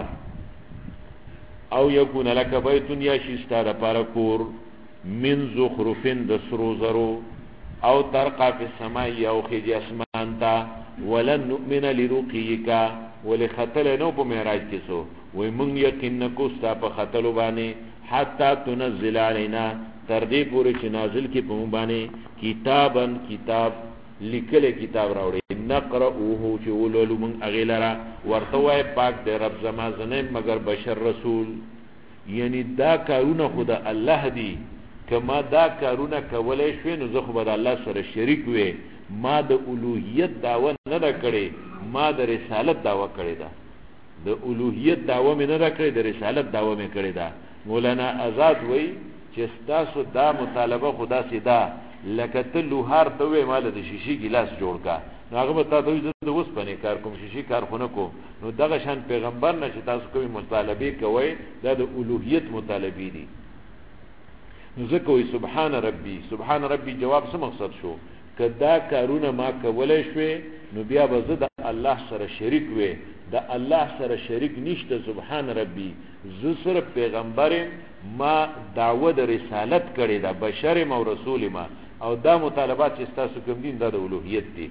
او يكون لك بيت يشي ستاره پارکور من زخرفن د سروزرو او ترقى في السماء او خج اسمان تا ولن نؤمن لرقيك ولخطل نو په معراج کې سو وای مونږ یقین کو ستا په خطل باندې حتا تنزل علينا تر دې پورې چې نازل کې په مونږ باندې کتابن کتاب لیکل کتاب راوړي نقرأوه چې ولولو مونږ اغیلرا ورته وای پاک دې رب زما زنه مگر بشر رسول یعنی دا کارونه خدا الله دی کما دا کارونه کولای شوی نو زه خو به الله سره شریک وې ما د الوهیت دعوه نه کړې ما د رسالت دعوه کړې ده د الوهیت دعوه مې نه کړې د رسالت دعوه مې کړې ده مولانا آزاد وای چې تاسو دا مطالبه خدا سیدا لکه ته لوهار ته وې مال د شیشي ګلاس جوړ کا هغه به تاسو د اوس پنه کار کوم شیشي کارخونه کو نو دغه شان پیغمبر نشه تاسو کومي مطالبه کوي دا د الوهیت مطالبه دي نو ځکه وي سبحان ربي جواب څه مقصد شو کدا کارونه ما کولای شوې نو بیا به زه د الله سره شریک وې د الله سره شریک نشته سبحان ربي زه سره پیغمبر ما دعوه د رسالت کړې ده بشر او رسول ما او دا مطالبات چې تاسو کوم دین د الوهیت دي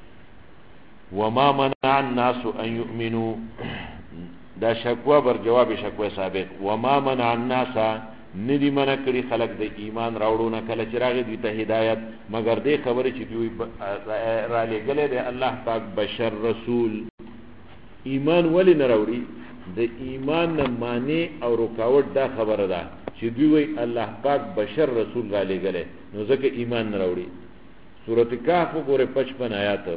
وما منع الناس ان يؤمنوا دا شکوا بر جواب شکوا سابق وما منع الناس ندی منع کړي خلق د ایمان راوړو نه کله چې راغی دوی ته هدایت مگر دې خبره چې دوی را لګلې ده الله پاک بشر رسول ایمان ولی نه راوړي د ایمان نه معنی او رکاوټ دا خبره ده چې دوی وی الله پاک بشر رسول را لګلې نو ځکه ایمان نه راوړي سورۃ کهف وګوره 55 آیات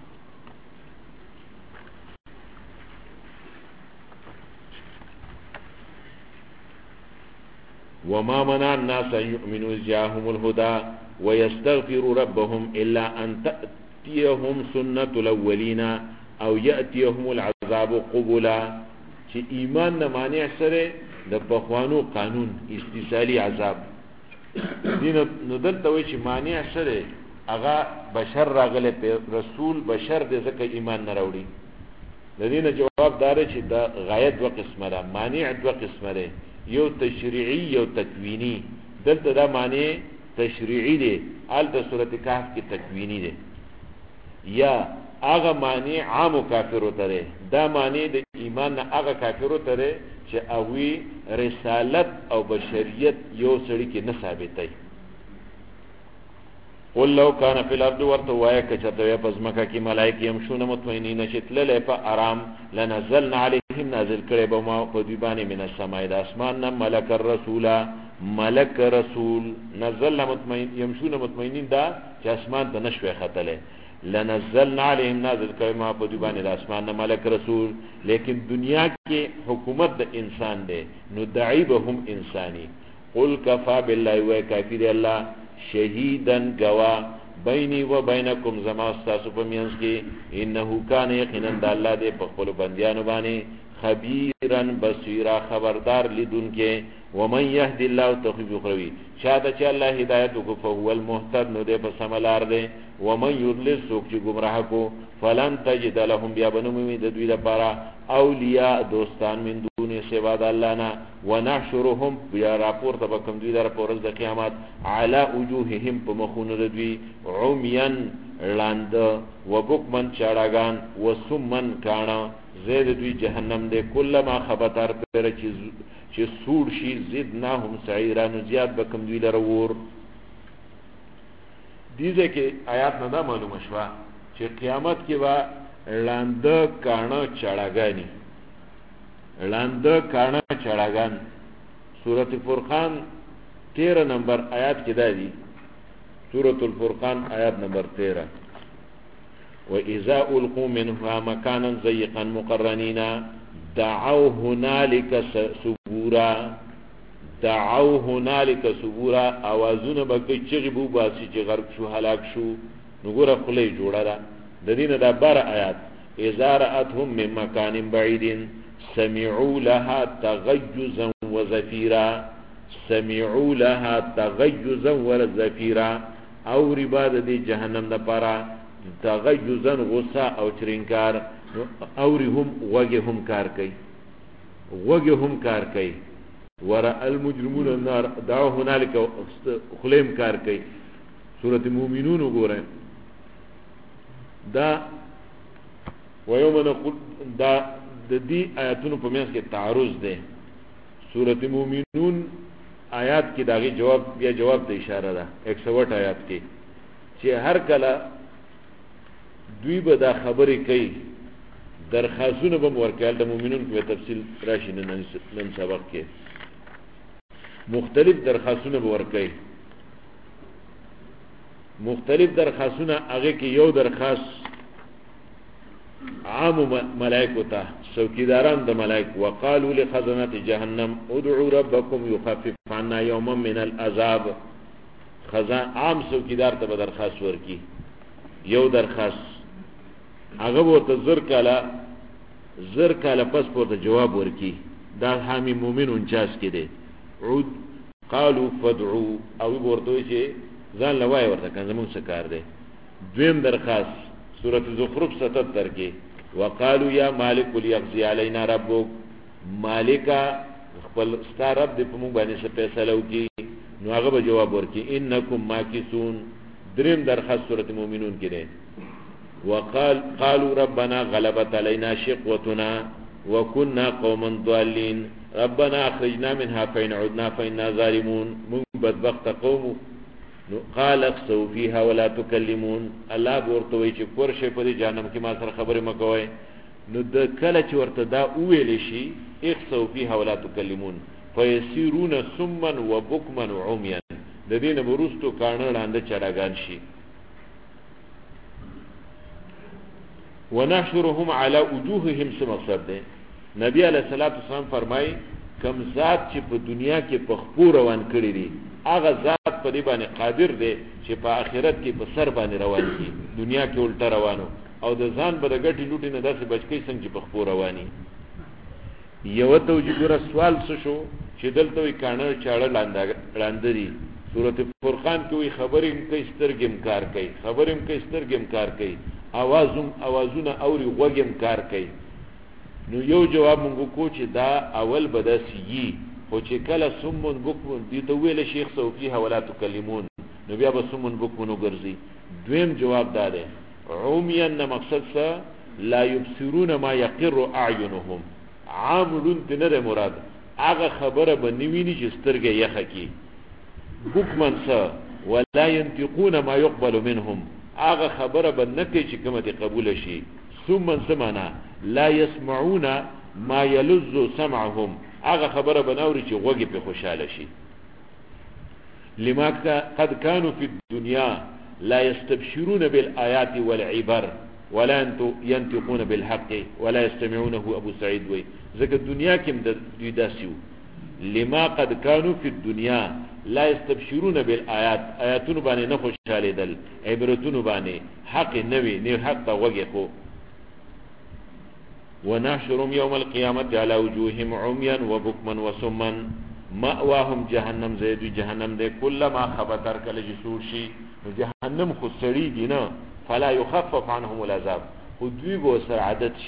وما منع الناس ان يؤمنوا جاءهم الهدى ويستغفروا ربهم الا ان تأتيهم سنة الاولین او یأتیهم العذاب قبلا چې ایمان نه مانع سره د پخوانو قانون استثالی عذاب دین نو دلته وی چې مانع سره هغه بشر راغله رسول بشر دې ځکه ایمان نه راوړي د دې جواب دار چې د غایت و قسمه ده مانع دو قسمه ده یو تشریعي یو تکوینی دلته دا معنی تشریعی دی آل دا صورت کهف کی تکوینی دی یا آغا معنی عام و کافرو تره دا معنی دا ایمان نا آغا کافرو تره چه اوی رسالت او بشریت یو سڑی کی نثابتی قل لو کان فی الارض ورطوایا کچتویا پزمکا کی ملائک یمشون مطمئنین شتلل پا ارام لنزلنا علیهم نازل کرے بما قدیبانی من السمائی دا اسماننا ملک الرسولا ملک رسول نزلنا مطمئن یمشون مطمئنین دا چه اسمان تا نشوی خطلے لنزلنا علیهم نازل کرے بما قدیبانی دا اسماننا ملک رسول لیکن دنیا کے حکومت دا انسان دے ندعی بهم انسانی قل کفا باللہ و کافی دے اللہ شهیدن گوا بینی و بینکم زما استاسو پمینس کی انہو کان یقینن دا اللہ دے پخپلو بندیانو بانے خبیرن بصیرا خبردار لیدون کے ومن یهد اللہ تخفیف اخروی شاہدہ چا اللہ ہدایتو کو فهو المحتد نو دے پس عملار دے ومن یضلل سوک چی گمراہ کو فلن تجد لهم بیابنمی ددوی دا پارا اولیاء دوستان من دونی سواد اللہ نا ونحشرهم بیا راپور تبکم دوی در پورز دا قیامت علا وجوههم پا مخون دوی عمین لاند و بکمن چاڑاگان و سمن کانا زید دوی جہنم دے کل ما خبتار پر چی سوڑ شی زدناهم سعیران زیاد بکم دوی لرور دیزے کہ آیات ندا معلوم شوا چی قیامت کی با لاند کانا چاڑاگانی لاند کانا چاڑاگان سورت فرقان 13 نمبر آیات کی دا دی سورت الفرقان آیات نمبر 13 وَإِذَا أُلْقُوا مِنْهَا مَكَانًا ضَيِّقًا مُقَرَّنِينَ دَعَوْا هُنَالِكَ سُبُورًا دعوا هنالك سبورا آوازونه بکی چغی بو باسی چه غرق شو حلاک شو نگور خلی جوڑا دا دین دا بار آیات اذا رأتهم من مکان بعید سمعوا لها تغیزا وزفیرا سمعوا لها تغیزا وزفیرا او رباد دی جہنم دا پارا تغیزا غصا او چرینکار او رهم وگهم کار کئی وگهم کار کئی ورأ المجرمون النار دعوا هنالك خلیم کار کئی سورة مومنون گو رہے دا ویوم نقول دا دی آیاتونو پمیانس کے تعرض دے سورة مومنون آیات کی داغی جواب یا جواب دا اشارہ دا 108 آیات کی چی ہر کلا دوی با دا خبری کئی درخواستون بم ورکال دا مومنون کی تفصیل راشی نن سبق کے مختلف درخواستون بورکی مختلف درخواستون اگه که یو درخواست عام ملائکو تا سوکیداران دا ملائک وقالو لخزنات جهنم ادعو ربکم یخفف عنا یوما من العذاب عام سوکیدار تا با درخواست ورکی یو درخواست اگه بورتا زر کالا پس بورتا جواب ورکی دا حامی مومن 49 کی دے عود قالوا فدعو او بورتوی چه زان لوائی ورطا کن زمون سکار دے دویم درخواست سورة زخرف 77 کی وقالوا یا مالک لیقضی علینا ربک مالکا خپل ستا رب دی پمون بانی سا پیسلو کی نو آغا با جواب ورکی انکم ماکسون دریم درخواست سورة مومنون کی دے وقالوا ربنا غلبت علینا شقوتنا وكنا قوما ضالين ربنا اخرجنا منها فإن عدنا فإنا ظالمون من بدبخت قوم قال اخسوا فيها ولا تكلمون الله بورتوي چې کور شي په جهنم کې ما سره خبره مکوي نو د کله چې ورته دا ویل شي اخسوا فيها ولا تكلمون فيسيرون سما وبكما وعميا د دینه ورستو کانه لاندې چړاګان شي ونحشرهم على وجوههم سمصد ده نبی علیہ الصلوۃ والسلام فرمای کم ذات چې په دنیا کې په خپور روان کړی دي هغه ذات په دې باندې قادر دی چې په آخرت کې په سر باندې روان کی دنیا کې الټا روانو او د ځان به د ګټې لوټې نه داسې بچکی څنګه چې په خپو رواني یو توجیه ګره سوال څه شو چې دلته وی کانه چاړه لاندري سورۃ فرقان کې وی خبرېم کې سترګم کار کوي خبرېم کې سترګم کار کوي اوازونه اوري غوګم کار کوي نو یو جواب مونږ کو چې دا اول بداسي خو چې کله سمون بکمون دي ته ویل شیخ صوفی ولا تکلمون نو بیا به سمون بکمون وګرځي دویم جواب دا دی عميا مقصد څه لا يبصرون ما يقر اعينهم عاملون تنره مراد هغه خبره به نیویني چې سترګې یخه کی بکمن څه ولا ينطقون ما يقبل منهم هغه خبره به نه کوي چې کومه قبول شي ثم سمعنا لا يسمعون ما يلذ سمعهم هغه خبره بناوري چې غوږی په خوشاله شي لما قد كانوا في الدنيا لا يستبشرون بالآيات والعبر ولا ينطقون بالحق ولا يستمعونه ابو سعيد وي ځکه دنیا کې دوی داسیو لما قد كانوا في الدنيا لا يستبشرون بالآيات آیاتونو باندې نه خوشاله دل عبرتونو باندې حق نوي نه حق ته وږي خو ونحشرهم يوم القيامة على وجوههم عميا وبكما وصما مأواهم جهنم زید جهنم دے كلما خبتر کله جسور شي جهنم خو سړی دی نه فلا يخفف عنهم العذاب خو دوی به سر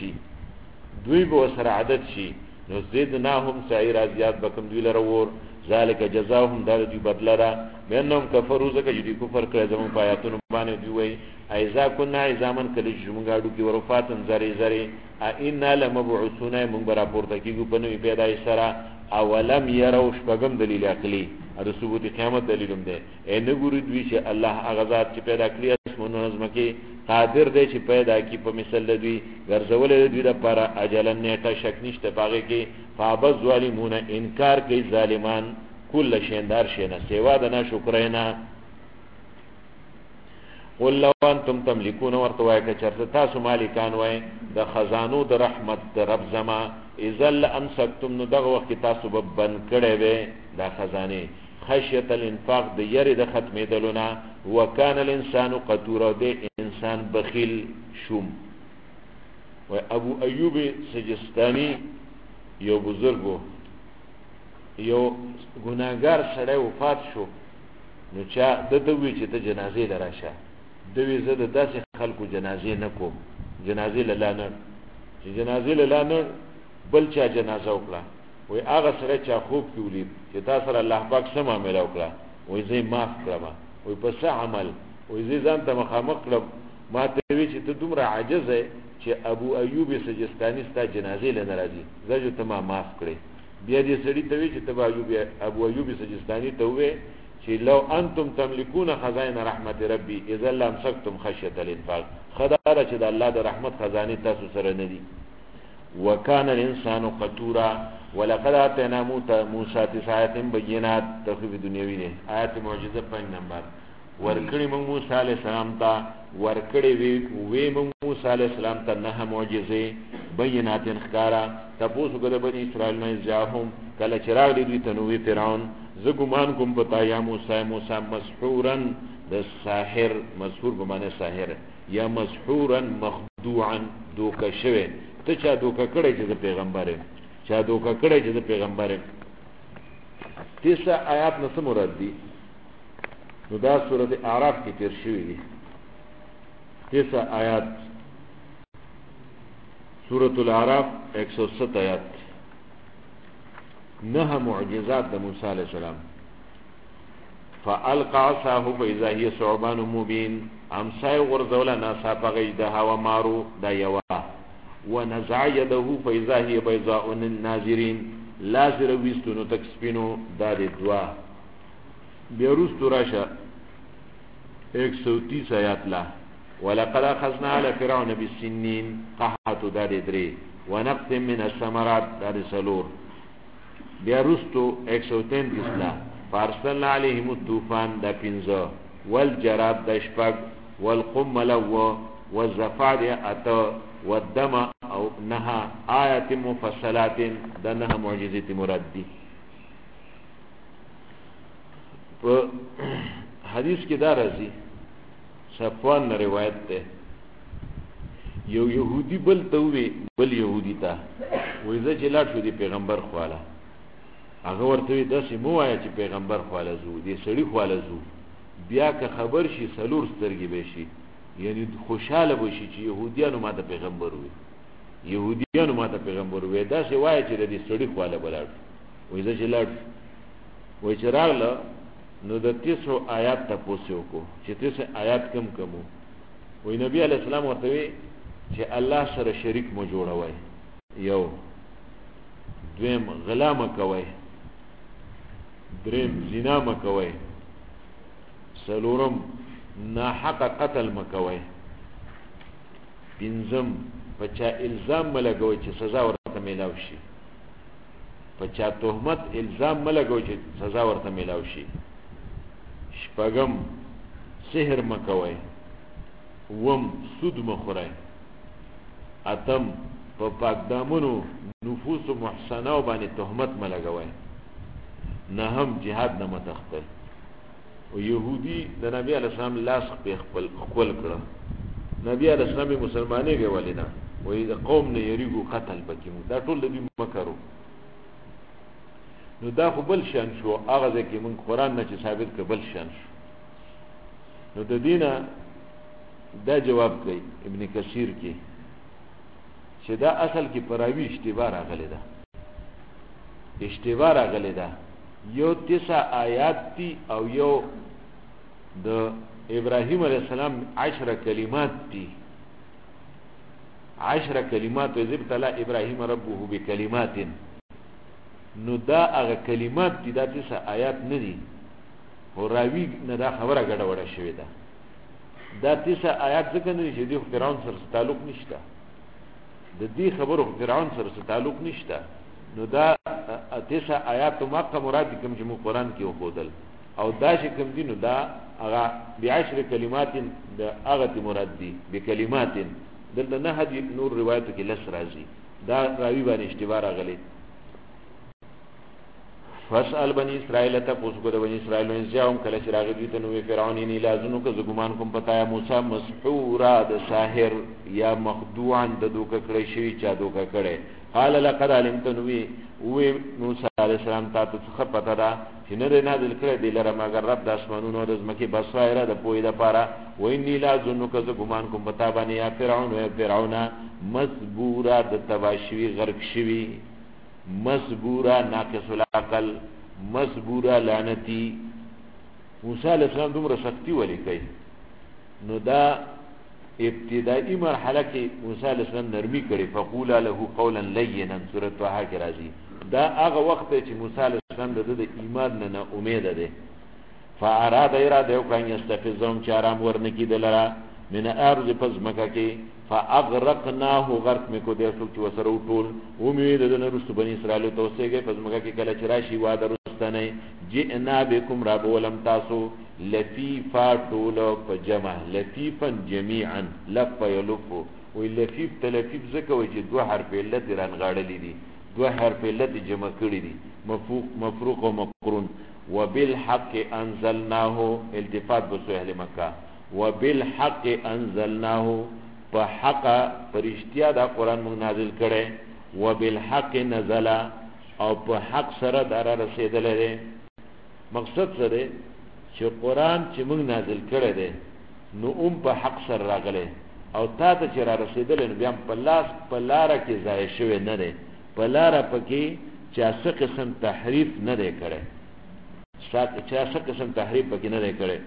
عادت شي نو زدناهم سعيرا زیاد بکم دوی لرور ذالک جزاهم دار دی بدلرا بینهم کفروا زکه دی کفر کړه زمون پایاتونو باندې دی وای ایذا كنا عظاما کله شومګاډو کې ورفاتن زری ان لمبعثون من برا پورته کیږي په نوې پیدای سره اولم يروا شپغم دلیل عقلی د ثبوت قیامت دلیلوم دی ان ګوري دوی چې الله هغه ذات چې پیدا کړی اسمنو نظم کې قادر دی چې پیدا کی په مثل دوی ګرځول دوی د پر اجل نیټه شک نشته پاږي کې فابز ظالمون انکار کوي ظالمان کل شیندار شینه سیوا د نه شکرینا قل لو انتم تملكون ورتوای ک چرته تاسو مالکان وای د خزانو د رحمت د رب زما اذل امسکتم نو دغه وخت تاسو به بند کړي وې د خزانه خشیت الانفاق د یری د ختمېدلونه وکانه الانسان قتورا د انسان بخیل شوم و ابو ایوب سجستانی یو بزرګو یو ګناګار سره وفات شو نو چا دته وی چې ته جنازې لراشه دوی زه د داسې خلکو جنازې نه کوم جنازې لاله چې جنازې لاله بل چا جنازه وکړه وای هغه سره چا خوب کیولید چې تاسو سره الله پاک سم عمل وکړه وای زه معاف کړم وای په څه عمل وای زه ځان ته مخامخ کړم ما ته وی چې ته دومره عاجز یې چې ابو ایوب سجستانی ستا جنازې لنه راځي زه ته ما معاف کړې بیا دې سړی ته وی چې ته ابو ایوب سجستانی ته وې چې لو انتم تملكون خزائن رحمت ربي اذا لم سكتم خشيه الانفاق خدای چې د الله د رحمت خزانه تاسو سره نه دي وكان الانسان قتورا ولقد اتينا موسى 9 آیات بینات تخفیف دنیوی نه آیات معجزه 5 نمبر ورکړی موسی علی السلام ته ورکړی وی موسی علی السلام ته 9 معجزې بینات انخکارا تاسو ګره بنی اسرائیل نه ځاهم کله چراغ دوی ته نوې فرعون زګمان کوم پتا یا موسی مسحورا د ساحر مسحور به معنی ساحر یا مسحورا مخدوعا دوکه شوی ته چا دوکه کړی چې د پیغمبره چا دوکه کړی چې د پیغمبره 9 آیات نه څه مراد دي نو دا سورۃ اعراف کې تیر شوی دي 9 آیات سورۃ الاعراف 107 آیات 9 معجزات د موسی علیہ السلام فالقى عصاه فاذا هي ثعبان مبين امسای غرزولا ناصافه غیدها ومارو دا یوا ونزع يده فاذا هي بيضاء للناظرين لازر ويستونو تکسپینو دا د دوا بیروست راشه 130 آیات لا ولقد اخذنا على فرعون بالسنين قحط دا درې ونقص من الثمرات دا سلور بیروستو 133 لا فارسلنا عليهم الطوفان دا 15 والجراد دا شپږ والقمل والزفادع اتو والدم او 9 آیات مفصلات دا 9 معجزات مراد دي په حدیث کې دا راځي صفوان روایت ده یو يهودي بل ته وی بل يهودي ته وې زه چې لاړ شو دی پیغمبر خواله هغه ورته داسې مو وایي چې پیغمبر خواله زو دي سړی خواله زو بیا که خبر شي سلور سترګې به شي یعنی خوشاله بشي چې يهوديانو ماته پیغمبر وي يهوديانو ماته پیغمبر وي داسې وایي چې د سړی خواله بلاړ وې زه چې لاړ وې چې راغله نو د 300 آیات تاسو وکړو چې 300 آیات کم کمو وې نبی علی السلام ورته وی چې الله سره شریک مو جوړوي یو دویم غلا مکوي دریم زنا مکوي سلورم ناحق قتل مکوي پنځم پچا الزام ملګوي چې سزا ورته ملاو شي پچا تهمت الزام ملګوي چې سزا ورته ملاو شي شپږم سحر مکوي وم سود مخورای اتم په پاک دامنو نفوس محسنه باندې تهمت ملګوي نهم جهاد نه متخطل او يهودي د نبی علی السلام لاس په خپل کړه نبی علی السلام مسلمانې غولینا وې د قوم نه یریګو قتل پکې دا ټول دې مکرو نو دا خو بل شان شو هغه ځکه مون قران نه چې ثابت ک بل شان شو نو د دینه دا جواب کوي ابن کثیر کې چې دا اصل کې پراوی اشتباه راغلی ده اشتباه راغلی ده یو 9 آیات دي او یو د ابراهیم علیه السلام 10 کلمات دي 10 کلمات ذبتلا ابراهیم ربه بکلمات نو دا هغه کلمات دي دا 9 آیات نه دي او راوی نه دا خبره ګډه وډه شوې ده دا 9 آیات څنګه نه چې د فرعون سره تعلق نشته د دې خبرو فرعون سره تعلق نشته نو دا 9 آیات مکه مراد کوم چې مو قران کې وخدل او دا چې کوم دي نو دا هغه ب10 کلمات د هغه مراد دي بکلمات دلته نه حدیث نور روایت کې لس راځي دا راوی باندې اشتباه راغلی فاسأل بني اسرائیل ته پوښتنه د بني اسرائیل نو ځاوم کله چې راغلی ته نو فرعون نه لازم کو زګمان کوم پتایا موسی مسحورا د ساحر یا مخدوعا د دوکه کړی شوی چا دوکه کړي قال لقد علمت نوې وې موسی علیہ السلام تاسو څخه پتا ده چې نه نازل کړی دی لره مگر رب د اسمانونو د زمکه بصائر د پوی د پاره وې نه لازم کو زګمان کوم پتا باندې یا فرعون مسبورا د تباشوی غرق شوی مسبورا ناقص العقل مسبورا لعنتی موسی علیہ السلام دومره سختی ولې کوي نو دا ابتدائی مرحله کې موسی علیہ السلام نرمی کړي فقول له قولا لینا سورۃ طه کې راځي دا هغه وخت چې موسی علیہ السلام د ایمان نه امید ده فاراد اراده او کان یستفزهم چې آرام ورنکې دلرا من ارض پس مکه کې فاغرقناه غرق مکو دې څوک چې وسره وټول امید ده نو رسول بنی اسرائیل توسېږي پس مکه کې کله چې راشي واده رستنه جئنا بكم رب ولم تاسو لفيفا طول فجمع لفيفا جميعا لف يلف ولفيف تلفيف زکه وي چې دوه حرف علت رانغاړلې دي دوه حرف علت جمع کړی دي مفروق او مقرون وبالحق انزلناه التفات بسو اهل مکه وبالحق انزلناه په حق فرشتیا دا قران موږ نازل کړي وبالحق نزل او په حق سره دره رسیدلې مقصد سره چې قران چې موږ نازل کړي دي نو په حق سره راغلي او تا ته چې را رسیدل نو بیا په لار کې ځای شوی نه دی په لار پکې چې څه قسم تحریف نه دی کړي چې څه قسم تحریف پکې نه دی کړي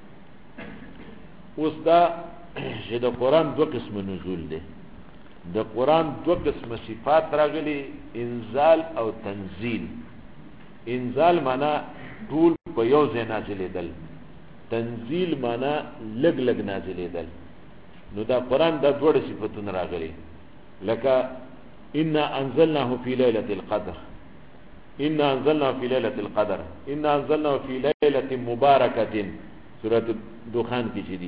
اوس دا چې د قران دو قسم نزول دي د قران دو قسم صفات راغلي انزال او تنزيل انزال معنا ټول په یو ځای نازلېدل تنزيل معنا لګ لګ نازلېدل نو دا قران د دوه صفاتونو راغلي لکه ان انزلناه في ليله القدر ان انزلناه في ليله القدر ان انزلناه في ليله مباركه سوره دخان کې چي دي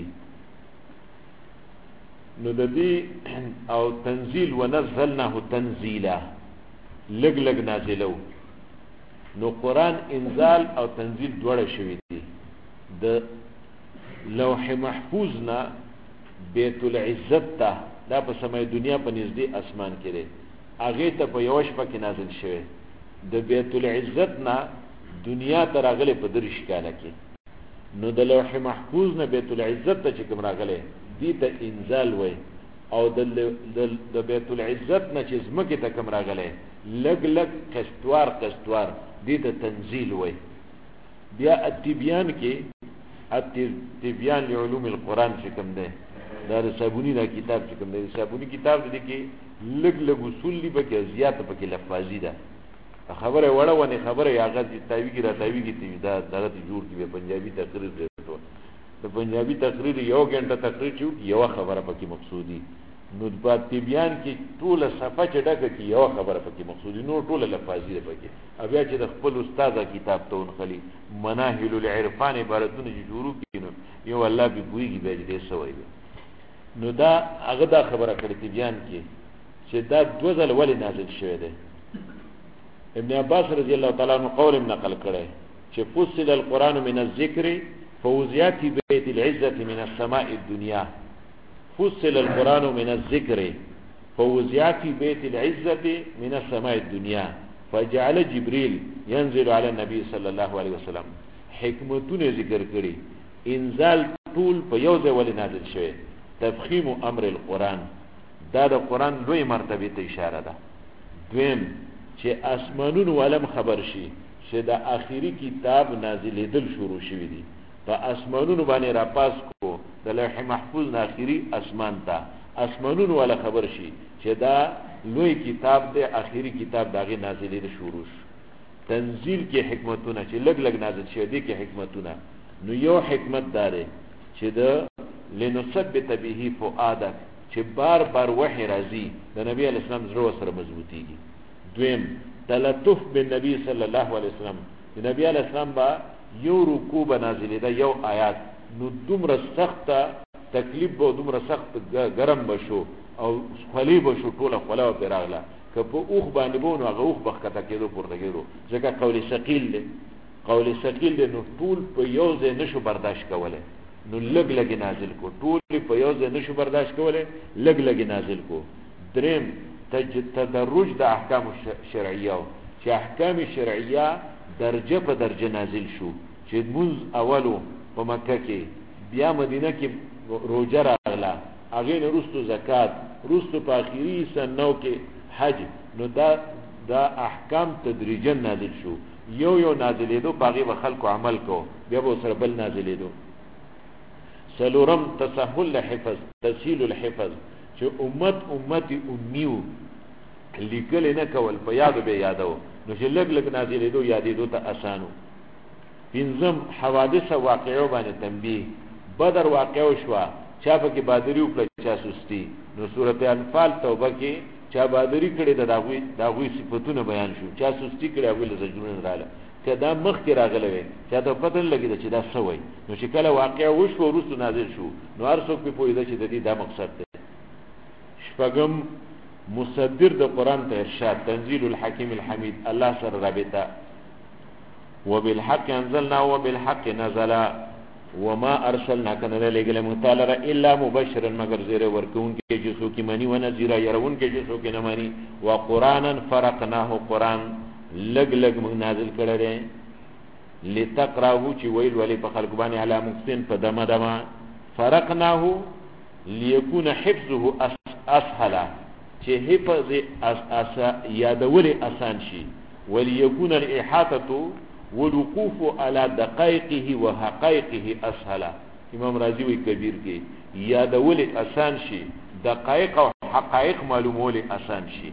نو د دې او تنزيل ونزلناه تنزيلا لګ لګ نازلو نو قرآن انزال او تنزیل دوړه شوی دی د لوح محفوظ نه بیت العزت ته دا په سمای دنیا په نږدې اسمان کې دی هغه ته په یو شپه کې نازل شوی د بیت العزت نه دنیا ته راغلی په درش کاله کې نو د لوح محفوظ نه بیت العزت ته چې کوم راغلی دی ته انزال وای او د بیت العزت نه چې زمکه ته کوم راغلی لګ لګ قسطوار دی ته تنزیل وای بیا التبیان کې التبیان لعلوم القرآن چې کوم دی دا صابونی دا کتاب چې کوم دی صابونی کتاب دی کې لګ لګ اصول دی پکې زیات پکې لفاظی ده خبره وړه ونه خبره هغه د تاویږي را تاویږي دا دغه جوړ کی پنجابي تقریر دی د پنجابي تقریر یو غنټه تقریر چې یو خبره پکې مقصودی نو د تبیان کې ټول صفحه چې ډکه کې یو خبره پکې مقصودی نو ټول لفاظی ده پکې بیا چې د خپل استاد کتاب ته ونخلي مناهل العرفان عبارتونه چې شروع کینو یو الله به بوئږي به دې سوي نو دا هغه دا خبره کړې تبیان کې چې دا دوزل ولې نازل شوی دی ابن عباس رضی الله تعالی عنہ قول نقل کړي چې فصل القرآن من الذکر فوزيات بيت العزة من السماء الدنيا فصل القرآن من الذكر فوزيات بيت العزة من السماء الدنيا فجعل جبريل ينزل على النبي صلى الله عليه وسلم حکمتونه ذکر کړي انزال طول په یو ځای ولې نازل شوی تفخیم امر القرآن دا د قرآن لوی مرتبه ته اشاره ده دویم چې اسمانون ولم خبر شي چې د آخري کتاب نازلېدل شروع شوی دی په اسمانونو باندې را پاس کو د لوح محفوظ نه آخري اسمان ته اسمانونو ولا خبر شي چې دا لوی کتاب دی آخري کتاب داغه نازلېدل شروع شو تنزیل کې حکمتونه چې لګ لګ نازل شوی دي کې حکمتونه نو یو حکمت داره چې د لنثبت به فؤادک چې بار بار وحی راځي د نبی علی السلام زړه سره مضبوطیږي دویم تلطف بالنبي صلی الله علیه وسلم د نبی علی السلام با یو رکوع بنازلې دا یو آیات نو دومره سخت تکلیف به دومره سخت ګرم بشو او خلی بشو ټوله خلا په راغله که په اوخ باندې بونو هغه اوخ بخته کېدو پورته کېدو ځکه قول ثقيل دی نو ټول په یو ځای نشو برداشت کوله نو لګ لګ نازل کو ټول په یو ځای نشو برداشت کوله لګ لګ نازل کو دریم تدرج د احکام شرعیه چې احکام شرعیه درجه په درجه نازل شو چې منځ اولو په مکه کې بیا مدینه کې روزه راغله هغه نه رستو زکات رستو په اخیری سنو کې حج نو دا احکام تدریجا نازل شو یو نازلېدو باغی به خلکو عمل کو بیا به سره بل نازلېدو سلورم تسهل الحفظ تسهيل الحفظ چې امتی امیو لیکل نه کول په یادو به یادو نو چې لګ لګ نازلېدو یادېدو ته اسانو پنځم حوادث واقعو باندې تنبیه بدر واقعو شو چا په کې بادری او چا سستی نو سورته انفال توبه کې چا بادری کړي داغوی صفاتونه بیان شو چا سستی کړي هغه له زجرونه رااله کدا مخ کې راغله وي چا ته پته لګی چې دا سوي نو چې کله واقع وشو ورسره نازل شو نو هر څوک په پوهیده چې د دې دا مقصد دی شپږم مصدر د قران ته ارشاد تنزيل الحكيم الحميد الله سره رابطه وبالحق انزلنا وبالحق نزل وما ارسلناك لغير مختار الا مبشرا مگر زیر ورکون کې چې څوک مانی و نذیر يرون کې چې څوک نه مانی وقرانا فرقناه قران لګ لګ موږ نازل کړل لتقرأه چې ویل ولي په خلق باندې علی مقتن په دمه دمه فرقناه ليكون حفظه اسهل چې حفظ یادول آسان شي وليكون الاحاطه والوقوف على دقائقه وحقائقه اسهل امام رازی وی کبیر کې یادول آسان شي دقائق او حقائق معلومول آسان شي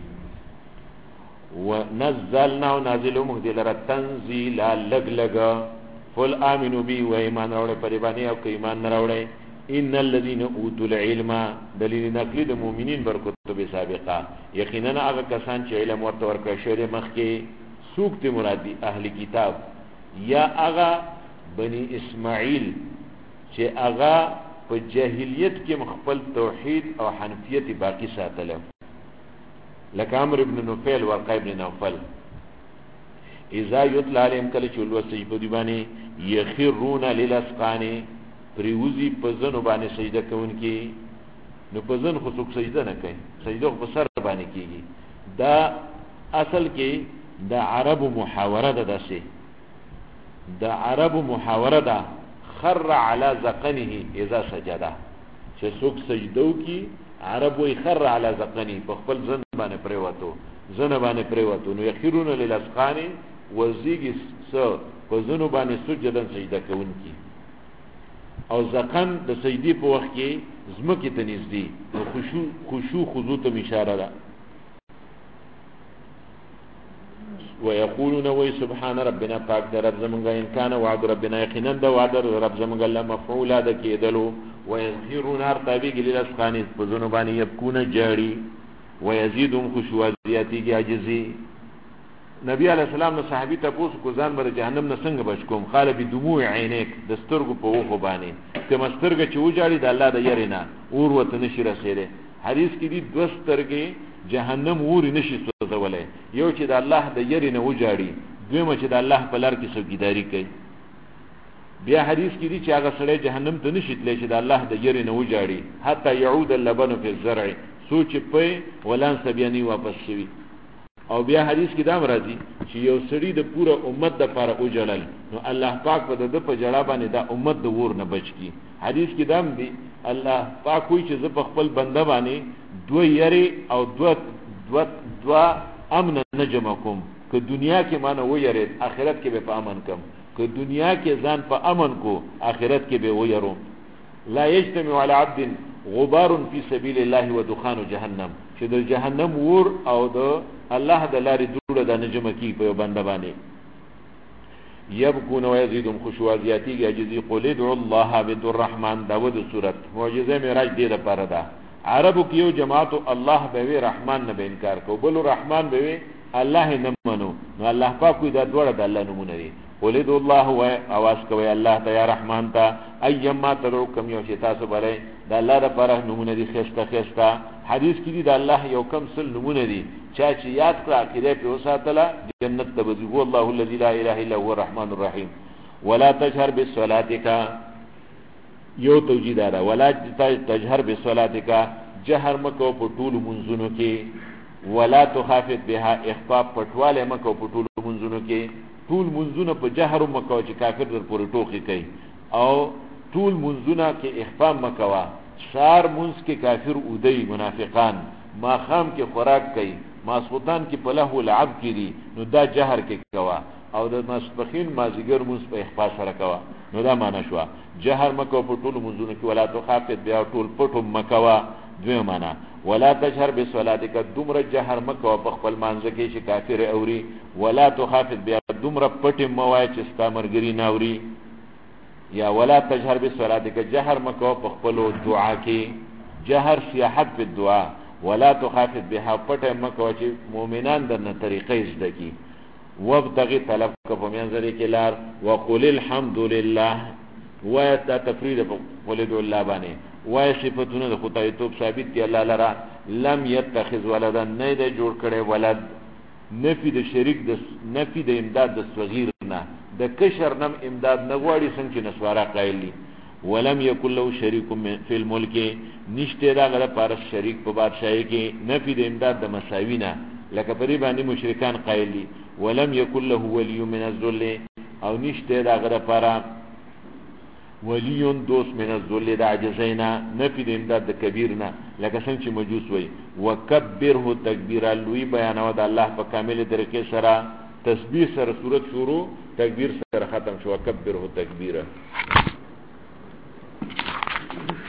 ونزلنا نازل مهدل تنزيل لغلغ فل امنوا بي وايمان راوړې په باندې او ایمان نه راوړې ان الذين اوتوا العلم دلیل نقلی د مؤمنین برکت به سابقه یقینا هغه کسان چې علم ورته ورکړ شوی مخکې سوکت مرادی اهل کتاب یا هغه بني اسماعیل چې هغه په جاهلیت کې مخبل توحید او حنفیت باقی ساتل لکه عمرو ابن نوفل ورقه ابن نوفل اذا یتلا علیهم کله چې ولوسي په دی باندې یخرون للاسقان پریوزی پزنو باندې سجده کوونکی نو پزن خو څوک سجده نه کوي سجده په سر باندې کیږي دا اصل کې د عربو محاوره ده داسې د عربو محاوره ده خر على ذقنه اذا سجد چې څوک سجدو کی عرب وی خر على ذقنه په خپل ځن باندې پریوتو ځن باندې پریوتو نو یخرون للاسقان وزیږي څو په ځنو باندې سجدن سجده کوونکی او ذقن د سجدي په وخت کې زمکه ته نږدې او خشوع خضوع ته اشاره ده ويقولون وي سبحان ربنا پاک در رب زمونږ ان کان وعد ربنا یقینا د وعد رب زمونږ الله مفعول ده کېدلو ويظهرون ارتبي للاسقان فزنو باندې يبكون جاري ويزيدهم خشوع زياتي عاجزي نبی علیہ السلام نو صحابي تاسو کو ځان بر جهنم نه څنګه بچ کوم قال بدموع عینیک دسترګو په وخو باندې کما سترګه چې وجاړي د الله د يرینا اور وته نشي رسیدي حدیث کې دي دوسترګې جهنم اور نشي سوځولای یو چې د الله د يرینا وجاړي دویمه چې د الله په لار کې څوکیداری کوي بیا حدیث کې دي چې هغه سړی جهنم ته نشي تللی چې د الله د يرینا وجاړي حتی يعود اللبن في الزرع سوچ په ولان سبياني واپس شي او بیا حدیث کې دا مرادي چې یو سړی د پوره امت د لپاره اوجړل نو الله پاک په د په جړه باندې دا امت د ور نه بچ کی حدیث کې دا دی الله پاک وایي چې زه په خپل بنده باندې دوه یری او دوه امن نه جمع کوم که دنیا کې مانه و یری آخرت کې به په امن کم که دنیا کې ځان په امن کو آخرت کې به و یرو لا یجتمع علی عبد غبار فی سبیل الله ودخان جهنم چې د جهنم ور او د الله د لارې دوړه د نجم کی په بنده باندې يبكون ويزيدهم خشوع زیاتی عجزی قل ادعوا الله عبد الرحمن داود سورت معجزه معراج دې لپاره ده عربو کې یو جماعت الله به رحمان نه به انکار کو بل رحمان به الله نه منو نو الله پاک دا دوړه د الله نمونه دي قل ادعوا الله و اواز کوي الله ته یا رحمان ته ايما تدعو کم یو چې تاسو بلې د الله لپاره نمونه دي خسته حدیث کې دي د الله یو کم سل نمونه دي چا چې یاد کړه عقیده په وساتله جنت ته وځي الله الذي لا اله الا هو الرحمن الرحيم ولا تجهر بالصلاتك یو توجیداره ولا تجهر بالصلاتك جهر مکو په ټول منځونو کې ولا تخافت بها اخفاء پټواله مکو په ټول منځونو کې ټول منځونه په جهر مکو چې کافر در پورې ټوکی کوي او ټول منځونه کې اخفاء مکوا شار منځ کې کافر اودي منافقان ما خام کې خوراک کوي ماسوتان کې په له لعب کې دي نو دا جهر کې کوا او د مسبخین مازیګر منځ په اخفاء سره کوا نو دا معنا شو جهر مکو په ټول منځونه کې ولا تخافت بیا ټول پټو مکوا دوی معنا ولا تجهر بصلاتك دمر جهر مکو په خپل مانځ کې چې کافر اوري ولا تخافت بیا دمر پټ موای چې استامرګری ناوري یا ولا تجهر بصلاتك جهر مکو په خپل دعا کې جهر سیاحت په دعا ولا تخافت بها پټ مکو چې مؤمنان درنه طریقې زده کی وابتغي طلب کو منځري کې لار وقل الحمد لله وتا تفرید ولد الله باندې وای صفاتونه د خدای توب ثابت دی الله لرا لم يتخذ ولدا نه دی جوړ کړي ولد نفي د شریک د نفي د امداد د صغیر نه د کشر نم امداد نه غواړي څنګه نسوارا قایلی ولم يكن له شريك في الملك نشته دا غره پر شریک په بادشاہي کې نفي د امداد د مساوینا لکه پری باندې مشرکان قایلی ولم يكن له ولي من الذل او نشته دا غره پر ولی دوست من الذل د عجزینا نفي د امداد د کبیرنا لکه څنګه چې مجوس وای وکبره تکبیرا لوی بیان او د الله په کامل طریقې سره تسبیح سره صورت شروع تکبیر سره ختم شو وکبره تکبیرا